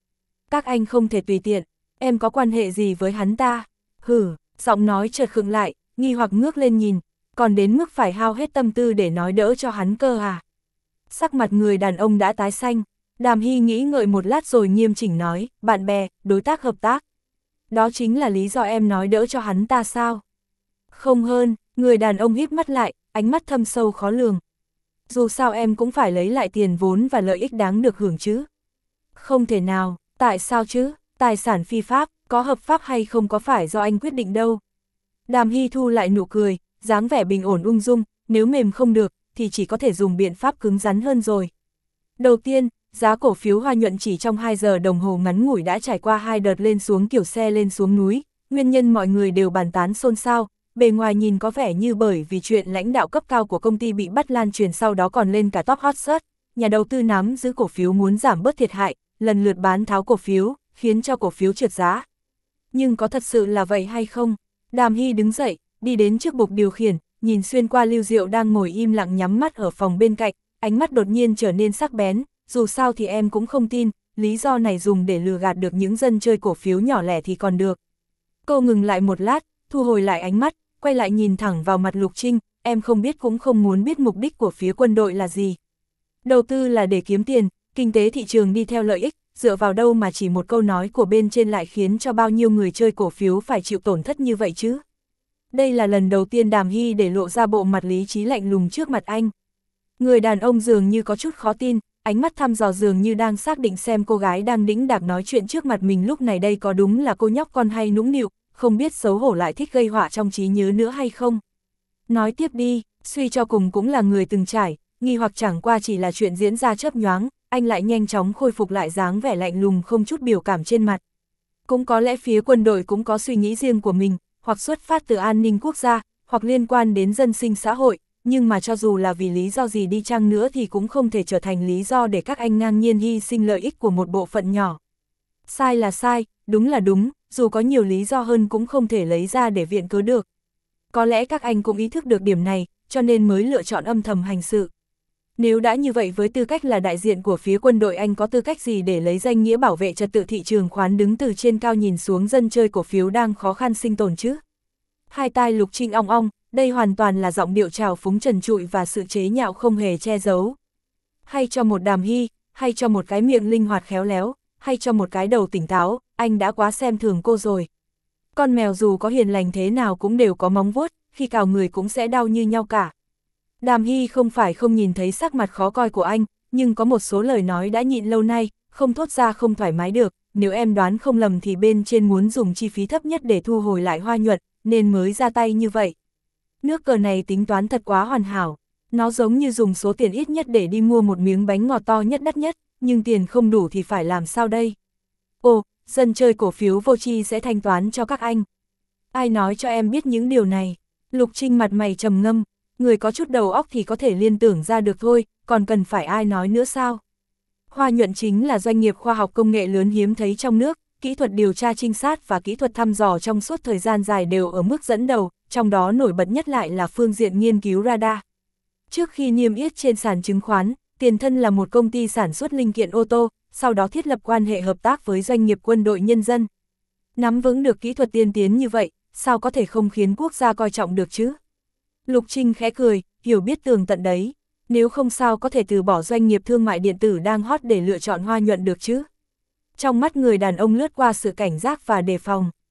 Các anh không thể tùy tiện, em có quan hệ gì với hắn ta? Hử, giọng nói chợt khựng lại, nghi hoặc ngước lên nhìn, còn đến mức phải hao hết tâm tư để nói đỡ cho hắn cơ à? Sắc mặt người đàn ông đã tái xanh, Đàm Hy nghĩ ngợi một lát rồi nghiêm chỉnh nói, bạn bè, đối tác hợp tác. Đó chính là lý do em nói đỡ cho hắn ta sao? Không hơn, người đàn ông híp mắt lại, ánh mắt thâm sâu khó lường. Dù sao em cũng phải lấy lại tiền vốn và lợi ích đáng được hưởng chứ. Không thể nào, tại sao chứ? Tài sản phi pháp, có hợp pháp hay không có phải do anh quyết định đâu. Đàm Hy thu lại nụ cười, dáng vẻ bình ổn ung dung, nếu mềm không được, thì chỉ có thể dùng biện pháp cứng rắn hơn rồi. Đầu tiên, giá cổ phiếu Hoa Nhuận chỉ trong hai giờ đồng hồ ngắn ngủi đã trải qua hai đợt lên xuống kiểu xe lên xuống núi, nguyên nhân mọi người đều bàn tán xôn xao, bề ngoài nhìn có vẻ như bởi vì chuyện lãnh đạo cấp cao của công ty bị bắt lan truyền, sau đó còn lên cả top hot search, nhà đầu tư nắm giữ cổ phiếu muốn giảm bớt thiệt hại, lần lượt bán tháo cổ phiếu, khiến cho cổ phiếu trượt giá. Nhưng có thật sự là vậy hay không? Đàm Hy đứng dậy, đi đến trước bục điều khiển, nhìn xuyên qua Lưu Diệu đang ngồi im lặng nhắm mắt ở phòng bên cạnh, ánh mắt đột nhiên trở nên sắc bén, dù sao thì em cũng không tin, lý do này dùng để lừa gạt được những dân chơi cổ phiếu nhỏ lẻ thì còn được. Cô ngừng lại một lát, thu hồi lại ánh mắt, quay lại nhìn thẳng vào mặt Lục Trinh, em không biết cũng không muốn biết mục đích của phía quân đội là gì. Đầu tư là để kiếm tiền, kinh tế thị trường đi theo lợi ích, dựa vào đâu mà chỉ một câu nói của bên trên lại khiến cho bao nhiêu người chơi cổ phiếu phải chịu tổn thất như vậy chứ? Đây là lần đầu tiên Đàm Hy để lộ ra bộ mặt lý trí lạnh lùng trước mặt anh. Người đàn ông dường như có chút khó tin, ánh mắt thăm dò dường như đang xác định xem cô gái đang đĩnh đạc nói chuyện trước mặt mình lúc này đây có đúng là cô nhóc con hay nũng nịu, không biết xấu hổ lại thích gây họa trong trí nhớ nữa hay không. Nói tiếp đi, suy cho cùng cũng là người từng trải, nghi hoặc chẳng qua chỉ là chuyện diễn ra chớp nhoáng, anh lại nhanh chóng khôi phục lại dáng vẻ lạnh lùng không chút biểu cảm trên mặt. Cũng có lẽ phía quân đội cũng có suy nghĩ riêng của mình, hoặc xuất phát từ an ninh quốc gia, hoặc liên quan đến dân sinh xã hội, nhưng mà cho dù là vì lý do gì đi chăng nữa thì cũng không thể trở thành lý do để các anh ngang nhiên hy sinh lợi ích của một bộ phận nhỏ. Sai là sai, đúng là đúng, dù có nhiều lý do hơn cũng không thể lấy ra để viện cớ được. Có lẽ các anh cũng ý thức được điểm này, cho nên mới lựa chọn âm thầm hành sự. Nếu đã như vậy, với tư cách là đại diện của phía quân đội, anh có tư cách gì để lấy danh nghĩa bảo vệ trật tự thị trường khoán đứng từ trên cao nhìn xuống dân chơi cổ phiếu đang khó khăn sinh tồn chứ? Hai tai Lục Trinh ong ong, đây hoàn toàn là giọng điệu trào phúng trần trụi và sự chế nhạo không hề che giấu. Hay cho một Đàm Hy, hay cho một cái miệng linh hoạt khéo léo, hay cho một cái đầu tỉnh táo, anh đã quá xem thường cô rồi. Con mèo dù có hiền lành thế nào cũng đều có móng vuốt, khi cào người cũng sẽ đau như nhau cả. Đàm Hy không phải không nhìn thấy sắc mặt khó coi của anh, nhưng có một số lời nói đã nhịn lâu nay, không thốt ra không thoải mái được, nếu em đoán không lầm thì bên trên muốn dùng chi phí thấp nhất để thu hồi lại Hoa Nhuận, nên mới ra tay như vậy. Nước cờ này tính toán thật quá hoàn hảo, nó giống như dùng số tiền ít nhất để đi mua một miếng bánh ngọt to nhất đắt nhất, nhưng tiền không đủ thì phải làm sao đây? Ồ, dân chơi cổ phiếu vô tri sẽ thanh toán cho các anh. Ai nói cho em biết những điều này? Lục Trinh mặt mày trầm ngâm, người có chút đầu óc thì có thể liên tưởng ra được thôi, còn cần phải ai nói nữa sao? Hoa Nhuận chính là doanh nghiệp khoa học công nghệ lớn hiếm thấy trong nước, kỹ thuật điều tra trinh sát và kỹ thuật thăm dò trong suốt thời gian dài đều ở mức dẫn đầu, trong đó nổi bật nhất lại là phương diện nghiên cứu radar. Trước khi niêm yết trên sàn chứng khoán, tiền thân là một công ty sản xuất linh kiện ô tô, sau đó thiết lập quan hệ hợp tác với doanh nghiệp quân đội nhân dân. Nắm vững được kỹ thuật tiên tiến như vậy, sao có thể không khiến quốc gia coi trọng được chứ? Lục Trinh khẽ cười, hiểu biết tường tận đấy, nếu không sao có thể từ bỏ doanh nghiệp thương mại điện tử đang hot để lựa chọn Hoa Nhuận được chứ? Trong mắt người đàn ông lướt qua sự cảnh giác và đề phòng.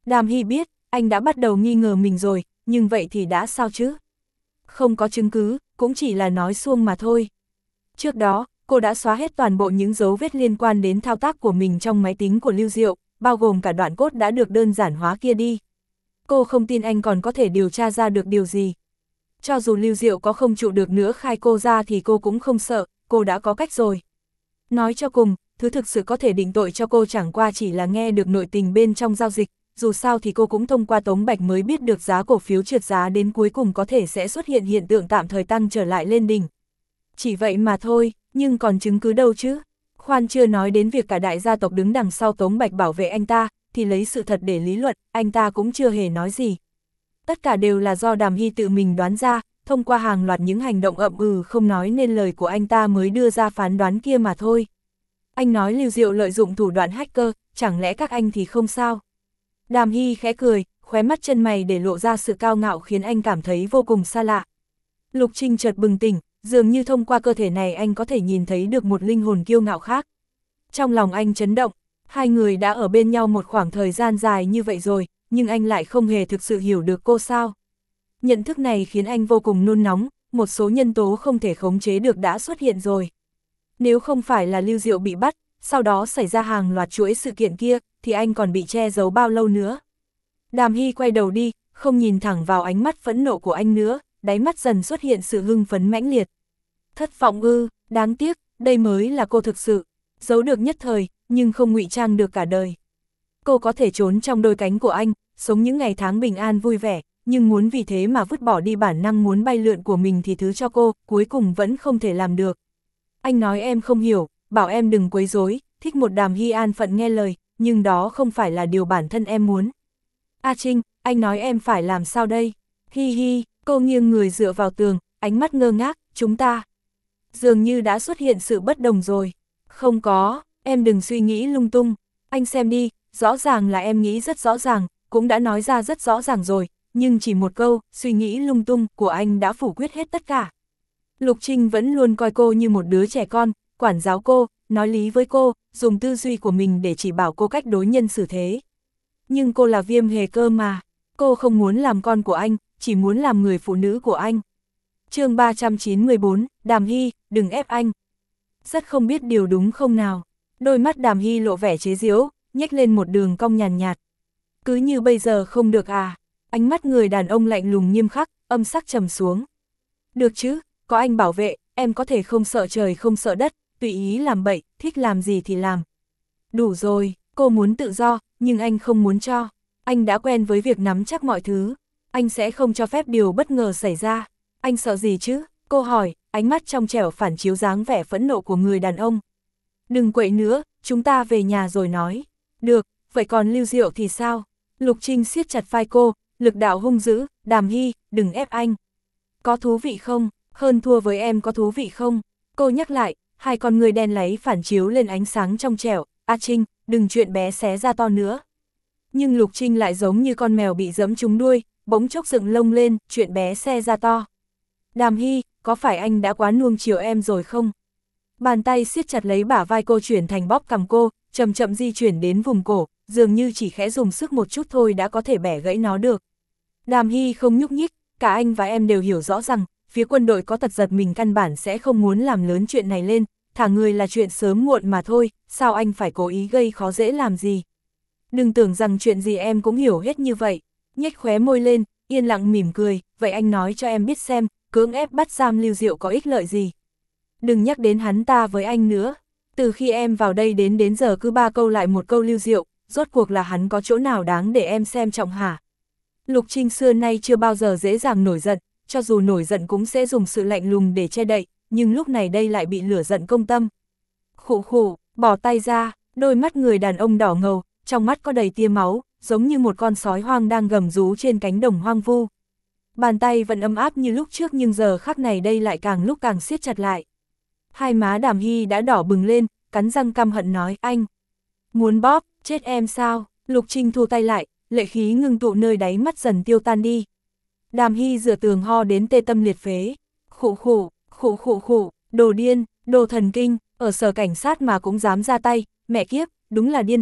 Đàm Hy biết, anh đã bắt đầu nghi ngờ mình rồi, nhưng vậy thì đã sao chứ? Không có chứng cứ, cũng chỉ là nói suông mà thôi. Trước đó, cô đã xóa hết toàn bộ những dấu vết liên quan đến thao tác của mình trong máy tính của Lưu Diệu, bao gồm cả đoạn code đã được đơn giản hóa kia đi. Cô không tin anh còn có thể điều tra ra được điều gì. Cho dù Lưu Diệu có không trụ được nữa khai cô ra thì cô cũng không sợ, cô đã có cách rồi. Nói cho cùng, thứ thực sự có thể định tội cho cô chẳng qua chỉ là nghe được nội tình bên trong giao dịch, dù sao thì cô cũng thông qua Tống Bạch mới biết được giá cổ phiếu trượt giá đến cuối cùng có thể sẽ xuất hiện hiện tượng tạm thời tăng trở lại lên đỉnh. Chỉ vậy mà thôi, nhưng còn chứng cứ đâu chứ? Khoan chưa nói đến việc cả đại gia tộc đứng đằng sau Tống Bạch bảo vệ anh ta, thì lấy sự thật để lý luận, anh ta cũng chưa hề nói gì. Tất cả đều là do Đàm Hy tự mình đoán ra, thông qua hàng loạt những hành động ậm ừ không nói nên lời của anh ta mới đưa ra phán đoán kia mà thôi. Anh nói Lưu Diệu lợi dụng thủ đoạn hacker, chẳng lẽ các anh thì không sao? Đàm Hy khẽ cười, khóe mắt chân mày để lộ ra sự cao ngạo khiến anh cảm thấy vô cùng xa lạ. Lục Trinh chợt bừng tỉnh, dường như thông qua cơ thể này anh có thể nhìn thấy được một linh hồn kiêu ngạo khác. Trong lòng anh chấn động, hai người đã ở bên nhau một khoảng thời gian dài như vậy rồi, nhưng anh lại không hề thực sự hiểu được cô sao. Nhận thức này khiến anh vô cùng nôn nóng, một số nhân tố không thể khống chế được đã xuất hiện rồi. Nếu không phải là Lưu Diệu bị bắt, sau đó xảy ra hàng loạt chuỗi sự kiện kia, thì anh còn bị che giấu bao lâu nữa. Đàm Hy quay đầu đi, không nhìn thẳng vào ánh mắt phẫn nộ của anh nữa, đáy mắt dần xuất hiện sự hưng phấn mãnh liệt. Thất vọng ư, đáng tiếc, đây mới là cô thực sự, giấu được nhất thời, nhưng không ngụy trang được cả đời. Cô có thể trốn trong đôi cánh của anh, sống những ngày tháng bình an vui vẻ, nhưng muốn vì thế mà vứt bỏ đi bản năng muốn bay lượn của mình thì thứ cho cô, cuối cùng vẫn không thể làm được. Anh nói em không hiểu, bảo em đừng quấy rối, thích một Đàm Hy an phận nghe lời, nhưng đó không phải là điều bản thân em muốn. A Trinh, anh nói em phải làm sao đây? Hi hi, cô nghiêng người dựa vào tường, ánh mắt ngơ ngác, chúng ta. Dường như đã xuất hiện sự bất đồng rồi. Không có, em đừng suy nghĩ lung tung, anh xem đi, rõ ràng là em nghĩ rất rõ ràng, cũng đã nói ra rất rõ ràng rồi, nhưng chỉ một câu, suy nghĩ lung tung của anh đã phủ quyết hết tất cả. Lục Trinh vẫn luôn coi cô như một đứa trẻ con, quản giáo cô, nói lý với cô, dùng tư duy của mình để chỉ bảo cô cách đối nhân xử thế. Nhưng cô là Viêm Hề cơ mà, cô không muốn làm con của anh, chỉ muốn làm người phụ nữ của anh. Chương ba trăm chín mươi bốn, Đàm Hy, đừng ép anh. Rất không biết điều đúng không nào. Đôi mắt Đàm Hy lộ vẻ chế giễu, nhếch lên một đường cong nhàn nhạt, nhạt. Cứ như bây giờ không được à? Ánh mắt người đàn ông lạnh lùng nghiêm khắc, âm sắc trầm xuống. Được chứ, có anh bảo vệ, em có thể không sợ trời không sợ đất, tùy ý làm bậy, thích làm gì thì làm. Đủ rồi, cô muốn tự do, nhưng anh không muốn cho. Anh đã quen với việc nắm chắc mọi thứ. Anh sẽ không cho phép điều bất ngờ xảy ra. Anh sợ gì chứ? Cô hỏi, ánh mắt trong trẻo phản chiếu dáng vẻ phẫn nộ của người đàn ông. Đừng quậy nữa, chúng ta về nhà rồi nói. Được, vậy còn Lưu Diệu thì sao? Lục Trinh siết chặt vai cô, lực đạo hung dữ, Đàm Hy, đừng ép anh. Có thú vị không? Hơn thua với em có thú vị không? Cô nhắc lại, hai con người đen láy phản chiếu lên ánh sáng trong trẻo. A Trinh, đừng chuyện bé xé ra to nữa. Nhưng Lục Trinh lại giống như con mèo bị giẫm trúng đuôi, bỗng chốc dựng lông lên, chuyện bé xé ra to. Đàm Hy, có phải anh đã quá nuông chiều em rồi không? Bàn tay siết chặt lấy bả vai cô chuyển thành bóp cằm cô, chậm chậm di chuyển đến vùng cổ, dường như chỉ khẽ dùng sức một chút thôi đã có thể bẻ gãy nó được. Đàm Hy không nhúc nhích, cả anh và em đều hiểu rõ rằng, phía quân đội có tật giật mình căn bản sẽ không muốn làm lớn chuyện này lên, thả người là chuyện sớm muộn mà thôi, sao anh phải cố ý gây khó dễ làm gì? Đừng tưởng rằng chuyện gì em cũng hiểu hết như vậy. Nhếch khóe môi lên, yên lặng mỉm cười, vậy anh nói cho em biết xem, cưỡng ép bắt giam Lưu Diệu có ích lợi gì? Đừng nhắc đến hắn ta với anh nữa. Từ khi em vào đây đến đến giờ cứ ba câu lại một câu Lưu Diệu, rốt cuộc là hắn có chỗ nào đáng để em xem trọng hả? Lục Trinh xưa nay chưa bao giờ dễ dàng nổi giận, cho dù nổi giận cũng sẽ dùng sự lạnh lùng để che đậy, nhưng lúc này đây lại bị lửa giận công tâm. Khụ khụ, bỏ tay ra, đôi mắt người đàn ông đỏ ngầu, trong mắt có đầy tia máu, giống như một con sói hoang đang gầm rú trên cánh đồng hoang vu. Bàn tay vẫn ấm áp như lúc trước nhưng giờ khắc này đây lại càng lúc càng siết chặt lại. Hai má Đàm Hy đã đỏ bừng lên, cắn răng căm hận nói, anh muốn bóp, chết em sao? Lục Trinh thu tay lại, lệ khí ngưng tụ nơi đáy mắt dần tiêu tan đi. Đàm Hy dựa tường ho đến tê tâm liệt phế. Khụ khụ, khụ khụ khụ, đồ điên, đồ thần kinh, ở sở cảnh sát mà cũng dám ra tay, mẹ kiếp, đúng là điên rồ,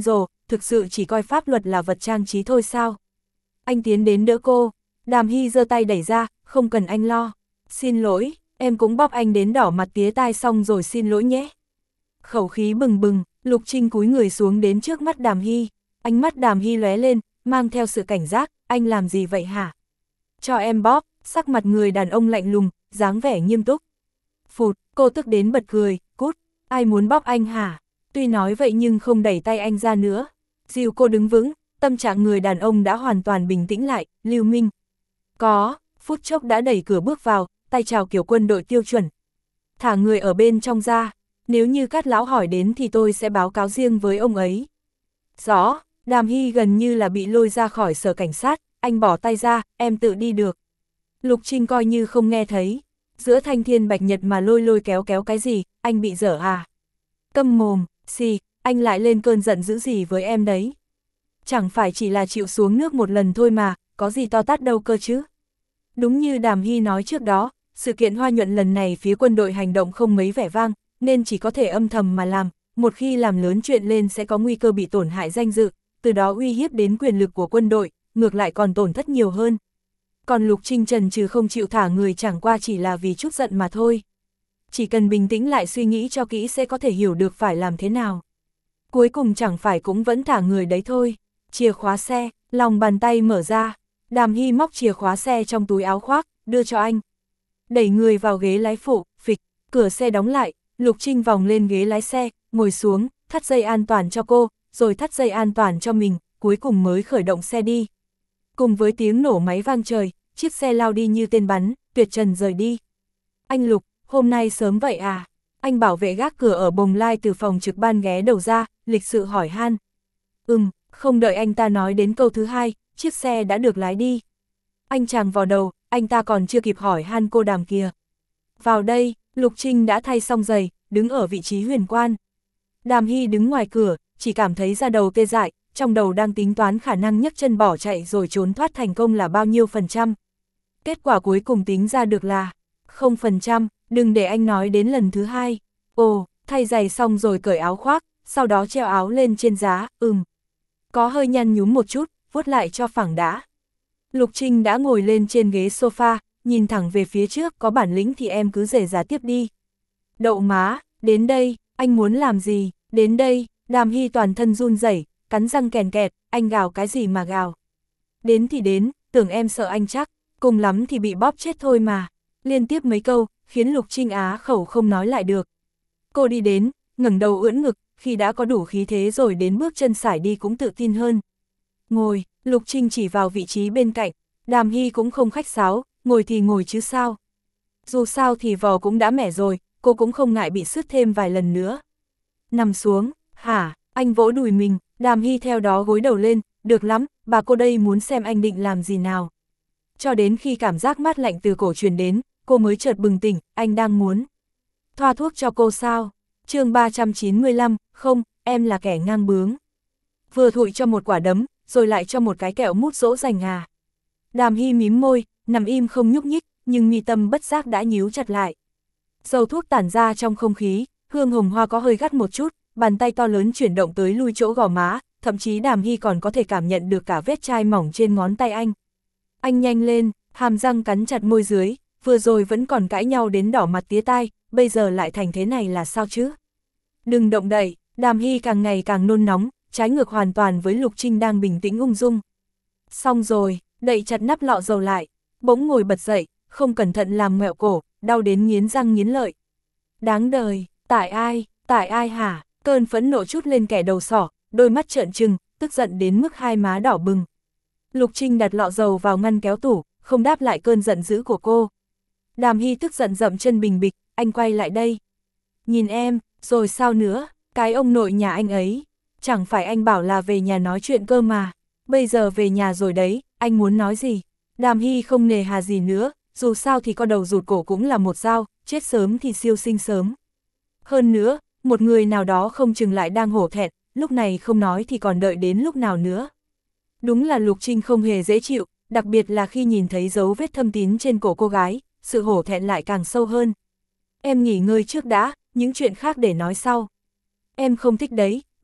thực sự chỉ coi pháp luật là vật trang trí thôi sao? Anh tiến đến đỡ cô, Đàm Hy giơ tay đẩy ra, không cần anh lo. Xin lỗi, em cũng bóp anh đến đỏ mặt tía tai xong rồi xin lỗi nhé. Khẩu khí bừng bừng, Lục Trinh cúi người xuống đến trước mắt Đàm Hy, ánh mắt Đàm Hy lóe lên, mang theo sự cảnh giác, anh làm gì vậy hả? Cho em bóp, sắc mặt người đàn ông lạnh lùng, dáng vẻ nghiêm túc. Phụt, cô tức đến bật cười, cút, ai muốn bóp anh hả? Tuy nói vậy nhưng không đẩy tay anh ra nữa. Dìu cô đứng vững, tâm trạng người đàn ông đã hoàn toàn bình tĩnh lại, Lưu Minh. Có, phút chốc đã đẩy cửa bước vào, tay chào kiểu quân đội tiêu chuẩn. Thả người ở bên trong ra, nếu như Cát lão hỏi đến thì tôi sẽ báo cáo riêng với ông ấy. Rõ, Đàm Hy gần như là bị lôi ra khỏi sở cảnh sát, anh bỏ tay ra, em tự đi được. Lục Trinh coi như không nghe thấy, giữa thanh thiên bạch nhật mà lôi lôi kéo kéo cái gì, anh bị dở à? Câm mồm, xì, anh lại lên cơn giận dữ gì với em đấy? Chẳng phải chỉ là chịu xuống nước một lần thôi mà, có gì to tát đâu cơ chứ? Đúng như Đàm Hy nói trước đó, sự kiện Hoa Nhuận lần này phía quân đội hành động không mấy vẻ vang, nên chỉ có thể âm thầm mà làm, một khi làm lớn chuyện lên sẽ có nguy cơ bị tổn hại danh dự, từ đó uy hiếp đến quyền lực của quân đội, ngược lại còn tổn thất nhiều hơn. Còn Lục Trinh trần trừ không chịu thả người chẳng qua chỉ là vì chút giận mà thôi. Chỉ cần bình tĩnh lại suy nghĩ cho kỹ sẽ có thể hiểu được phải làm thế nào. Cuối cùng chẳng phải cũng vẫn thả người đấy thôi. Chìa khóa xe, lòng bàn tay mở ra, Đàm Hy móc chìa khóa xe trong túi áo khoác, đưa cho anh. Đẩy người vào ghế lái phụ, phịch, cửa xe đóng lại, Lục Trinh vòng lên ghế lái xe, ngồi xuống, thắt dây an toàn cho cô, rồi thắt dây an toàn cho mình, cuối cùng mới khởi động xe đi. Cùng với tiếng nổ máy vang trời, chiếc xe lao đi như tên bắn, tuyệt trần rời đi. Anh Lục, hôm nay sớm vậy à? Anh bảo vệ gác cửa ở Bồng Lai từ phòng trực ban ghé đầu ra, lịch sự hỏi han. Ừm, không đợi anh ta nói đến câu thứ hai, chiếc xe đã được lái đi. Anh chàng vào đầu, anh ta còn chưa kịp hỏi han cô Đàm kìa. Vào đây, Lục Trinh đã thay xong giày, đứng ở vị trí huyền quan. Đàm Hy đứng ngoài cửa, chỉ cảm thấy da đầu tê dại, trong đầu đang tính toán khả năng nhấc chân bỏ chạy rồi trốn thoát thành công là bao nhiêu phần trăm. Kết quả cuối cùng tính ra được là không phần trăm, đừng để anh nói đến lần thứ hai. Ồ, thay giày xong rồi cởi áo khoác, sau đó treo áo lên trên giá, ừm. Có hơi nhăn nhúm một chút, vuốt lại cho phẳng đã. Lục Trinh đã ngồi lên trên ghế sofa, nhìn thẳng về phía trước, có bản lĩnh thì em cứ rể giá tiếp đi. Đậu má, đến đây, anh muốn làm gì, đến đây, Đàm Hy toàn thân run rẩy, cắn răng kèn kẹt, anh gào cái gì mà gào. Đến thì đến, tưởng em sợ anh chắc, cùng lắm thì bị bóp chết thôi mà. Liên tiếp mấy câu, khiến Lục Trinh á khẩu không nói lại được. Cô đi đến, ngẩng đầu ưỡn ngực, khi đã có đủ khí thế rồi đến bước chân sải đi cũng tự tin hơn. Ngồi, Lục Trinh chỉ vào vị trí bên cạnh, Đàm Hy cũng không khách sáo, ngồi thì ngồi chứ sao. Dù sao thì vò cũng đã mẻ rồi, cô cũng không ngại bị sứt thêm vài lần nữa. Nằm xuống, hả, anh vỗ đùi mình, Đàm Hy theo đó gối đầu lên, được lắm, bà cô đây muốn xem anh định làm gì nào. Cho đến khi cảm giác mát lạnh từ cổ truyền đến, cô mới chợt bừng tỉnh, anh đang muốn thoa thuốc cho cô sao? Chương ba trăm chín mươi lăm, không, em là kẻ ngang bướng. Vừa thụi cho một quả đấm, rồi lại cho một cái kẹo mút dỗ dành à. Đàm Hy mím môi, nằm im không nhúc nhích, nhưng mi tâm bất giác đã nhíu chặt lại. Dầu thuốc tản ra trong không khí, hương hồng hoa có hơi gắt một chút, bàn tay to lớn chuyển động tới lui chỗ gò má, thậm chí Đàm Hy còn có thể cảm nhận được cả vết chai mỏng trên ngón tay anh. Anh nhanh lên, hàm răng cắn chặt môi dưới, vừa rồi vẫn còn cãi nhau đến đỏ mặt tía tai, bây giờ lại thành thế này là sao chứ? Đừng động đậy, Đàm Hy càng ngày càng nôn nóng, trái ngược hoàn toàn với Lục Trinh đang bình tĩnh ung dung. Xong rồi, đậy chặt nắp lọ dầu lại, bỗng ngồi bật dậy, không cẩn thận làm ngoẹo cổ, đau đến nghiến răng nghiến lợi. Đáng đời, tại ai, tại ai hả? Cơn phẫn nộ trút lên kẻ đầu sỏ, đôi mắt trợn trừng, tức giận đến mức hai má đỏ bừng. Lục Trinh đặt lọ dầu vào ngăn kéo tủ, không đáp lại cơn giận dữ của cô. Đàm Hy tức giận dậm chân bình bịch, anh quay lại đây. Nhìn em, rồi sao nữa, cái ông nội nhà anh ấy, chẳng phải anh bảo là về nhà nói chuyện cơ mà, bây giờ về nhà rồi đấy, anh muốn nói gì? Đàm Hy không nề hà gì nữa, dù sao thì có đầu rụt cổ cũng là một dao, chết sớm thì siêu sinh sớm. Hơn nữa, một người nào đó không chừng lại đang hổ thẹn, lúc này không nói thì còn đợi đến lúc nào nữa. Đúng là Lục Trinh không hề dễ chịu, đặc biệt là khi nhìn thấy dấu vết thâm tín trên cổ cô gái, sự hổ thẹn lại càng sâu hơn. Em nghỉ ngơi trước đã, những chuyện khác để nói sau. Em không thích đấy,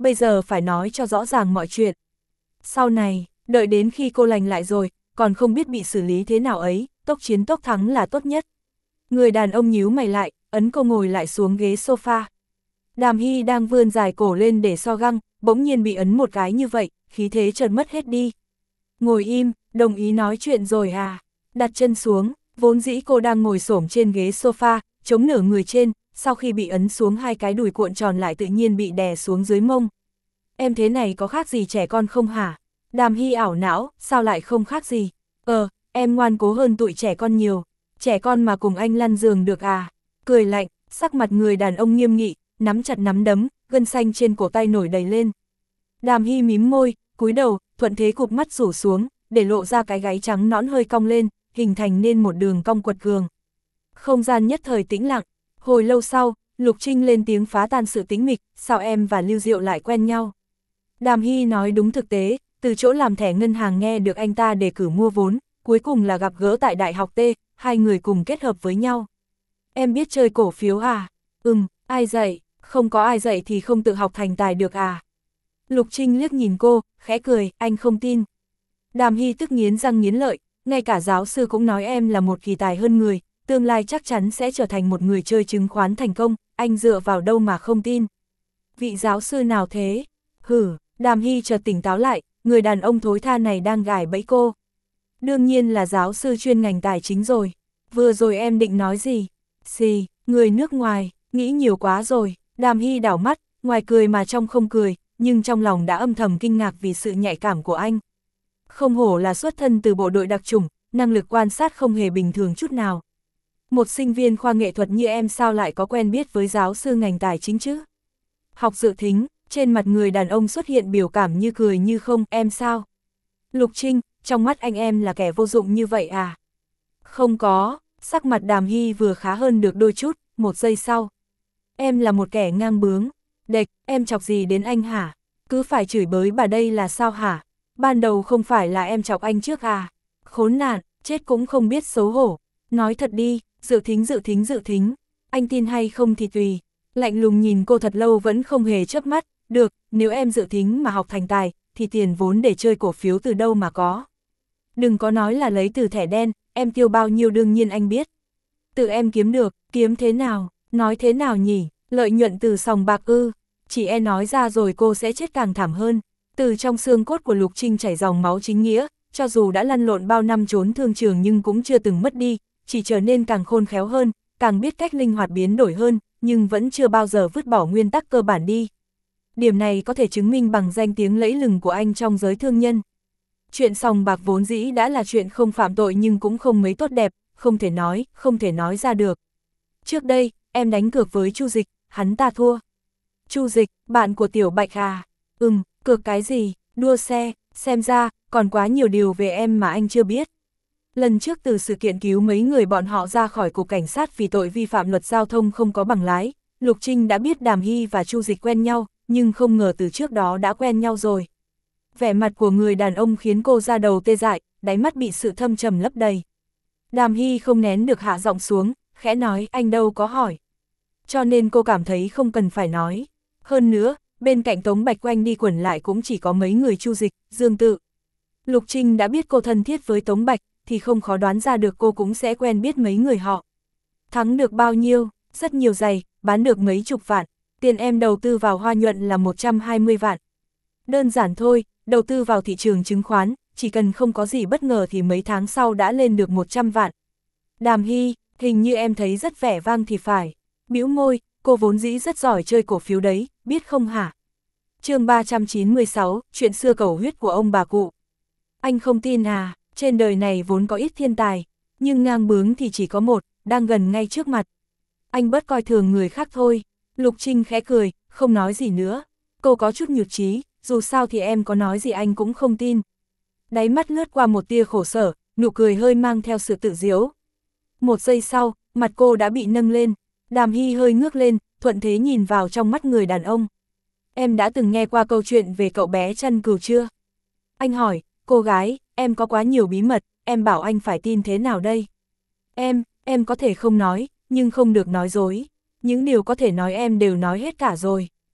bây giờ phải nói cho rõ ràng mọi chuyện. Sau này, đợi đến khi cô lành lại rồi, còn không biết bị xử lý thế nào ấy, tốc chiến tốc thắng là tốt nhất. Người đàn ông nhíu mày lại, ấn cô ngồi lại xuống ghế sofa. Đàm Hy đang vươn dài cổ lên để so găng, bỗng nhiên bị ấn một cái như vậy, khí thế chợt mất hết đi. Ngồi im, đồng ý nói chuyện rồi à? Đặt chân xuống, vốn dĩ cô đang ngồi xổm trên ghế sofa, chống nửa người trên, sau khi bị ấn xuống hai cái đùi cuộn tròn lại tự nhiên bị đè xuống dưới mông. Em thế này có khác gì trẻ con không hả? Đàm Hy ảo não, sao lại không khác gì? Ờ, em ngoan cố hơn tụi trẻ con nhiều, trẻ con mà cùng anh lăn giường được à? Cười lạnh, sắc mặt người đàn ông nghiêm nghị, nắm chặt nắm đấm, gân xanh trên cổ tay nổi đầy lên. Đàm Hy mím môi, cúi đầu, thuận thế cụp mắt rủ xuống, để lộ ra cái gáy trắng nõn hơi cong lên, hình thành nên một đường cong quật cường. Không gian nhất thời tĩnh lặng, hồi lâu sau, Lục Trinh lên tiếng phá tan sự tĩnh mịch, sao em và Lưu Diệu lại quen nhau? Đàm Hy nói đúng thực tế, từ chỗ làm thẻ ngân hàng nghe được anh ta đề cử mua vốn, cuối cùng là gặp gỡ tại Đại học T, hai người cùng kết hợp với nhau. Em biết chơi cổ phiếu à? Ừm, ai dạy? Không có ai dạy thì không tự học thành tài được à? Lục Trinh liếc nhìn cô, khẽ cười, anh không tin. Đàm Hy tức nghiến răng nghiến lợi, ngay cả giáo sư cũng nói em là một kỳ tài hơn người, tương lai chắc chắn sẽ trở thành một người chơi chứng khoán thành công, anh dựa vào đâu mà không tin. Vị giáo sư nào thế? Hử, Đàm Hy chợt tỉnh táo lại, người đàn ông thối tha này đang gài bẫy cô. Đương nhiên là giáo sư chuyên ngành tài chính rồi. Vừa rồi em định nói gì? Xì, người nước ngoài, nghĩ nhiều quá rồi. Đàm Hy đảo mắt, ngoài cười mà trong không cười, nhưng trong lòng đã âm thầm kinh ngạc vì sự nhạy cảm của anh. Không hổ là xuất thân từ bộ đội đặc chủng, năng lực quan sát không hề bình thường chút nào. Một sinh viên khoa nghệ thuật như em sao lại có quen biết với giáo sư ngành tài chính chứ? Học dự thính, trên mặt người đàn ông xuất hiện biểu cảm như cười như không, em sao? Lục Trinh, trong mắt anh em là kẻ vô dụng như vậy à? Không có, sắc mặt Đàm Hy vừa khá hơn được đôi chút, một giây sau. Em là một kẻ ngang bướng, đệch, em chọc gì đến anh hả? Cứ phải chửi bới bà đây là sao hả? Ban đầu không phải là em chọc anh trước à? Khốn nạn, chết cũng không biết xấu hổ. Nói thật đi, dự thính dự thính dự thính, anh tin hay không thì tùy. Lạnh lùng nhìn cô thật lâu vẫn không hề chớp mắt, được, nếu em dự thính mà học thành tài, thì tiền vốn để chơi cổ phiếu từ đâu mà có. Đừng có nói là lấy từ thẻ đen, em tiêu bao nhiêu đương nhiên anh biết. Tự em kiếm được, kiếm thế nào, nói thế nào nhỉ, lợi nhuận từ sòng bạc ư, chỉ e nói ra rồi cô sẽ chết càng thảm hơn. Từ trong xương cốt của Lục Trinh chảy dòng máu chính nghĩa, cho dù đã lăn lộn bao năm trốn thương trường nhưng cũng chưa từng mất đi, chỉ trở nên càng khôn khéo hơn, càng biết cách linh hoạt biến đổi hơn, nhưng vẫn chưa bao giờ vứt bỏ nguyên tắc cơ bản đi. Điểm này có thể chứng minh bằng danh tiếng lẫy lừng của anh trong giới thương nhân. Chuyện sòng bạc vốn dĩ đã là chuyện không phạm tội nhưng cũng không mấy tốt đẹp, không thể nói, không thể nói ra được. Trước đây, em đánh cược với Chu Dịch, hắn ta thua. Chu Dịch, bạn của Tiểu Bạch à? Ừm, cược cái gì? Đua xe, xem ra, còn quá nhiều điều về em mà anh chưa biết. Lần trước từ sự kiện cứu mấy người bọn họ ra khỏi cục cảnh sát vì tội vi phạm luật giao thông không có bằng lái, Lục Trinh đã biết Đàm Hy và Chu Dịch quen nhau, nhưng không ngờ từ trước đó đã quen nhau rồi. Vẻ mặt của người đàn ông khiến cô ra đầu tê dại, đáy mắt bị sự thâm trầm lấp đầy. Đàm Hy không nén được hạ giọng xuống, khẽ nói anh đâu có hỏi. Cho nên cô cảm thấy không cần phải nói. Hơn nữa, bên cạnh Tống Bạch quanh đi quẩn lại cũng chỉ có mấy người Chu Dịch, Dương Tự. Lục Trinh đã biết cô thân thiết với Tống Bạch, thì không khó đoán ra được cô cũng sẽ quen biết mấy người họ. Thắng được bao nhiêu? Rất nhiều giày, bán được mấy chục vạn. Tiền em đầu tư vào Hoa Nhuận là một trăm hai mươi vạn. Đơn giản thôi, đầu tư vào thị trường chứng khoán, chỉ cần không có gì bất ngờ thì mấy tháng sau đã lên được một trăm vạn. Đàm Hy, hình như em thấy rất vẻ vang thì phải. Bĩu môi, cô vốn dĩ rất giỏi chơi cổ phiếu đấy, biết không hả? Chương ba trăm chín mươi sáu, chuyện xưa cầu huyết của ông bà cụ. Anh không tin à, trên đời này vốn có ít thiên tài, nhưng ngang bướng thì chỉ có một, đang gần ngay trước mặt. Anh bớt coi thường người khác thôi. Lục Trinh khẽ cười, không nói gì nữa. Cô có chút nhụt chí, dù sao thì em có nói gì anh cũng không tin. Đáy mắt lướt qua một tia khổ sở, nụ cười hơi mang theo sự tự diễu. Một giây sau, mặt cô đã bị nâng lên. Đàm Hy hơi ngước lên, thuận thế nhìn vào trong mắt người đàn ông. Em đã từng nghe qua câu chuyện về cậu bé chăn cừu chưa? Anh hỏi, cô gái, em có quá nhiều bí mật, em bảo anh phải tin thế nào đây? Em, em có thể không nói, nhưng không được nói dối. Những điều có thể nói em đều nói hết cả rồi.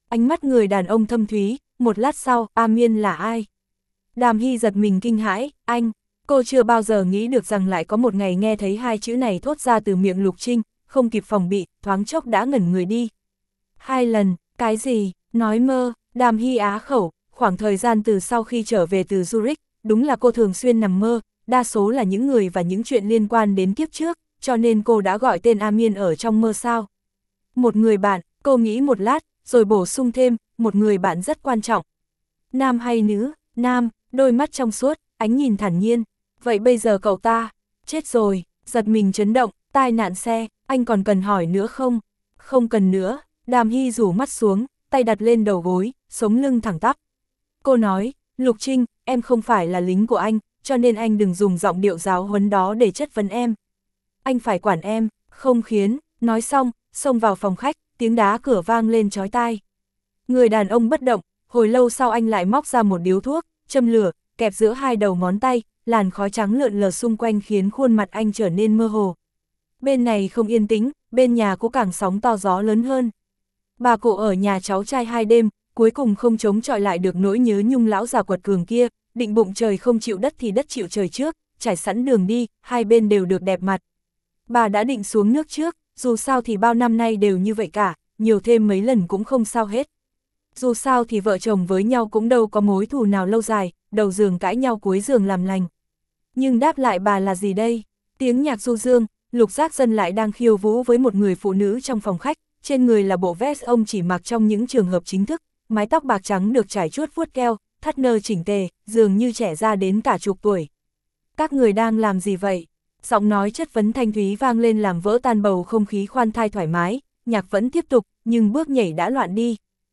Ánh mắt người đàn ông thâm thúy, một lát sau, A Miên là ai? Đàm Hy giật mình kinh hãi, anh, cô chưa bao giờ nghĩ được rằng lại có một ngày nghe thấy hai chữ này thốt ra từ miệng Lục Trinh, không kịp phòng bị, thoáng chốc đã ngẩn người đi. Hai lần, cái gì, nói mơ, Đàm Hy á khẩu, khoảng thời gian từ sau khi trở về từ Zurich, đúng là cô thường xuyên nằm mơ, đa số là những người và những chuyện liên quan đến kiếp trước, cho nên cô đã gọi tên A Miên ở trong mơ sao. Một người bạn, cô nghĩ một lát, rồi bổ sung thêm, một người bạn rất quan trọng. Nam hay nữ? Nam, đôi mắt trong suốt, ánh nhìn thản nhiên. Vậy bây giờ cậu ta, chết rồi, giật mình chấn động, tai nạn xe, anh còn cần hỏi nữa không? Không cần nữa, Đàm Hy rủ mắt xuống, tay đặt lên đầu gối, sống lưng thẳng tắp. Cô nói, Lục Trinh, em không phải là lính của anh, cho nên anh đừng dùng giọng điệu giáo huấn đó để chất vấn em. Anh phải quản em, không khiến, nói xong, xông vào phòng khách, tiếng đá cửa vang lên chói tai. Người đàn ông bất động, hồi lâu sau anh lại móc ra một điếu thuốc, châm lửa, kẹp giữa hai đầu ngón tay, làn khói trắng lượn lờ xung quanh khiến khuôn mặt anh trở nên mơ hồ. Bên này không yên tĩnh, bên nhà cũng càng sóng to gió lớn hơn. Bà cụ ở nhà cháu trai hai đêm, cuối cùng không chống chọi lại được nỗi nhớ nhung lão già quật cường kia, định bụng trời không chịu đất thì đất chịu trời trước, trải sẵn đường đi, hai bên đều được đẹp mặt. Bà đã định xuống nước trước, dù sao thì bao năm nay đều như vậy cả, nhiều thêm mấy lần cũng không sao hết. Dù sao thì vợ chồng với nhau cũng đâu có mối thù nào lâu dài, đầu giường cãi nhau cuối giường làm lành. Nhưng đáp lại bà là gì đây? Tiếng nhạc du dương, Lục Giác Dân lại đang khiêu vũ với một người phụ nữ trong phòng khách, trên người là bộ vest ông chỉ mặc trong những trường hợp chính thức, mái tóc bạc trắng được trải chuốt vuốt keo, thắt nơ chỉnh tề, dường như trẻ ra đến cả chục tuổi. Các người đang làm gì vậy? Giọng nói chất vấn thanh thúy vang lên làm vỡ tan bầu không khí khoan thai thoải mái, nhạc vẫn tiếp tục, nhưng bước nhảy đã loạn đi.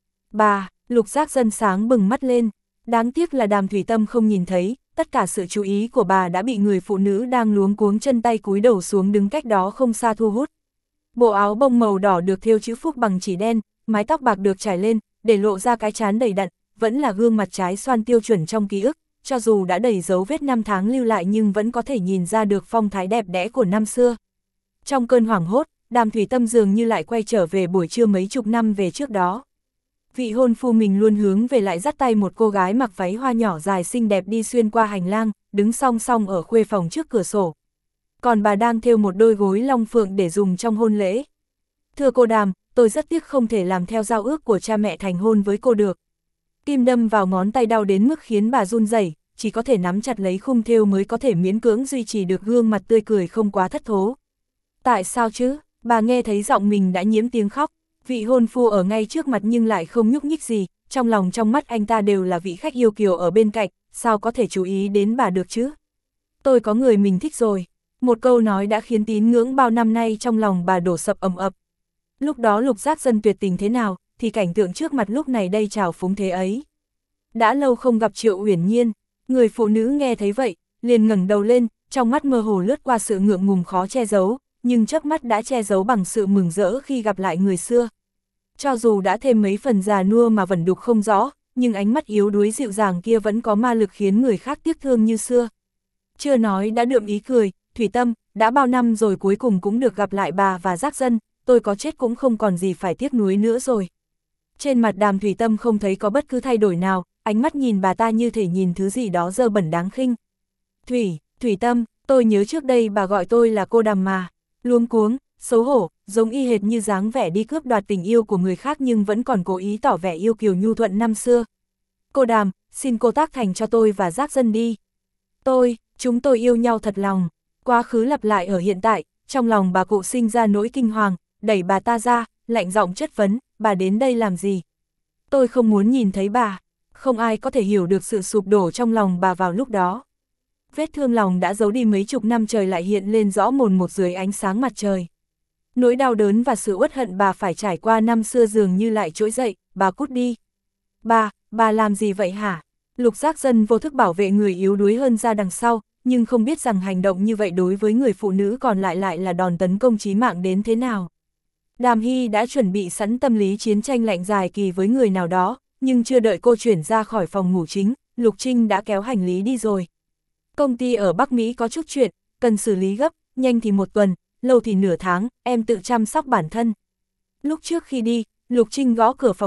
Bà, Lục Giác Dân sáng bừng mắt lên, đáng tiếc là Đàm Thủy Tâm không nhìn thấy, tất cả sự chú ý của bà đã bị người phụ nữ đang luống cuống chân tay cúi đầu xuống đứng cách đó không xa thu hút. Bộ áo bông màu đỏ được thêu chữ phúc bằng chỉ đen, mái tóc bạc được trải lên, để lộ ra cái trán đầy đặn, vẫn là gương mặt trái xoan tiêu chuẩn trong ký ức, cho dù đã đầy dấu vết năm tháng lưu lại nhưng vẫn có thể nhìn ra được phong thái đẹp đẽ của năm xưa. Trong cơn hoảng hốt, Đàm Thủy Tâm dường như lại quay trở về buổi trưa mấy chục năm về trước đó. Vị hôn phu mình luôn hướng về lại dắt tay một cô gái mặc váy hoa nhỏ dài xinh đẹp đi xuyên qua hành lang, đứng song song ở khuê phòng trước cửa sổ. Còn bà đang thêu một đôi gối long phượng để dùng trong hôn lễ. Thưa cô Đàm, tôi rất tiếc không thể làm theo giao ước của cha mẹ thành hôn với cô được. Kim đâm vào ngón tay đau đến mức khiến bà run rẩy, chỉ có thể nắm chặt lấy khung thêu mới có thể miễn cưỡng duy trì được gương mặt tươi cười không quá thất thố. Tại sao chứ? Bà nghe thấy giọng mình đã nhiễm tiếng khóc. Vị hôn phu ở ngay trước mặt nhưng lại không nhúc nhích gì, trong lòng trong mắt anh ta đều là vị khách yêu kiều ở bên cạnh, sao có thể chú ý đến bà được chứ? Tôi có người mình thích rồi. Một câu nói đã khiến tín ngưỡng bao năm nay trong lòng bà đổ sập ầm ập. Lúc đó Lục Giác Dân tuyệt tình thế nào, thì cảnh tượng trước mặt lúc này đây trào phúng thế ấy. Đã lâu không gặp Triệu Uyển Nhiên, người phụ nữ nghe thấy vậy, liền ngẩng đầu lên, trong mắt mơ hồ lướt qua sự ngượng ngùng khó che giấu, nhưng chớp mắt đã che giấu bằng sự mừng rỡ khi gặp lại người xưa. Cho dù đã thêm mấy phần già nua mà vẫn đục không rõ, nhưng ánh mắt yếu đuối dịu dàng kia vẫn có ma lực khiến người khác tiếc thương như xưa. Chưa nói đã đượm ý cười, Thủy Tâm, đã bao năm rồi cuối cùng cũng được gặp lại bà và Giác Dân, tôi có chết cũng không còn gì phải tiếc nuối nữa rồi. Trên mặt Đàm Thủy Tâm không thấy có bất cứ thay đổi nào, ánh mắt nhìn bà ta như thể nhìn thứ gì đó dơ bẩn đáng khinh. Thủy, Thủy Tâm, tôi nhớ trước đây bà gọi tôi là cô Đàm mà. Luống cuống, xấu hổ, giống y hệt như dáng vẻ đi cướp đoạt tình yêu của người khác nhưng vẫn còn cố ý tỏ vẻ yêu kiều nhu thuận năm xưa. Cô Đàm, xin cô tác thành cho tôi và Giác Dân đi. Tôi, chúng tôi yêu nhau thật lòng. Quá khứ lặp lại ở hiện tại, trong lòng bà cụ sinh ra nỗi kinh hoàng, đẩy bà ta ra, lạnh giọng chất vấn, bà đến đây làm gì? Tôi không muốn nhìn thấy bà. Không ai có thể hiểu được sự sụp đổ trong lòng bà vào lúc đó. Vết thương lòng đã giấu đi mấy chục năm trời lại hiện lên rõ mồn một dưới ánh sáng mặt trời. Nỗi đau đớn và sự uất hận bà phải trải qua năm xưa dường như lại trỗi dậy, bà cút đi. Bà, bà làm gì vậy hả? Lục Giác Dân vô thức bảo vệ người yếu đuối hơn ra đằng sau, nhưng không biết rằng hành động như vậy đối với người phụ nữ còn lại lại là đòn tấn công chí mạng đến thế nào. Đàm Hy đã chuẩn bị sẵn tâm lý chiến tranh lạnh dài kỳ với người nào đó, nhưng chưa đợi cô chuyển ra khỏi phòng ngủ chính, Lục Trinh đã kéo hành lý đi rồi. Công ty ở Bắc Mỹ có chút chuyện, cần xử lý gấp, nhanh thì một tuần, lâu thì nửa tháng, em tự chăm sóc bản thân. Lúc trước khi đi, Lục Trinh gõ cửa phòng khách,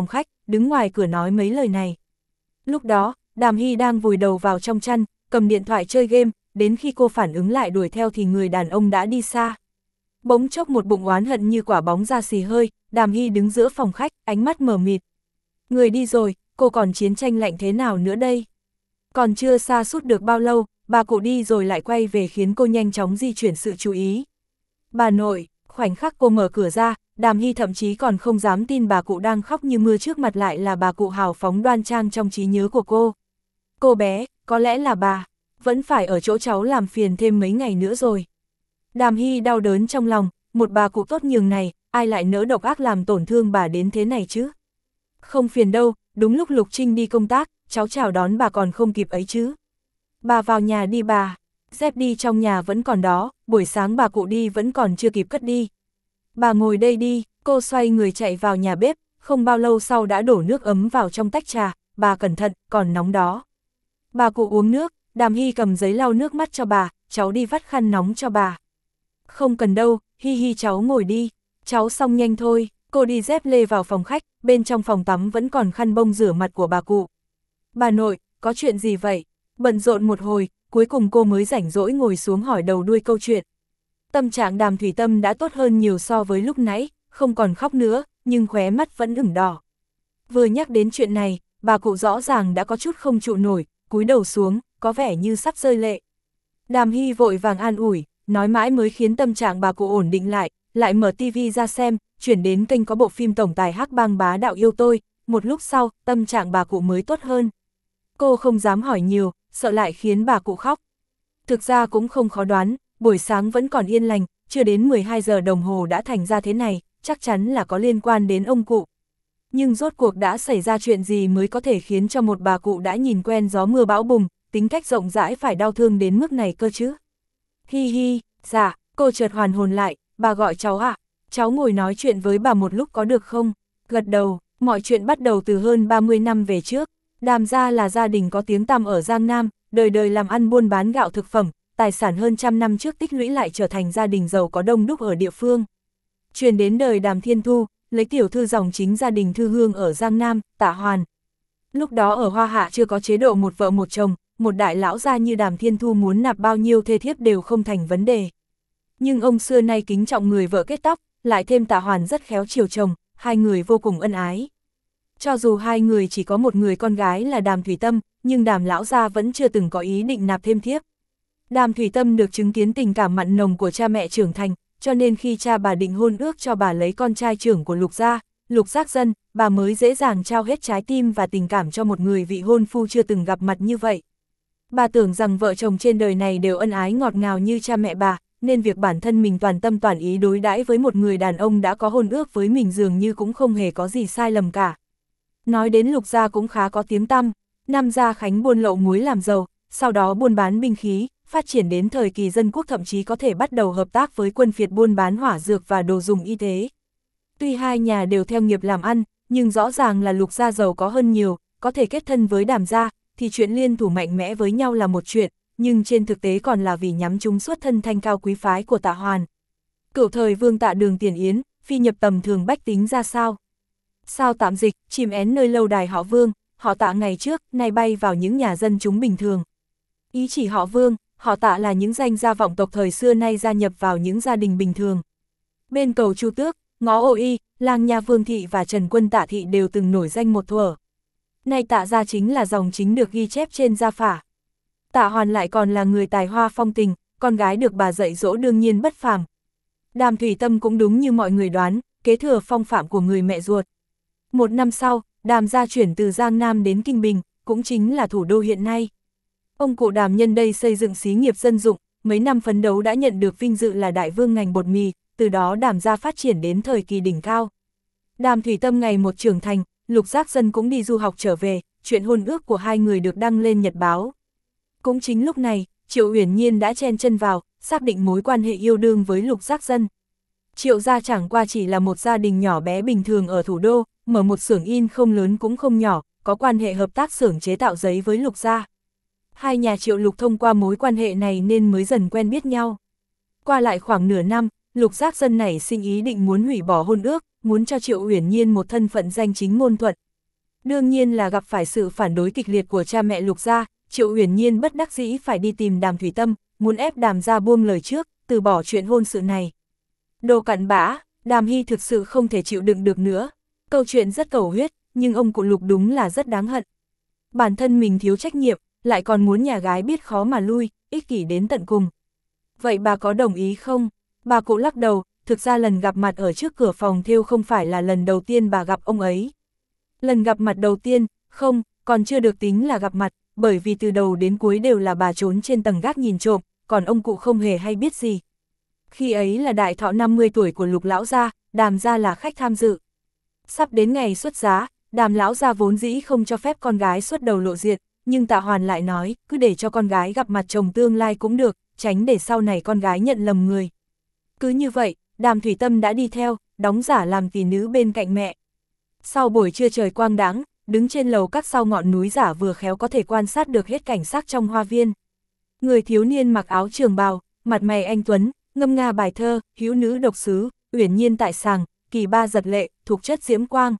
đứng ngoài cửa nói mấy lời này. Lúc đó, Đàm Hy đang vùi đầu vào trong chăn, cầm điện thoại chơi game, đến khi cô phản ứng lại đuổi theo thì người đàn ông đã đi xa. Bỗng chốc một bụng oán hận như quả bóng ra xì hơi, Đàm Hy đứng giữa phòng khách, ánh mắt mờ mịt. Người đi rồi, cô còn chiến tranh lạnh thế nào nữa đây? Còn chưa sa sút được bao lâu, bà cụ đi rồi lại quay về khiến cô nhanh chóng di chuyển sự chú ý. Bà nội, khoảnh khắc cô mở cửa ra, Đàm Hy thậm chí còn không dám tin bà cụ đang khóc như mưa trước mặt lại là bà cụ hào phóng đoan trang trong trí nhớ của cô. Cô bé, có lẽ là bà, vẫn phải ở chỗ cháu làm phiền thêm mấy ngày nữa rồi. Đàm Hy đau đớn trong lòng, một bà cụ tốt nhường này, ai lại nỡ độc ác làm tổn thương bà đến thế này chứ? Không phiền đâu, đúng lúc Lục Trinh đi công tác, cháu chào đón bà còn không kịp ấy chứ. Bà vào nhà đi bà, dép đi trong nhà vẫn còn đó, buổi sáng bà cụ đi vẫn còn chưa kịp cất đi. Bà ngồi đây đi, cô xoay người chạy vào nhà bếp, không bao lâu sau đã đổ nước ấm vào trong tách trà, bà cẩn thận, còn nóng đó. Bà cụ uống nước, Đàm Hy cầm giấy lau nước mắt cho bà, cháu đi vắt khăn nóng cho bà. Không cần đâu, Hi Hi cháu ngồi đi, cháu xong nhanh thôi. Cô đi dép lê vào phòng khách, bên trong phòng tắm vẫn còn khăn bông rửa mặt của bà cụ. Bà nội, có chuyện gì vậy? Bận rộn một hồi, cuối cùng cô mới rảnh rỗi ngồi xuống hỏi đầu đuôi câu chuyện. Tâm trạng Đàm Thủy Tâm đã tốt hơn nhiều so với lúc nãy, không còn khóc nữa, nhưng khóe mắt vẫn ửng đỏ. Vừa nhắc đến chuyện này, bà cụ rõ ràng đã có chút không trụ nổi, cúi đầu xuống, có vẻ như sắp rơi lệ. Đàm Hy vội vàng an ủi, nói mãi mới khiến tâm trạng bà cụ ổn định lại, lại mở tivi ra xem, chuyển đến kênh có bộ phim tổng tài Hắc Bang Bá Đạo Yêu Tôi, một lúc sau, tâm trạng bà cụ mới tốt hơn. Cô không dám hỏi nhiều, sợ lại khiến bà cụ khóc. Thực ra cũng không khó đoán, buổi sáng vẫn còn yên lành, chưa đến mười hai giờ đồng hồ đã thành ra thế này, chắc chắn là có liên quan đến ông cụ. Nhưng rốt cuộc đã xảy ra chuyện gì mới có thể khiến cho một bà cụ đã nhìn quen gió mưa bão bùng, tính cách rộng rãi phải đau thương đến mức này cơ chứ? Hi hi, dạ, cô chợt hoàn hồn lại, bà gọi cháu ạ. À? Cháu ngồi nói chuyện với bà một lúc có được không? Gật đầu, mọi chuyện bắt đầu từ hơn ba mươi năm về trước. Đàm gia là gia đình có tiếng tăm ở Giang Nam, đời đời làm ăn buôn bán gạo thực phẩm, tài sản hơn trăm năm trước tích lũy lại trở thành gia đình giàu có đông đúc ở địa phương. Truyền đến đời Đàm Thiên Thu, lấy tiểu thư dòng chính gia đình Thư Hương ở Giang Nam, Tạ Hoàn. Lúc đó ở Hoa Hạ chưa có chế độ một vợ một chồng, một đại lão gia như Đàm Thiên Thu muốn nạp bao nhiêu thê thiếp đều không thành vấn đề. Nhưng ông xưa nay kính trọng người vợ kết tóc, lại thêm Tạ Hoàn rất khéo chiều chồng, hai người vô cùng ân ái. Cho dù hai người chỉ có một người con gái là Đàm Thủy Tâm, nhưng Đàm lão gia vẫn chưa từng có ý định nạp thêm thiếp. Đàm Thủy Tâm được chứng kiến tình cảm mặn nồng của cha mẹ trưởng thành, cho nên khi cha bà định hôn ước cho bà lấy con trai trưởng của Lục gia, Lục Giác Dân, bà mới dễ dàng trao hết trái tim và tình cảm cho một người vị hôn phu chưa từng gặp mặt như vậy. Bà tưởng rằng vợ chồng trên đời này đều ân ái ngọt ngào như cha mẹ bà, nên việc bản thân mình toàn tâm toàn ý đối đãi với một người đàn ông đã có hôn ước với mình dường như cũng không hề có gì sai lầm cả. Nói đến Lục gia cũng khá có tiếng tăm, năm gia Khánh buôn lậu muối làm giàu, sau đó buôn bán binh khí, phát triển đến thời kỳ dân quốc thậm chí có thể bắt đầu hợp tác với quân phiệt buôn bán hỏa dược và đồ dùng y tế. Tuy hai nhà đều theo nghiệp làm ăn, nhưng rõ ràng là Lục gia giàu có hơn nhiều, có thể kết thân với Đàm gia, thì chuyện liên thủ mạnh mẽ với nhau là một chuyện, nhưng trên thực tế còn là vì nhắm trúng xuất thân thanh cao quý phái của Tạ Hoàn. Cựu thời vương Tạ Đường Tiền Yến, phi nhập tầm thường bách tính ra sao? Sao tạm dịch, chìm én nơi lâu đài họ Vương, họ Tạ ngày trước, nay bay vào những nhà dân chúng bình thường. Ý chỉ họ Vương, họ Tạ là những danh gia vọng tộc thời xưa nay gia nhập vào những gia đình bình thường. Bên cầu Chu Tước, ngõ Ô Y, Lang Nha Vương Thị và Trần Quân Tạ Thị đều từng nổi danh một thuở. Nay Tạ gia chính là dòng chính được ghi chép trên gia phả. Tạ Hoàn lại còn là người tài hoa phong tình, con gái được bà dạy dỗ đương nhiên bất phàm. Đàm Thủy Tâm cũng đúng như mọi người đoán, kế thừa phong phạm của người mẹ ruột. Một năm sau, Đàm gia chuyển từ Giang Nam đến Kinh Bình, cũng chính là thủ đô hiện nay. Ông cụ Đàm nhân đây xây dựng xí nghiệp dân dụng, mấy năm phấn đấu đã nhận được vinh dự là đại vương ngành bột mì, từ đó Đàm gia phát triển đến thời kỳ đỉnh cao. Đàm Thủy Tâm ngày một trưởng thành, Lục Giác Dân cũng đi du học trở về, chuyện hôn ước của hai người được đăng lên nhật báo. Cũng chính lúc này, Triệu Uyển Nhiên đã chen chân vào, xác định mối quan hệ yêu đương với Lục Giác Dân. Triệu gia chẳng qua chỉ là một gia đình nhỏ bé bình thường ở thủ đô, mở một xưởng in không lớn cũng không nhỏ, có quan hệ hợp tác xưởng chế tạo giấy với Lục gia. Hai nhà Triệu Lục thông qua mối quan hệ này nên mới dần quen biết nhau. Qua lại khoảng nửa năm, Lục Giác Dân nảy sinh ý định muốn hủy bỏ hôn ước, muốn cho Triệu Uyển Nhiên một thân phận danh chính ngôn thuận. Đương nhiên là gặp phải sự phản đối kịch liệt của cha mẹ Lục gia, Triệu Uyển Nhiên bất đắc dĩ phải đi tìm Đàm Thủy Tâm, muốn ép Đàm gia buông lời trước, từ bỏ chuyện hôn sự này. Đồ cặn bã, Đàm Hy thực sự không thể chịu đựng được nữa. Câu chuyện rất cầu huyết, nhưng ông cụ Lục đúng là rất đáng hận. Bản thân mình thiếu trách nhiệm, lại còn muốn nhà gái biết khó mà lui, ích kỷ đến tận cùng. Vậy bà có đồng ý không? Bà cụ lắc đầu, thực ra lần gặp mặt ở trước cửa phòng thêu không phải là lần đầu tiên bà gặp ông ấy. Lần gặp mặt đầu tiên, không, còn chưa được tính là gặp mặt, bởi vì từ đầu đến cuối đều là bà trốn trên tầng gác nhìn trộm, còn ông cụ không hề hay biết gì. Khi ấy là đại thọ năm mươi tuổi của Lục lão gia, Đàm gia là khách tham dự. Sắp đến ngày xuất giá, Đàm lão gia vốn dĩ không cho phép con gái xuất đầu lộ diện, nhưng Tạ Hoàn lại nói, cứ để cho con gái gặp mặt chồng tương lai cũng được, tránh để sau này con gái nhận lầm người. Cứ như vậy, Đàm Thủy Tâm đã đi theo, đóng giả làm tỷ nữ bên cạnh mẹ. Sau buổi trưa trời quang đãng, đứng trên lầu các sau ngọn núi giả vừa khéo có thể quan sát được hết cảnh sắc trong hoa viên. Người thiếu niên mặc áo trường bào, mặt mày anh tuấn, ngâm nga bài thơ, hữu nữ độc sứ, uyển nhiên tại sàng, kỳ ba giật lệ, thuộc chất diễm quang.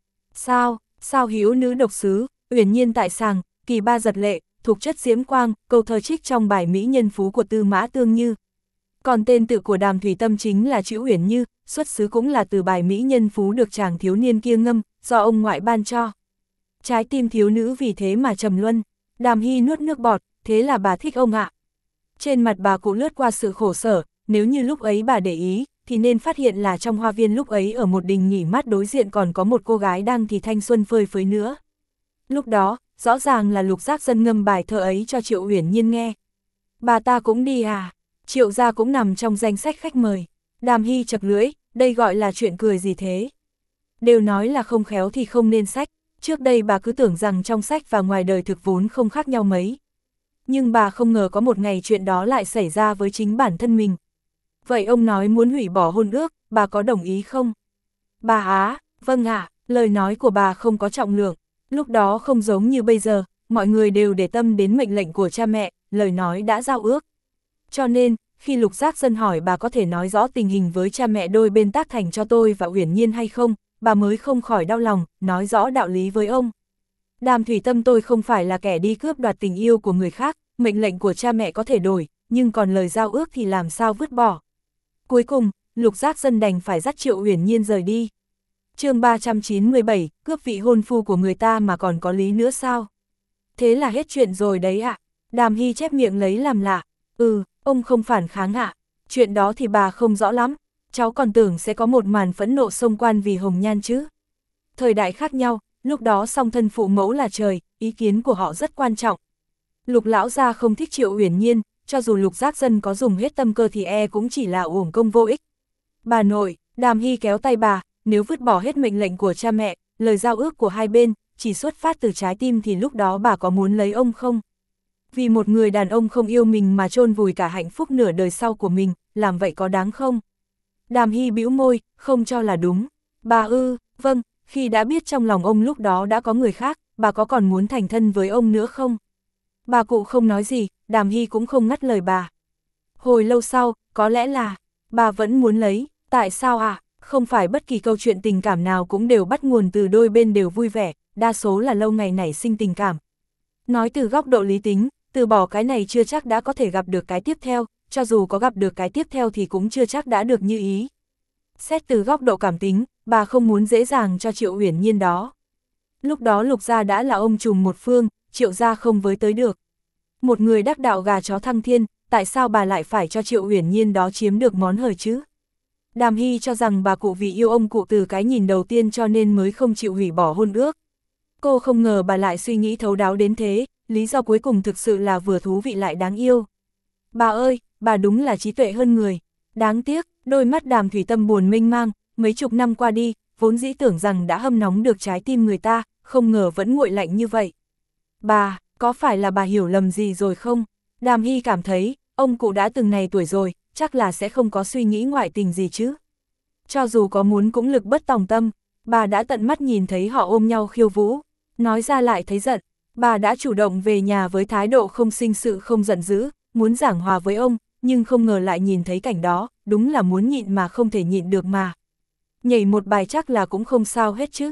Sao, sao hữu nữ độc sứ, uyển nhiên tại sàng, kỳ ba giật lệ, thuộc chất diễm quang, câu thơ trích trong bài Mỹ Nhân Phú của Tư Mã Tương Như. Còn tên tự của Đàm Thủy Tâm chính là chữ Uyển Như, xuất xứ cũng là từ bài Mỹ Nhân Phú được chàng thiếu niên kia ngâm, do ông ngoại ban cho. Trái tim thiếu nữ vì thế mà trầm luân. Đàm Hy nuốt nước bọt, thế là bà thích ông ạ. Trên mặt bà cụ lướt qua sự khổ sở, nếu như lúc ấy bà để ý, thì nên phát hiện là trong hoa viên lúc ấy ở một đình nghỉ mát đối diện còn có một cô gái đang thì thanh xuân phơi phới nữa. Lúc đó, rõ ràng là Lục Giác Dân ngâm bài thơ ấy cho Triệu Uyển Nhiên nghe. Bà ta cũng đi à? Triệu gia cũng nằm trong danh sách khách mời. Đàm Hy chật lưỡi, đây gọi là chuyện cười gì thế? Đều nói là không khéo thì không nên sách, trước đây bà cứ tưởng rằng trong sách và ngoài đời thực vốn không khác nhau mấy. Nhưng bà không ngờ có một ngày chuyện đó lại xảy ra với chính bản thân mình. Vậy ông nói muốn hủy bỏ hôn ước, bà có đồng ý không? Bà á, vâng ạ, lời nói của bà không có trọng lượng. Lúc đó không giống như bây giờ, mọi người đều để tâm đến mệnh lệnh của cha mẹ, lời nói đã giao ước. Cho nên, khi Lục Giác Dân hỏi bà có thể nói rõ tình hình với cha mẹ đôi bên tác thành cho tôi và Uyển Nhiên hay không, bà mới không khỏi đau lòng, nói rõ đạo lý với ông. Đàm Thủy Tâm tôi không phải là kẻ đi cướp đoạt tình yêu của người khác, mệnh lệnh của cha mẹ có thể đổi, nhưng còn lời giao ước thì làm sao vứt bỏ. Cuối cùng, Lục Giác Dân đành phải dắt Triệu Uyển Nhiên rời đi. Chương ba trăm chín mươi bảy, cướp vị hôn phu của người ta mà còn có lý nữa sao? Thế là hết chuyện rồi đấy ạ. Đàm Hy chép miệng lấy làm lạ. Ừ, ông không phản kháng ạ. Chuyện đó thì bà không rõ lắm. Cháu còn tưởng sẽ có một màn phẫn nộ xông quan vì hồng nhan chứ. Thời đại khác nhau, lúc đó song thân phụ mẫu là trời, ý kiến của họ rất quan trọng. Lục lão gia không thích Triệu Uyển Nhiên, cho dù Lục Giác Dân có dùng hết tâm cơ thì e cũng chỉ là uổng công vô ích. Bà nội, Đàm Hy kéo tay bà, nếu vứt bỏ hết mệnh lệnh của cha mẹ, lời giao ước của hai bên, chỉ xuất phát từ trái tim thì lúc đó bà có muốn lấy ông không? Vì một người đàn ông không yêu mình mà chôn vùi cả hạnh phúc nửa đời sau của mình, làm vậy có đáng không? Đàm Hy bĩu môi, không cho là đúng. Bà ư, vâng, khi đã biết trong lòng ông lúc đó đã có người khác, bà có còn muốn thành thân với ông nữa không? Bà cụ không nói gì, Đàm Hy cũng không ngắt lời bà. Hồi lâu sau, có lẽ là, bà vẫn muốn lấy, tại sao ạ? À? Không phải bất kỳ câu chuyện tình cảm nào cũng đều bắt nguồn từ đôi bên đều vui vẻ, đa số là lâu ngày nảy sinh tình cảm. Nói từ góc độ lý tính, từ bỏ cái này chưa chắc đã có thể gặp được cái tiếp theo, cho dù có gặp được cái tiếp theo thì cũng chưa chắc đã được như ý. Xét từ góc độ cảm tính, bà không muốn dễ dàng cho Triệu Uyển Nhiên đó. Lúc đó Lục gia đã là ông trùm một phương, Triệu gia không với tới được. Một người đắc đạo gà chó thăng thiên, tại sao bà lại phải cho Triệu Uyển Nhiên đó chiếm được món hời chứ? Đàm Hy cho rằng bà cụ vì yêu ông cụ từ cái nhìn đầu tiên cho nên mới không chịu hủy bỏ hôn ước. Cô không ngờ bà lại suy nghĩ thấu đáo đến thế, lý do cuối cùng thực sự là vừa thú vị lại đáng yêu. Bà ơi, bà đúng là trí tuệ hơn người. Đáng tiếc, đôi mắt Đàm Thủy Tâm buồn mênh mang, mấy chục năm qua đi, vốn dĩ tưởng rằng đã hâm nóng được trái tim người ta, không ngờ vẫn nguội lạnh như vậy. Bà, có phải là bà hiểu lầm gì rồi không? Đàm Hy cảm thấy, ông cụ đã từng này tuổi rồi, chắc là sẽ không có suy nghĩ ngoại tình gì chứ. Cho dù có muốn cũng lực bất tòng tâm, bà đã tận mắt nhìn thấy họ ôm nhau khiêu vũ, nói ra lại thấy giận. Bà đã chủ động về nhà với thái độ không sinh sự không giận dữ, muốn giảng hòa với ông, nhưng không ngờ lại nhìn thấy cảnh đó, đúng là muốn nhịn mà không thể nhịn được mà. Nhảy một bài chắc là cũng không sao hết chứ.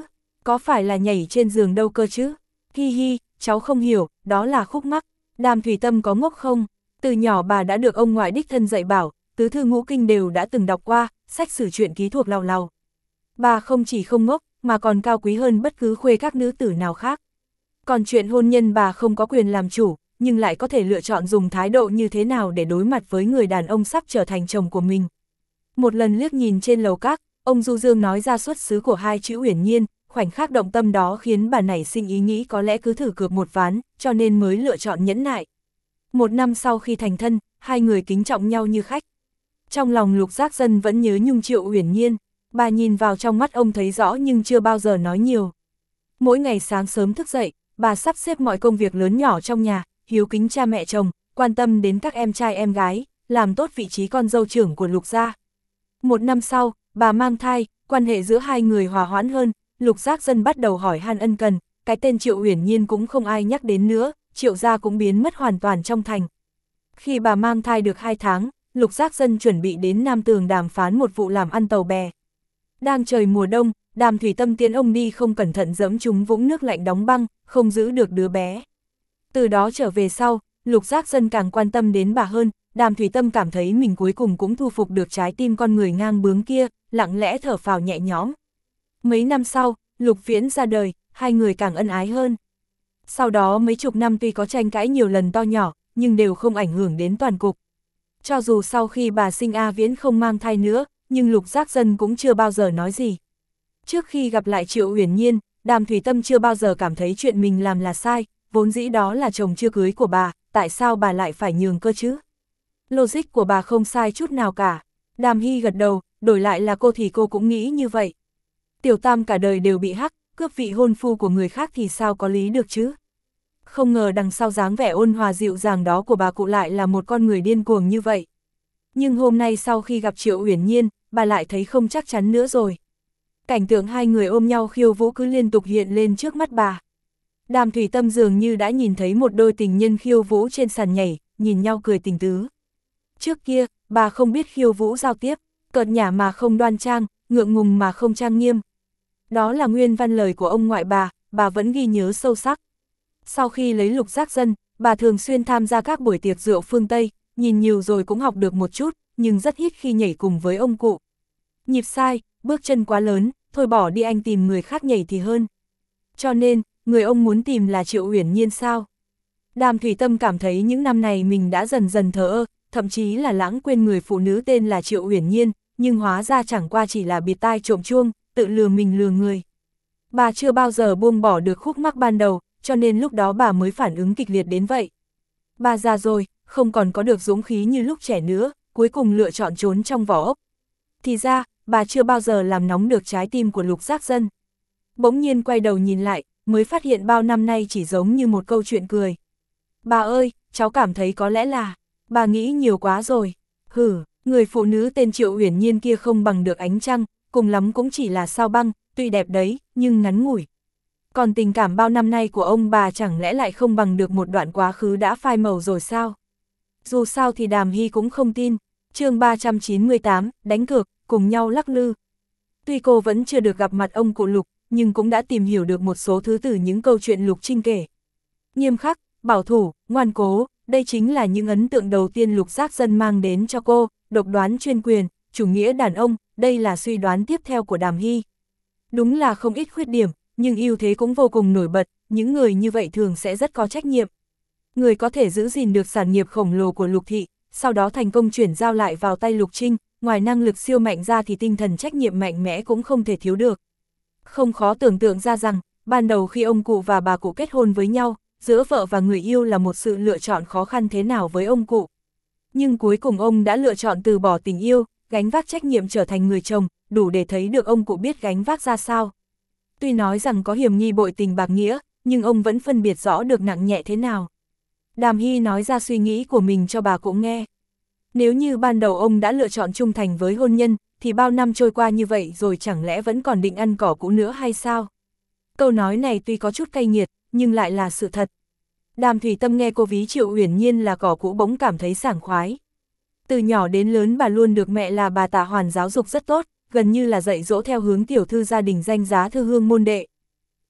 Có phải là nhảy trên giường đâu cơ chứ? Hi hi, cháu không hiểu, đó là khúc mắc. Đàm Thủy Tâm có ngốc không? Từ nhỏ bà đã được ông ngoại đích thân dạy bảo, tứ thư ngũ kinh đều đã từng đọc qua, sách sử truyện ký thuộc lào lào. Bà không chỉ không ngốc, mà còn cao quý hơn bất cứ khuê các nữ tử nào khác. Còn chuyện hôn nhân bà không có quyền làm chủ, nhưng lại có thể lựa chọn dùng thái độ như thế nào để đối mặt với người đàn ông sắp trở thành chồng của mình. Một lần liếc nhìn trên lầu các, ông Du Dương nói ra xuất xứ của hai chữ Uyển Nhiên, khoảnh khắc động tâm đó khiến bà nảy sinh ý nghĩ có lẽ cứ thử cược một ván, cho nên mới lựa chọn nhẫn nại. Một năm sau khi thành thân, hai người kính trọng nhau như khách. Trong lòng Lục Giác Dân vẫn nhớ nhung Triệu Uyển Nhiên, bà nhìn vào trong mắt ông thấy rõ nhưng chưa bao giờ nói nhiều. Mỗi ngày sáng sớm thức dậy, bà sắp xếp mọi công việc lớn nhỏ trong nhà, hiếu kính cha mẹ chồng, quan tâm đến các em trai em gái, làm tốt vị trí con dâu trưởng của Lục gia. Một năm sau, bà mang thai, quan hệ giữa hai người hòa hoãn hơn, Lục Giác Dân bắt đầu hỏi han ân cần, cái tên Triệu Uyển Nhiên cũng không ai nhắc đến nữa, Triệu gia cũng biến mất hoàn toàn trong thành. Khi bà mang thai được hai tháng, Lục Giác Dân chuẩn bị đến Nam Tường đàm phán một vụ làm ăn tàu bè. Đang trời mùa đông, Đàm Thủy Tâm tiến ông đi không cẩn thận dẫm trúng vũng nước lạnh đóng băng, không giữ được đứa bé. Từ đó trở về sau, Lục Giác Dân càng quan tâm đến bà hơn, Đàm Thủy Tâm cảm thấy mình cuối cùng cũng thu phục được trái tim con người ngang bướng kia, lặng lẽ thở phào nhẹ nhõm. Mấy năm sau, Lục Viễn ra đời, hai người càng ân ái hơn. Sau đó mấy chục năm tuy có tranh cãi nhiều lần to nhỏ, nhưng đều không ảnh hưởng đến toàn cục. Cho dù sau khi bà sinh A Viễn không mang thai nữa, nhưng Lục Giác Dân cũng chưa bao giờ nói gì. Trước khi gặp lại Triệu Uyển Nhiên, Đàm Thủy Tâm chưa bao giờ cảm thấy chuyện mình làm là sai, vốn dĩ đó là chồng chưa cưới của bà, tại sao bà lại phải nhường cơ chứ? Logic của bà không sai chút nào cả. Đàm Hy gật đầu, đổi lại là cô thì cô cũng nghĩ như vậy. Tiểu Tam cả đời đều bị hắc, cướp vị hôn phu của người khác thì sao có lý được chứ? Không ngờ đằng sau dáng vẻ ôn hòa dịu dàng đó của bà cụ lại là một con người điên cuồng như vậy. Nhưng hôm nay sau khi gặp Triệu Uyển Nhiên, bà lại thấy không chắc chắn nữa rồi. Cảnh tượng hai người ôm nhau khiêu vũ cứ liên tục hiện lên trước mắt bà. Đàm Thủy Tâm dường như đã nhìn thấy một đôi tình nhân khiêu vũ trên sàn nhảy, nhìn nhau cười tình tứ. Trước kia, bà không biết khiêu vũ giao tiếp, cợt nhả mà không đoan trang, ngượng ngùng mà không trang nghiêm. Đó là nguyên văn lời của ông ngoại bà, bà vẫn ghi nhớ sâu sắc. Sau khi lấy Lục Giác Dân, bà thường xuyên tham gia các buổi tiệc rượu phương Tây, nhìn nhiều rồi cũng học được một chút, nhưng rất ít khi nhảy cùng với ông cụ. Nhịp sai, bước chân quá lớn, thôi bỏ đi anh tìm người khác nhảy thì hơn. Cho nên, người ông muốn tìm là Triệu Uyển Nhiên sao? Đàm Thủy Tâm cảm thấy những năm này mình đã dần dần thờ ơ, thậm chí là lãng quên người phụ nữ tên là Triệu Uyển Nhiên, nhưng hóa ra chẳng qua chỉ là bịt tai trộm chuông, tự lừa mình lừa người. Bà chưa bao giờ buông bỏ được khúc mắc ban đầu, cho nên lúc đó bà mới phản ứng kịch liệt đến vậy. Bà già rồi, không còn có được dũng khí như lúc trẻ nữa, cuối cùng lựa chọn trốn trong vỏ ốc. Thì ra, bà chưa bao giờ làm nóng được trái tim của Lục Giác Dân. Bỗng nhiên quay đầu nhìn lại, mới phát hiện bao năm nay chỉ giống như một câu chuyện cười. Bà ơi, cháu cảm thấy có lẽ là, bà nghĩ nhiều quá rồi. Hử, người phụ nữ tên Triệu Uyển Nhiên kia không bằng được ánh trăng, cùng lắm cũng chỉ là sao băng, tuy đẹp đấy, nhưng ngắn ngủi. Còn tình cảm bao năm nay của ông bà chẳng lẽ lại không bằng được một đoạn quá khứ đã phai màu rồi sao? Dù sao thì Đàm Hy cũng không tin. Chương ba trăm chín mươi tám, đánh cược, cùng nhau lắc lư. Tuy cô vẫn chưa được gặp mặt ông cụ Lục, nhưng cũng đã tìm hiểu được một số thứ từ những câu chuyện Lục Trinh kể. Nghiêm khắc, bảo thủ, ngoan cố, đây chính là những ấn tượng đầu tiên Lục Giác Dân mang đến cho cô, độc đoán chuyên quyền, chủ nghĩa đàn ông, đây là suy đoán tiếp theo của Đàm Hy. Đúng là không ít khuyết điểm, nhưng ưu thế cũng vô cùng nổi bật, những người như vậy thường sẽ rất có trách nhiệm. Người có thể giữ gìn được sản nghiệp khổng lồ của Lục Thị, sau đó thành công chuyển giao lại vào tay Lục Trinh, ngoài năng lực siêu mạnh ra thì tinh thần trách nhiệm mạnh mẽ cũng không thể thiếu được. Không khó tưởng tượng ra rằng, ban đầu khi ông cụ và bà cụ kết hôn với nhau, giữa vợ và người yêu là một sự lựa chọn khó khăn thế nào với ông cụ. Nhưng cuối cùng ông đã lựa chọn từ bỏ tình yêu, gánh vác trách nhiệm trở thành người chồng, đủ để thấy được ông cụ biết gánh vác ra sao. Tuy nói rằng có hiểm nghi bội tình bạc nghĩa, nhưng ông vẫn phân biệt rõ được nặng nhẹ thế nào. Đàm Hy nói ra suy nghĩ của mình cho bà cụ nghe. Nếu như ban đầu ông đã lựa chọn trung thành với hôn nhân, thì bao năm trôi qua như vậy rồi chẳng lẽ vẫn còn định ăn cỏ cũ nữa hay sao? Câu nói này tuy có chút cay nghiệt, nhưng lại là sự thật. Đàm Thủy Tâm nghe cô ví Triệu Uyển Nhiên là cỏ cũ bỗng cảm thấy sảng khoái. Từ nhỏ đến lớn bà luôn được mẹ là bà Tạ Hoàn giáo dục rất tốt, gần như là dạy dỗ theo hướng tiểu thư gia đình danh giá thư hương môn đệ.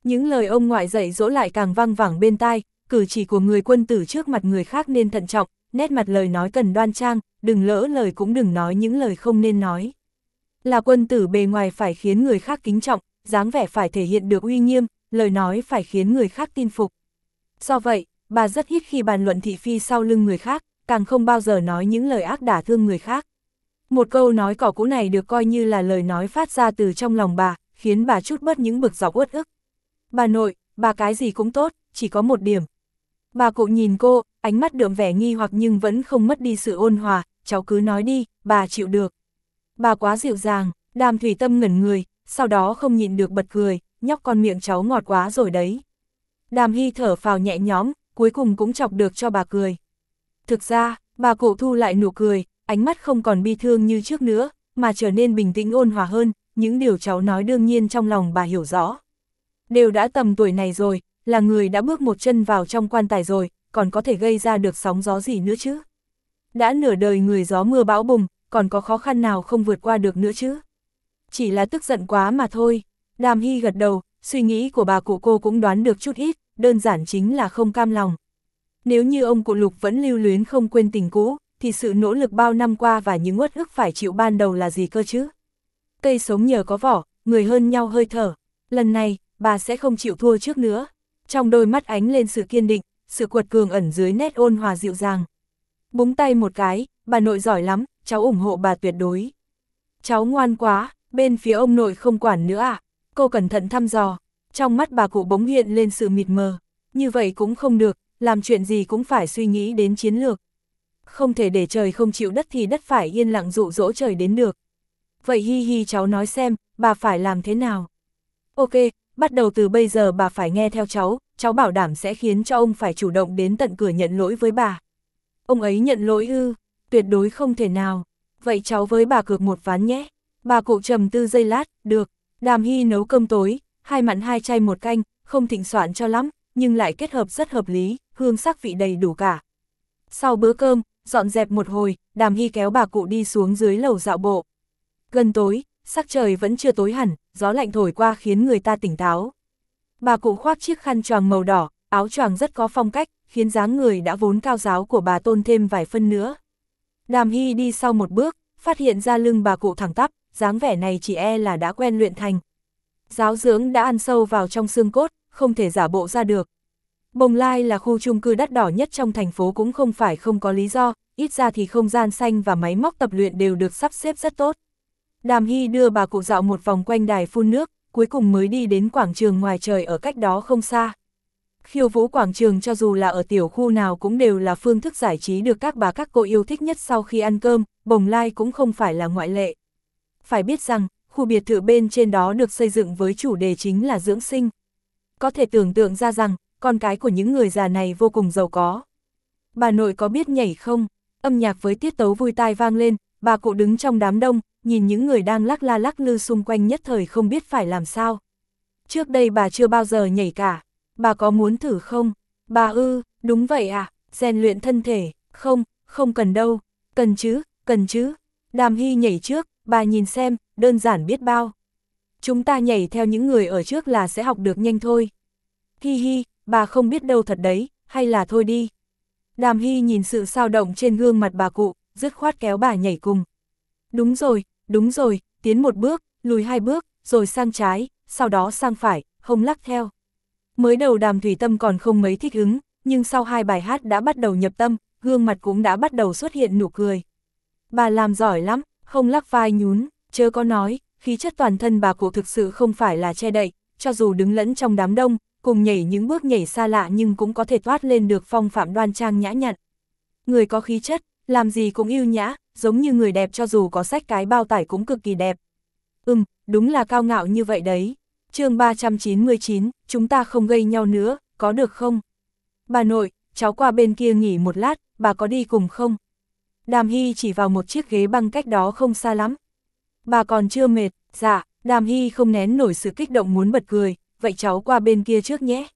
Những lời ông ngoại dạy dỗ lại càng văng vẳng bên tai, cử chỉ của người quân tử trước mặt người khác nên thận trọng, nét mặt lời nói cần đoan trang, đừng lỡ lời cũng đừng nói những lời không nên nói. Là quân tử bề ngoài phải khiến người khác kính trọng, dáng vẻ phải thể hiện được uy nghiêm, lời nói phải khiến người khác tin phục. Do vậy, bà rất ít khi bàn luận thị phi sau lưng người khác, càng không bao giờ nói những lời ác đả thương người khác. Một câu nói cỏ cũ này được coi như là lời nói phát ra từ trong lòng bà, khiến bà trút bớt những bực dọc uất ức. Bà nội, bà cái gì cũng tốt, chỉ có một điểm. Bà cụ nhìn cô, ánh mắt đượm vẻ nghi hoặc nhưng vẫn không mất đi sự ôn hòa, cháu cứ nói đi, bà chịu được. Bà quá dịu dàng, Đàm Thủy Tâm ngẩn người, sau đó không nhịn được bật cười, nhóc con miệng cháu ngọt quá rồi đấy. Đàm Hy thở phào nhẹ nhõm, cuối cùng cũng chọc được cho bà cười. Thực ra, bà cụ thu lại nụ cười, ánh mắt không còn bi thương như trước nữa, mà trở nên bình tĩnh ôn hòa hơn, những điều cháu nói đương nhiên trong lòng bà hiểu rõ. Đều đã tầm tuổi này rồi, là người đã bước một chân vào trong quan tài rồi, còn có thể gây ra được sóng gió gì nữa chứ? Đã nửa đời người gió mưa bão bùng, còn có khó khăn nào không vượt qua được nữa chứ? Chỉ là tức giận quá mà thôi. Đàm Hy gật đầu, suy nghĩ của bà cụ cô cũng đoán được chút ít, đơn giản chính là không cam lòng. Nếu như ông cụ Lục vẫn lưu luyến không quên tình cũ, thì sự nỗ lực bao năm qua và những uất ức phải chịu ban đầu là gì cơ chứ? Cây sống nhờ có vỏ, người hơn nhau hơi thở. Lần này, bà sẽ không chịu thua trước nữa. Trong đôi mắt ánh lên sự kiên định, sự quật cường ẩn dưới nét ôn hòa dịu dàng. Búng tay một cái, bà nội giỏi lắm, cháu ủng hộ bà tuyệt đối. Cháu ngoan quá, bên phía ông nội không quản nữa à? Cô cẩn thận thăm dò, trong mắt bà cụ bỗng hiện lên sự mịt mờ. Như vậy cũng không được, làm chuyện gì cũng phải suy nghĩ đến chiến lược. Không thể để trời không chịu đất thì đất phải yên lặng dụ dỗ trời đến được. Vậy hi hi cháu nói xem, bà phải làm thế nào? Ok, bắt đầu từ bây giờ bà phải nghe theo cháu, cháu bảo đảm sẽ khiến cho ông phải chủ động đến tận cửa nhận lỗi với bà. Ông ấy nhận lỗi ư? Tuyệt đối không thể nào. Vậy cháu với bà cược một ván nhé. Bà cụ trầm tư giây lát, được. Đàm Hy nấu cơm tối, hai mặn hai chay một canh, không thịnh soạn cho lắm, nhưng lại kết hợp rất hợp lý, hương sắc vị đầy đủ cả. Sau bữa cơm, dọn dẹp một hồi, Đàm Hy kéo bà cụ đi xuống dưới lầu dạo bộ. Gần tối, sắc trời vẫn chưa tối hẳn, gió lạnh thổi qua khiến người ta tỉnh táo. Bà cụ khoác chiếc khăn choàng màu đỏ, áo choàng rất có phong cách, khiến dáng người đã vốn cao ráo của bà tôn thêm vài phân nữa. Đàm Hy đi sau một bước, phát hiện ra lưng bà cụ thẳng tắp, dáng vẻ này chỉ e là đã quen luyện thành. Giáo dưỡng đã ăn sâu vào trong xương cốt, không thể giả bộ ra được. Bồng Lai là khu chung cư đắt đỏ nhất trong thành phố cũng không phải không có lý do, ít ra thì không gian xanh và máy móc tập luyện đều được sắp xếp rất tốt. Đàm Hy đưa bà cụ dạo một vòng quanh đài phun nước, cuối cùng mới đi đến quảng trường ngoài trời ở cách đó không xa. Khiêu vũ quảng trường cho dù là ở tiểu khu nào cũng đều là phương thức giải trí được các bà các cô yêu thích nhất sau khi ăn cơm, Bồng Lai cũng không phải là ngoại lệ. Phải biết rằng, khu biệt thự bên trên đó được xây dựng với chủ đề chính là dưỡng sinh. Có thể tưởng tượng ra rằng, con cái của những người già này vô cùng giàu có. Bà nội có biết nhảy không? Âm nhạc với tiết tấu vui tai vang lên, bà cụ đứng trong đám đông, nhìn những người đang lắc la lắc lư xung quanh nhất thời không biết phải làm sao. Trước đây bà chưa bao giờ nhảy cả. Bà có muốn thử không? Bà ư, đúng vậy à, rèn luyện thân thể, không, không cần đâu, cần chứ, cần chứ. Đàm Hy nhảy trước, bà nhìn xem, đơn giản biết bao. Chúng ta nhảy theo những người ở trước là sẽ học được nhanh thôi. Hi hi, bà không biết đâu thật đấy, hay là thôi đi. Đàm Hy nhìn sự sao động trên gương mặt bà cụ, dứt khoát kéo bà nhảy cùng. Đúng rồi, đúng rồi, tiến một bước, lùi hai bước, rồi sang trái, sau đó sang phải, hông lắc theo. Mới đầu Đàm Thủy Tâm còn không mấy thích ứng, nhưng sau hai bài hát đã bắt đầu nhập tâm, gương mặt cũng đã bắt đầu xuất hiện nụ cười. Bà làm giỏi lắm, không lắc vai nhún, chớ có nói, khí chất toàn thân bà cụ thực sự không phải là che đậy, cho dù đứng lẫn trong đám đông, cùng nhảy những bước nhảy xa lạ nhưng cũng có thể toát lên được phong phạm đoan trang nhã nhặn. Người có khí chất, làm gì cũng yêu nhã, giống như người đẹp cho dù có xách cái bao tải cũng cực kỳ đẹp. Ừm, đúng là cao ngạo như vậy đấy. Chương ba trăm chín mươi chín, chúng ta không gây nhau nữa, có được không? Bà nội, cháu qua bên kia nghỉ một lát, bà có đi cùng không? Đàm Hy chỉ vào một chiếc ghế băng cách đó không xa lắm. Bà còn chưa mệt, dạ, Đàm Hy không nén nổi sự kích động muốn bật cười, vậy cháu qua bên kia trước nhé.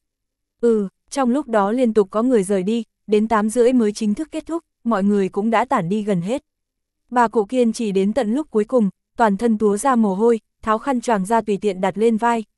Ừ, trong lúc đó liên tục có người rời đi, đến tám rưỡi mới chính thức kết thúc, mọi người cũng đã tản đi gần hết. Bà cụ kiên trì đến tận lúc cuối cùng, toàn thân túa ra mồ hôi, tháo khăn choàng ra tùy tiện đặt lên vai,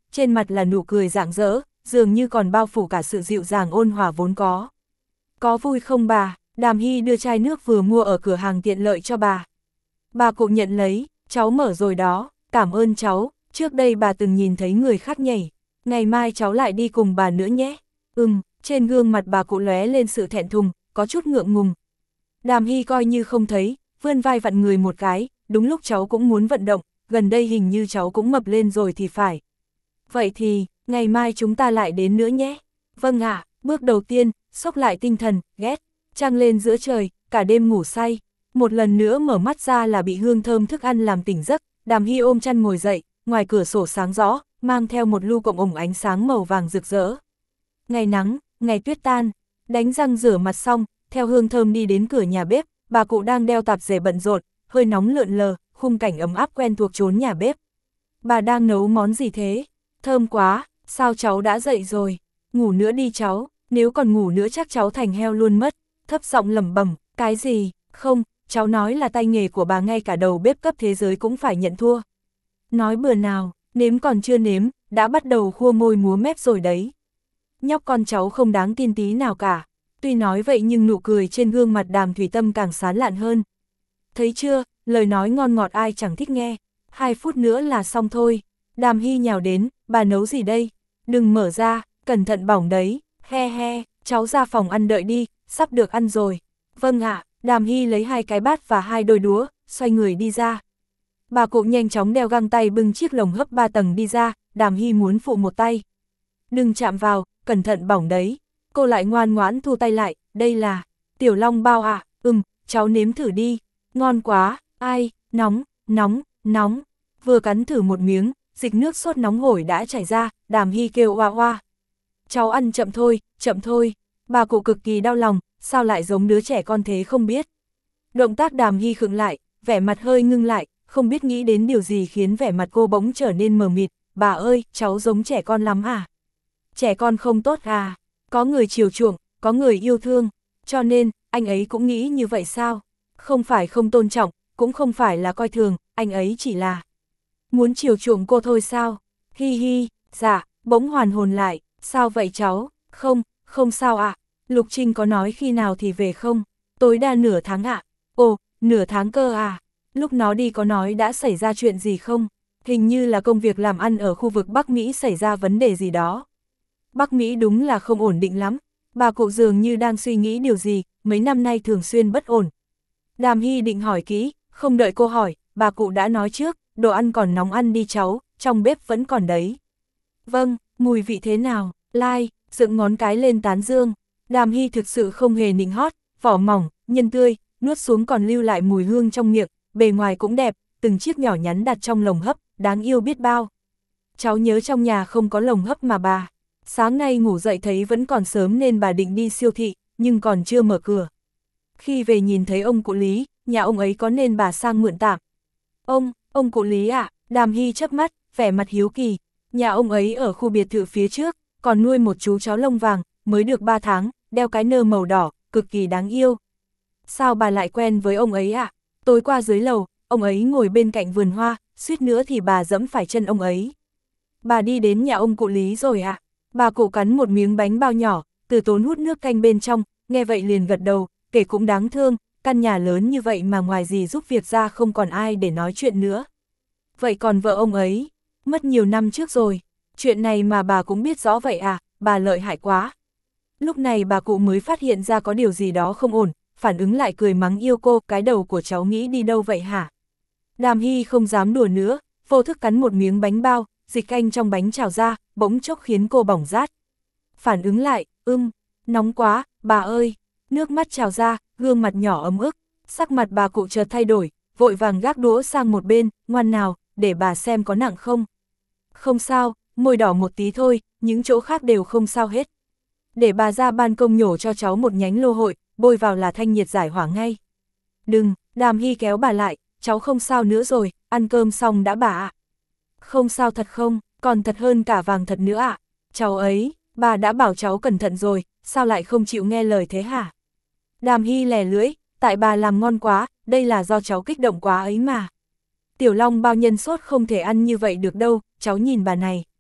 trên mặt là nụ cười rạng rỡ, dường như còn bao phủ cả sự dịu dàng ôn hòa vốn có. Có vui không bà? Đàm Hy đưa chai nước vừa mua ở cửa hàng tiện lợi cho bà. Bà cụ nhận lấy, cháu mở rồi đó, cảm ơn cháu, trước đây bà từng nhìn thấy người khác nhảy, ngày mai cháu lại đi cùng bà nữa nhé. Ừm, trên gương mặt bà cụ lóe lên sự thẹn thùng, có chút ngượng ngùng. Đàm Hy coi như không thấy, vươn vai vặn người một cái, đúng lúc cháu cũng muốn vận động, gần đây hình như cháu cũng mập lên rồi thì phải. Vậy thì, ngày mai chúng ta lại đến nữa nhé. Vâng ạ, bước đầu tiên, xốc lại tinh thần, ghét, trăng lên giữa trời, cả đêm ngủ say. Một lần nữa mở mắt ra là bị hương thơm thức ăn làm tỉnh giấc, Đàm Hy ôm chăn ngồi dậy, ngoài cửa sổ sáng rõ, mang theo một lu cọng ủng ánh sáng màu vàng rực rỡ. Ngày nắng, ngày tuyết tan, đánh răng rửa mặt xong, theo hương thơm đi đến cửa nhà bếp, bà cụ đang đeo tạp dề bận rộn, hơi nóng lượn lờ, khung cảnh ấm áp quen thuộc chốn nhà bếp. Bà đang nấu món gì thế? Thơm quá, sao cháu đã dậy rồi? Ngủ nữa đi cháu, nếu còn ngủ nữa chắc cháu thành heo luôn mất. Thấp giọng lẩm bẩm, cái gì? Không, cháu nói là tay nghề của bà ngay cả đầu bếp cấp thế giới cũng phải nhận thua. Nói bừa nào, nếm còn chưa nếm, đã bắt đầu khua môi múa mép rồi đấy. Nhóc con cháu không đáng tin tí nào cả. Tuy nói vậy nhưng nụ cười trên gương mặt Đàm Thủy Tâm càng sán lạn hơn. Thấy chưa, lời nói ngon ngọt ai chẳng thích nghe. Hai phút nữa là xong thôi. Đàm Hy nhào đến, bà nấu gì đây? Đừng mở ra, cẩn thận bỏng đấy. He he, cháu ra phòng ăn đợi đi, sắp được ăn rồi. Vâng ạ, Đàm Hy lấy hai cái bát và hai đôi đũa, xoay người đi ra. Bà cụ nhanh chóng đeo găng tay bưng chiếc lồng hấp ba tầng đi ra, Đàm Hy muốn phụ một tay. Đừng chạm vào, cẩn thận bỏng đấy. Cô lại ngoan ngoãn thu tay lại, đây là tiểu long bao ạ, à? Ừm, cháu nếm thử đi, ngon quá, ai, nóng, nóng, nóng. Vừa cắn thử một miếng, dịch nước sốt nóng hổi đã chảy ra, Đàm Hy kêu oa oa. Cháu ăn chậm thôi, chậm thôi, bà cụ cực kỳ đau lòng, sao lại giống đứa trẻ con thế không biết. Động tác Đàm Hy khựng lại, vẻ mặt hơi ngưng lại, không biết nghĩ đến điều gì khiến vẻ mặt cô bỗng trở nên mờ mịt. Bà ơi, cháu giống trẻ con lắm à? Trẻ con không tốt à? Có người chiều chuộng, có người yêu thương, cho nên, anh ấy cũng nghĩ như vậy sao? Không phải không tôn trọng, cũng không phải là coi thường, anh ấy chỉ là muốn chiều chuộng cô thôi sao? Hi hi, dạ, bỗng hoàn hồn lại, sao vậy cháu? Không, không sao ạ. À? Lục Trinh có nói khi nào thì về không? Tối đa nửa tháng ạ. À? Ồ, nửa tháng cơ à? Lúc nó đi có nói đã xảy ra chuyện gì không? Hình như là công việc làm ăn ở khu vực Bắc Mỹ xảy ra vấn đề gì đó. Bắc Mỹ đúng là không ổn định lắm. Bà cụ dường như đang suy nghĩ điều gì, mấy năm nay thường xuyên bất ổn. Đàm Hy định hỏi kỹ, không đợi cô hỏi, bà cụ đã nói trước, đồ ăn còn nóng ăn đi cháu, trong bếp vẫn còn đấy. Vâng, mùi vị thế nào? Lai, dựng ngón cái lên tán dương. Đàm Hy thực sự không hề nịnh hót, vỏ mỏng, nhân tươi, nuốt xuống còn lưu lại mùi hương trong miệng, bề ngoài cũng đẹp, từng chiếc nhỏ nhắn đặt trong lồng hấp, đáng yêu biết bao. Cháu nhớ trong nhà không có lồng hấp mà bà. Sáng nay ngủ dậy thấy vẫn còn sớm nên bà định đi siêu thị, nhưng còn chưa mở cửa. Khi về nhìn thấy ông cụ Lý, nhà ông ấy có nên bà sang mượn tạm. Ông, ông cụ Lý ạ, à? Đàm Hy chớp mắt, vẻ mặt hiếu kỳ. Nhà ông ấy ở khu biệt thự phía trước, còn nuôi một chú chó lông vàng, mới được ba tháng, đeo cái nơ màu đỏ, cực kỳ đáng yêu. Sao bà lại quen với ông ấy ạ? À? Tối qua dưới lầu, ông ấy ngồi bên cạnh vườn hoa, suýt nữa thì bà dẫm phải chân ông ấy. Bà đi đến nhà ông cụ Lý rồi ạ? À? Bà cụ cắn một miếng bánh bao nhỏ, từ tốn hút nước canh bên trong, nghe vậy liền gật đầu, kể cũng đáng thương, căn nhà lớn như vậy mà ngoài gì giúp việc ra không còn ai để nói chuyện nữa. Vậy còn vợ ông ấy, mất nhiều năm trước rồi, chuyện này mà bà cũng biết rõ vậy à, bà lợi hại quá. Lúc này bà cụ mới phát hiện ra có điều gì đó không ổn, phản ứng lại cười mắng yêu cô, cái đầu của cháu nghĩ đi đâu vậy hả? Đàm Hy không dám đùa nữa, vô thức cắn một miếng bánh bao, dịch canh trong bánh trào ra, bỗng chốc khiến cô bỏng rát. Phản ứng lại, ưm, nóng quá, bà ơi, nước mắt trào ra, gương mặt nhỏ ấm ức, sắc mặt bà cụ chợt thay đổi, vội vàng gác đũa sang một bên, ngoan nào, để bà xem có nặng không. Không sao, môi đỏ một tí thôi, những chỗ khác đều không sao hết. Để bà ra ban công nhổ cho cháu một nhánh lô hội, bôi vào là thanh nhiệt giải hỏa ngay. Đừng, Đàm Hy kéo bà lại, cháu không sao nữa rồi, ăn cơm xong đã bà ạ. Không sao thật không, còn thật hơn cả vàng thật nữa ạ. À? Cháu ấy, bà đã bảo cháu cẩn thận rồi, sao lại không chịu nghe lời thế hả? Đàm Hy lè lưỡi, tại bà làm ngon quá, đây là do cháu kích động quá ấy mà. Tiểu Long bao nhân sốt không thể ăn như vậy được đâu, cháu nhìn bà này.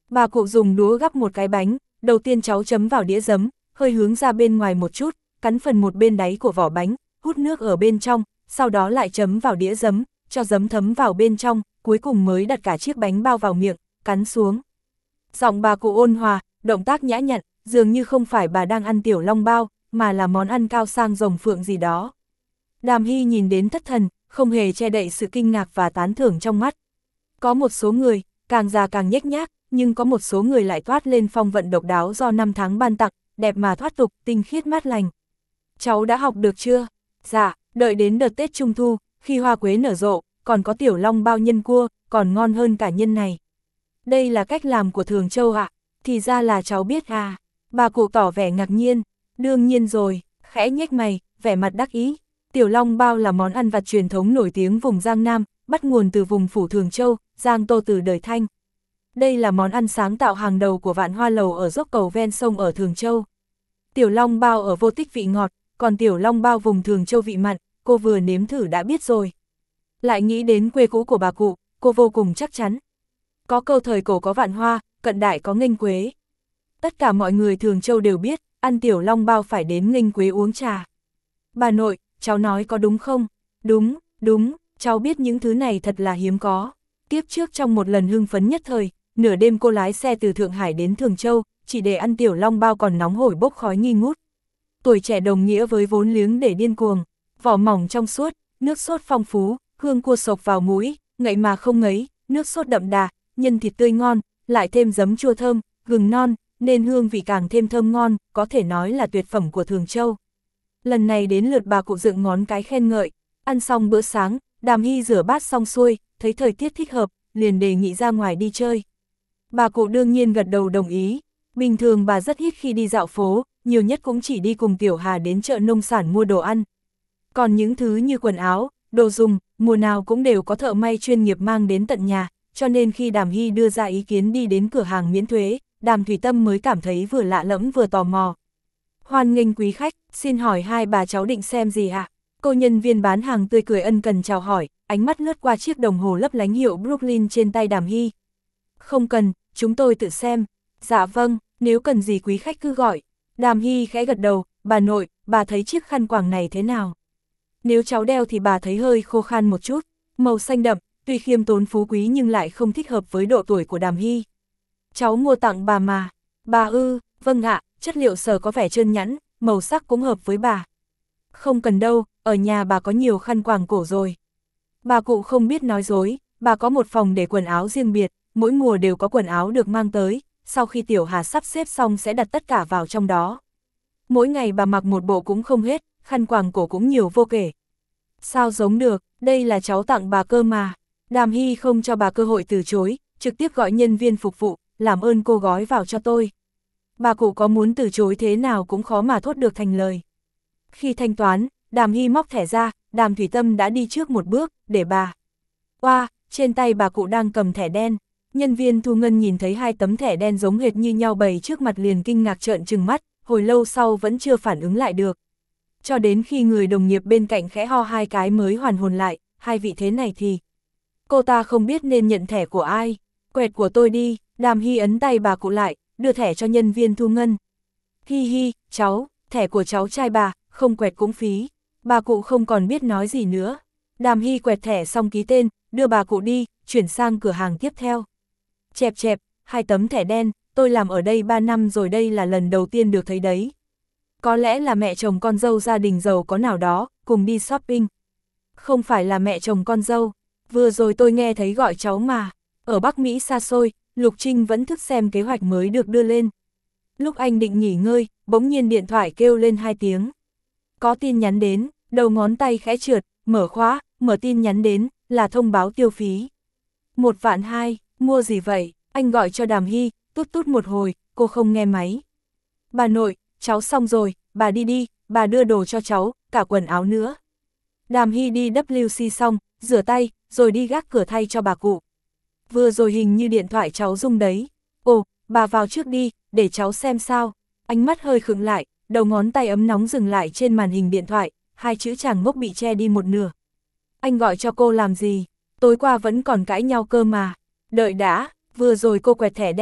Bà cụ dùng đũa gắp một cái bánh, đầu tiên cháu chấm vào đĩa giấm, hơi hướng ra bên ngoài một chút, cắn phần một bên đáy của vỏ bánh, hút nước ở bên trong, sau đó lại chấm vào đĩa giấm, cho giấm thấm vào bên trong, cuối cùng mới đặt cả chiếc bánh bao vào miệng, cắn xuống. Giọng bà cụ ôn hòa, động tác nhã nhặn, dường như không phải bà đang ăn tiểu long bao, mà là món ăn cao sang rồng phượng gì đó. Đàm Hy nhìn đến thất thần, không hề che đậy sự kinh ngạc và tán thưởng trong mắt. Có một số người, càng già càng nhếch nhác, nhưng có một số người lại thoát lên phong vận độc đáo do năm tháng ban tặng, đẹp mà thoát tục, tinh khiết mát lành. Cháu đã học được chưa? Dạ, đợi đến đợt Tết Trung Thu, khi hoa quế nở rộ, còn có tiểu long bao nhân cua, còn ngon hơn cả nhân này. Đây là cách làm của Thường Châu ạ, à? Thì ra là cháu biết à. Bà cụ tỏ vẻ ngạc nhiên, đương nhiên rồi, khẽ nhếch mày, vẻ mặt đắc ý. Tiểu long bao là món ăn vặt truyền thống nổi tiếng vùng Giang Nam, bắt nguồn từ vùng phủ Thường Châu, Giang Tô từ đời Thanh. Đây là món ăn sáng tạo hàng đầu của Vạn Hoa Lầu ở dốc cầu ven sông ở Thường Châu. Tiểu long bao ở Vô Tích vị ngọt, còn tiểu long bao vùng Thường Châu vị mặn, cô vừa nếm thử đã biết rồi. Lại nghĩ đến quê cũ của bà cụ, cô vô cùng chắc chắn. Có câu thời cổ có vạn hoa, cận đại có nghênh quế. Tất cả mọi người Thường Châu đều biết, ăn tiểu long bao phải đến nghênh quế uống trà. Bà nội, cháu nói có đúng không? Đúng, đúng, cháu biết những thứ này thật là hiếm có. Tiếp trước trong một lần hưng phấn nhất thời, nửa đêm cô lái xe từ Thượng Hải đến Thường Châu, chỉ để ăn tiểu long bao còn nóng hổi bốc khói nghi ngút. Tuổi trẻ đồng nghĩa với vốn liếng để điên cuồng, vỏ mỏng trong suốt, nước sốt phong phú, hương cua sộc vào mũi, ngậy mà không ngấy, nước sốt đậm đà, nhân thịt tươi ngon, lại thêm giấm chua thơm, gừng non, nên hương vị càng thêm thơm ngon, có thể nói là tuyệt phẩm của Thường Châu. Lần này đến lượt bà cụ dựng ngón cái khen ngợi, ăn xong bữa sáng, Đàm Hy rửa bát xong xuôi, thấy thời tiết thích hợp, liền đề nghị ra ngoài đi chơi. Bà cụ đương nhiên gật đầu đồng ý, bình thường bà rất ít khi đi dạo phố, nhiều nhất cũng chỉ đi cùng Tiểu Hà đến chợ nông sản mua đồ ăn. Còn những thứ như quần áo, đồ dùng, mùa nào cũng đều có thợ may chuyên nghiệp mang đến tận nhà, cho nên khi Đàm Hy đưa ra ý kiến đi đến cửa hàng miễn thuế, Đàm Thủy Tâm mới cảm thấy vừa lạ lẫm vừa tò mò. Hoan nghênh quý khách, xin hỏi hai bà cháu định xem gì ạ? Cô nhân viên bán hàng tươi cười ân cần chào hỏi, ánh mắt lướt qua chiếc đồng hồ lấp lánh hiệu Brooklyn trên tay Đàm Hy. Không cần, chúng tôi tự xem. Dạ vâng, nếu cần gì quý khách cứ gọi. Đàm Hy khẽ gật đầu, bà nội, bà thấy chiếc khăn quàng này thế nào? Nếu cháu đeo thì bà thấy hơi khô khan một chút, màu xanh đậm, tuy khiêm tốn phú quý nhưng lại không thích hợp với độ tuổi của Đàm Hy. Cháu mua tặng bà mà. Bà ư, vâng ạ, chất liệu sờ có vẻ trơn nhẵn, màu sắc cũng hợp với bà. Không cần đâu, ở nhà bà có nhiều khăn quàng cổ rồi. Bà cụ không biết nói dối, bà có một phòng để quần áo riêng biệt, mỗi mùa đều có quần áo được mang tới, sau khi Tiểu Hà sắp xếp xong sẽ đặt tất cả vào trong đó. Mỗi ngày bà mặc một bộ cũng không hết, khăn quàng cổ cũng nhiều vô kể. Sao giống được, đây là cháu tặng bà cơ mà. Đàm Hy không cho bà cơ hội từ chối, trực tiếp gọi nhân viên phục vụ, làm ơn cô gói vào cho tôi. Bà cụ có muốn từ chối thế nào cũng khó mà thốt được thành lời. Khi thanh toán, Đàm Hy móc thẻ ra, Đàm Thủy Tâm đã đi trước một bước, để bà. Oa, wow, trên tay bà cụ đang cầm thẻ đen. Nhân viên thu ngân nhìn thấy hai tấm thẻ đen giống hệt như nhau bày trước mặt liền kinh ngạc trợn trừng mắt, hồi lâu sau vẫn chưa phản ứng lại được. Cho đến khi người đồng nghiệp bên cạnh khẽ ho hai cái mới hoàn hồn lại, hai vị thế này thì. Cô ta không biết nên nhận thẻ của ai, quẹt của tôi đi. Đàm Hy ấn tay bà cụ lại, đưa thẻ cho nhân viên thu ngân. Hi hi, cháu, thẻ của cháu trai bà, không quẹt cũng phí. Bà cụ không còn biết nói gì nữa. Đàm Hy quẹt thẻ xong ký tên, đưa bà cụ đi, chuyển sang cửa hàng tiếp theo. Chẹp chẹp, hai tấm thẻ đen, tôi làm ở đây ba năm rồi, đây là lần đầu tiên được thấy đấy. Có lẽ là mẹ chồng con dâu gia đình giàu có nào đó, cùng đi shopping. Không phải là mẹ chồng con dâu, vừa rồi tôi nghe thấy gọi cháu mà. Ở Bắc Mỹ xa xôi, Lục Trinh vẫn thức xem kế hoạch mới được đưa lên. Lúc anh định nghỉ ngơi, bỗng nhiên điện thoại kêu lên hai tiếng. Có tin nhắn đến, đầu ngón tay khẽ trượt, mở khóa, mở tin nhắn đến, là thông báo tiêu phí. Một vạn hai, mua gì vậy? Anh gọi cho Đàm Hy, tút tút một hồi, cô không nghe máy. Bà nội, cháu xong rồi, bà đi đi, bà đưa đồ cho cháu, cả quần áo nữa. Đàm Hy đi vê kép xong, rửa tay, rồi đi gác cửa thay cho bà cụ. Vừa rồi hình như điện thoại cháu rung đấy. Ồ, bà vào trước đi, để cháu xem sao. Ánh mắt hơi khựng lại, đầu ngón tay ấm nóng dừng lại trên màn hình điện thoại, hai chữ chàng ngốc bị che đi một nửa. Anh gọi cho cô làm gì? Tối qua vẫn còn cãi nhau cơ mà. Đợi đã, vừa rồi cô quẹt thẻ đen,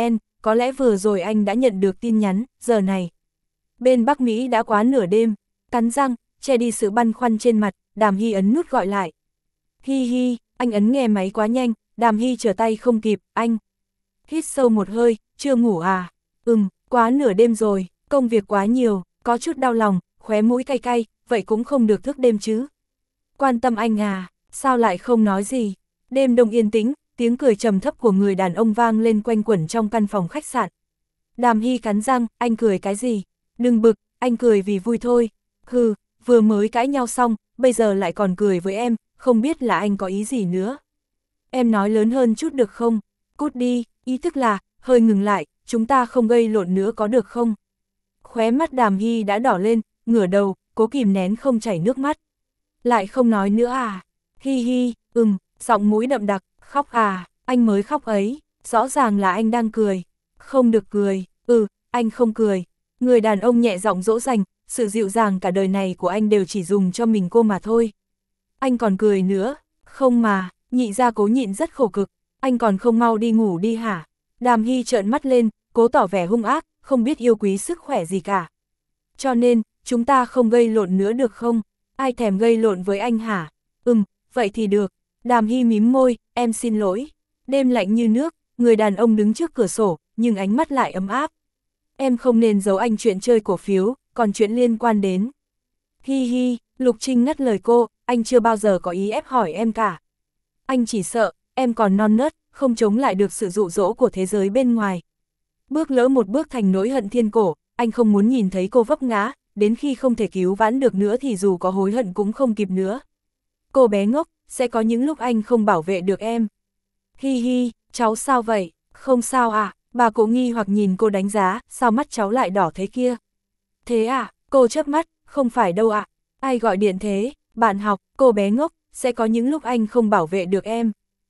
có lẽ vừa rồi anh đã nhận được tin nhắn, giờ này. Bên Bắc Mỹ đã quá nửa đêm, cắn răng, che đi sự băn khoăn trên mặt, Đàm Hy ấn nút gọi lại. Hi hi, anh ấn nghe máy quá nhanh, Đàm Hy trở tay không kịp, anh. Hít sâu một hơi, chưa ngủ à? Ừm, quá nửa đêm rồi, công việc quá nhiều, có chút đau lòng, khóe mũi cay cay, vậy cũng không được thức đêm chứ. Quan tâm anh à, sao lại không nói gì? Đêm đông yên tĩnh, tiếng cười trầm thấp của người đàn ông vang lên quanh quẩn trong căn phòng khách sạn. Đàm Hy cắn răng, anh cười cái gì? Đừng bực, anh cười vì vui thôi. Hừ, vừa mới cãi nhau xong, bây giờ lại còn cười với em, không biết là anh có ý gì nữa. Em nói lớn hơn chút được không? Cút đi, ý thức là, hơi ngừng lại, chúng ta không gây lộn nữa có được không? Khóe mắt Đàm Hy đã đỏ lên, ngửa đầu, cố kìm nén không chảy nước mắt. Lại không nói nữa à? Hi hi, ừm, giọng mũi đậm đặc, khóc à, anh mới khóc ấy, rõ ràng là anh đang cười. Không được cười, ừ, anh không cười. Người đàn ông nhẹ giọng dỗ dành, sự dịu dàng cả đời này của anh đều chỉ dùng cho mình cô mà thôi. Anh còn cười nữa, không mà, nhị ra cố nhịn rất khổ cực, anh còn không mau đi ngủ đi hả? Đàm Hy trợn mắt lên, cố tỏ vẻ hung ác, không biết yêu quý sức khỏe gì cả. Cho nên, chúng ta không gây lộn nữa được không? Ai thèm gây lộn với anh hả? Ừm, vậy thì được. Đàm Hy mím môi, em xin lỗi. Đêm lạnh như nước, người đàn ông đứng trước cửa sổ, nhưng ánh mắt lại ấm áp. Em không nên giấu anh chuyện chơi cổ phiếu, còn chuyện liên quan đến. Hi hi, Lục Trinh ngắt lời cô, anh chưa bao giờ có ý ép hỏi em cả. Anh chỉ sợ, em còn non nớt, không chống lại được sự dụ dỗ của thế giới bên ngoài. Bước lỡ một bước thành nỗi hận thiên cổ, anh không muốn nhìn thấy cô vấp ngã, đến khi không thể cứu vãn được nữa thì dù có hối hận cũng không kịp nữa. Cô bé ngốc, sẽ có những lúc anh không bảo vệ được em. Hi hi, cháu sao vậy? Không sao à? Bà cụ nghi hoặc nhìn cô đánh giá, sao mắt cháu lại đỏ thế kia? Thế à? Cô chớp mắt, không phải đâu ạ. À? Ai gọi điện thế? Bạn học, cô bé ngốc, sẽ có những lúc anh không bảo vệ được em.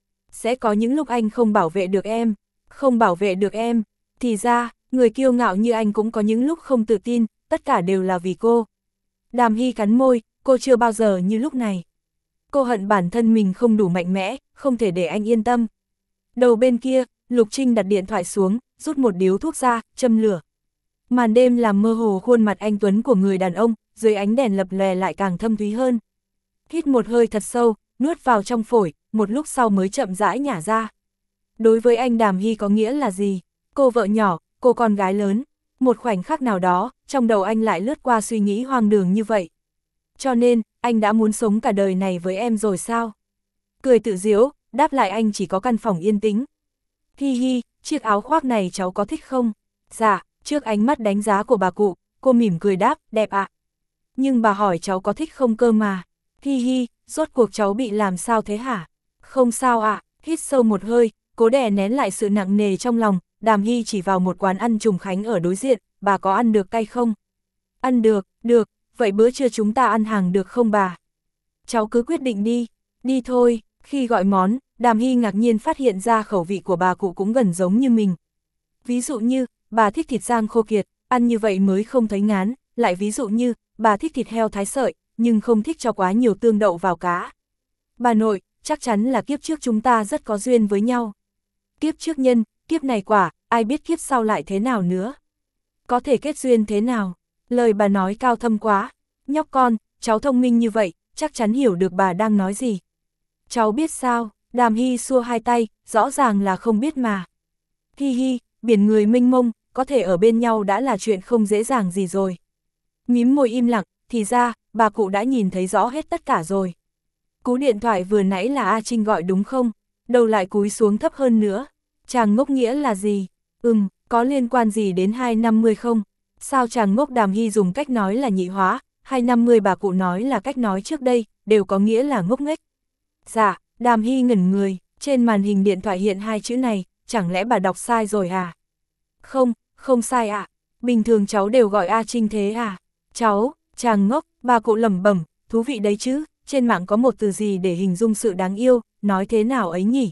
Sẽ có những lúc anh không bảo vệ được em. Không bảo vệ được em. Thì ra, người kiêu ngạo như anh cũng có những lúc không tự tin, tất cả đều là vì cô. Đàm Hy cắn môi, cô chưa bao giờ như lúc này. Cô hận bản thân mình không đủ mạnh mẽ, không thể để anh yên tâm. Đầu bên kia, Lục Trinh đặt điện thoại xuống, rút một điếu thuốc ra, châm lửa. Màn đêm làm mơ hồ khuôn mặt anh tuấn của người đàn ông, dưới ánh đèn lập lòe lại càng thâm thúy hơn. Hít một hơi thật sâu, nuốt vào trong phổi, một lúc sau mới chậm rãi nhả ra. Đối với anh Đàm Hy có nghĩa là gì? Cô vợ nhỏ, cô con gái lớn. Một khoảnh khắc nào đó, trong đầu anh lại lướt qua suy nghĩ hoang đường như vậy. Cho nên, anh đã muốn sống cả đời này với em rồi sao? Cười tự giễu, đáp lại anh chỉ có căn phòng yên tĩnh. Hi hi, chiếc áo khoác này cháu có thích không? Dạ, trước ánh mắt đánh giá của bà cụ, cô mỉm cười đáp, đẹp ạ. À. Nhưng bà hỏi cháu có thích không cơ mà. Hi hi, rốt cuộc cháu bị làm sao thế hả? Không sao ạ, à. Hít sâu một hơi, cố đè nén lại sự nặng nề trong lòng, Đàm Hy chỉ vào một quán ăn trùng khánh ở đối diện, bà có ăn được cay không? Ăn được, được, vậy bữa trưa chúng ta ăn hàng được không bà? Cháu cứ quyết định đi, đi thôi. Khi gọi món, Đàm Hy ngạc nhiên phát hiện ra khẩu vị của bà cụ cũng gần giống như mình. Ví dụ như, bà thích thịt rang khô kiệt, ăn như vậy mới không thấy ngán, lại ví dụ như, bà thích thịt heo thái sợi, nhưng không thích cho quá nhiều tương đậu vào cá. Bà nội, chắc chắn là kiếp trước chúng ta rất có duyên với nhau. Kiếp trước nhân, kiếp này quả, ai biết kiếp sau lại thế nào nữa. Có thể kết duyên thế nào? Lời bà nói cao thâm quá. Nhóc con, cháu thông minh như vậy, chắc chắn hiểu được bà đang nói gì. Cháu biết sao? Đàm Hy xua hai tay, rõ ràng là không biết mà. Hi hi, biển người mênh mông, có thể ở bên nhau đã là chuyện không dễ dàng gì rồi. Mím môi im lặng, thì ra, bà cụ đã nhìn thấy rõ hết tất cả rồi. Cú điện thoại vừa nãy là A Trinh gọi đúng không? Đầu lại cúi xuống thấp hơn nữa. Chàng ngốc nghĩa là gì? Ừm, có liên quan gì đến hai năm mươi không? Sao chàng ngốc? Đàm Hy dùng cách nói là nhị hóa, hai năm mươi bà cụ nói là cách nói trước đây, đều có nghĩa là ngốc nghếch. Dạ, Đàm Hy ngẩn người, trên màn hình điện thoại hiện hai chữ này, chẳng lẽ bà đọc sai rồi à? Không, không sai ạ, à. Bình thường cháu đều gọi A Trinh thế à? Cháu, chàng ngốc, bà cụ lẩm bẩm, thú vị đấy chứ, trên mạng có một từ gì để hình dung sự đáng yêu, nói thế nào ấy nhỉ?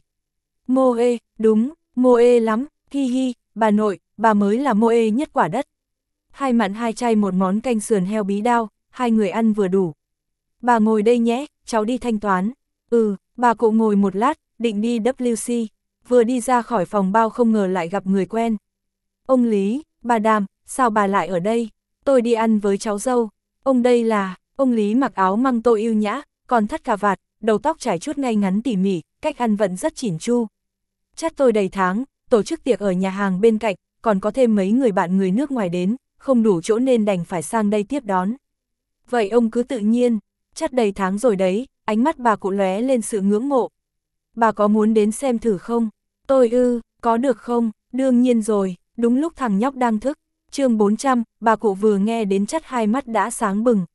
Mô ê, đúng, mô ê lắm, hi hi, bà nội, bà mới là mô ê nhất quả đất. Hai mặn hai chay một món canh sườn heo bí đao, hai người ăn vừa đủ. Bà ngồi đây nhé, cháu đi thanh toán. Ừ, bà cụ ngồi một lát, định đi vê kép xê, vừa đi ra khỏi phòng bao không ngờ lại gặp người quen. Ông Lý, bà Đàm, sao bà lại ở đây? Tôi đi ăn với cháu dâu. Ông đây là, ông Lý mặc áo măng tô yêu nhã, còn thắt cà vạt, đầu tóc trải chuốt ngay ngắn tỉ mỉ, cách ăn vẫn rất chỉn chu. Chắc tôi đầy tháng, tổ chức tiệc ở nhà hàng bên cạnh, còn có thêm mấy người bạn người nước ngoài đến, không đủ chỗ nên đành phải sang đây tiếp đón. Vậy ông cứ tự nhiên, chắc đầy tháng rồi đấy, ánh mắt bà cụ lóe lên sự ngưỡng mộ. Bà có muốn đến xem thử không? Tôi ư, có được không? Đương nhiên rồi, đúng lúc thằng nhóc đang thức. Chương bốn trăm, bà cụ vừa nghe đến chắt hai mắt đã sáng bừng.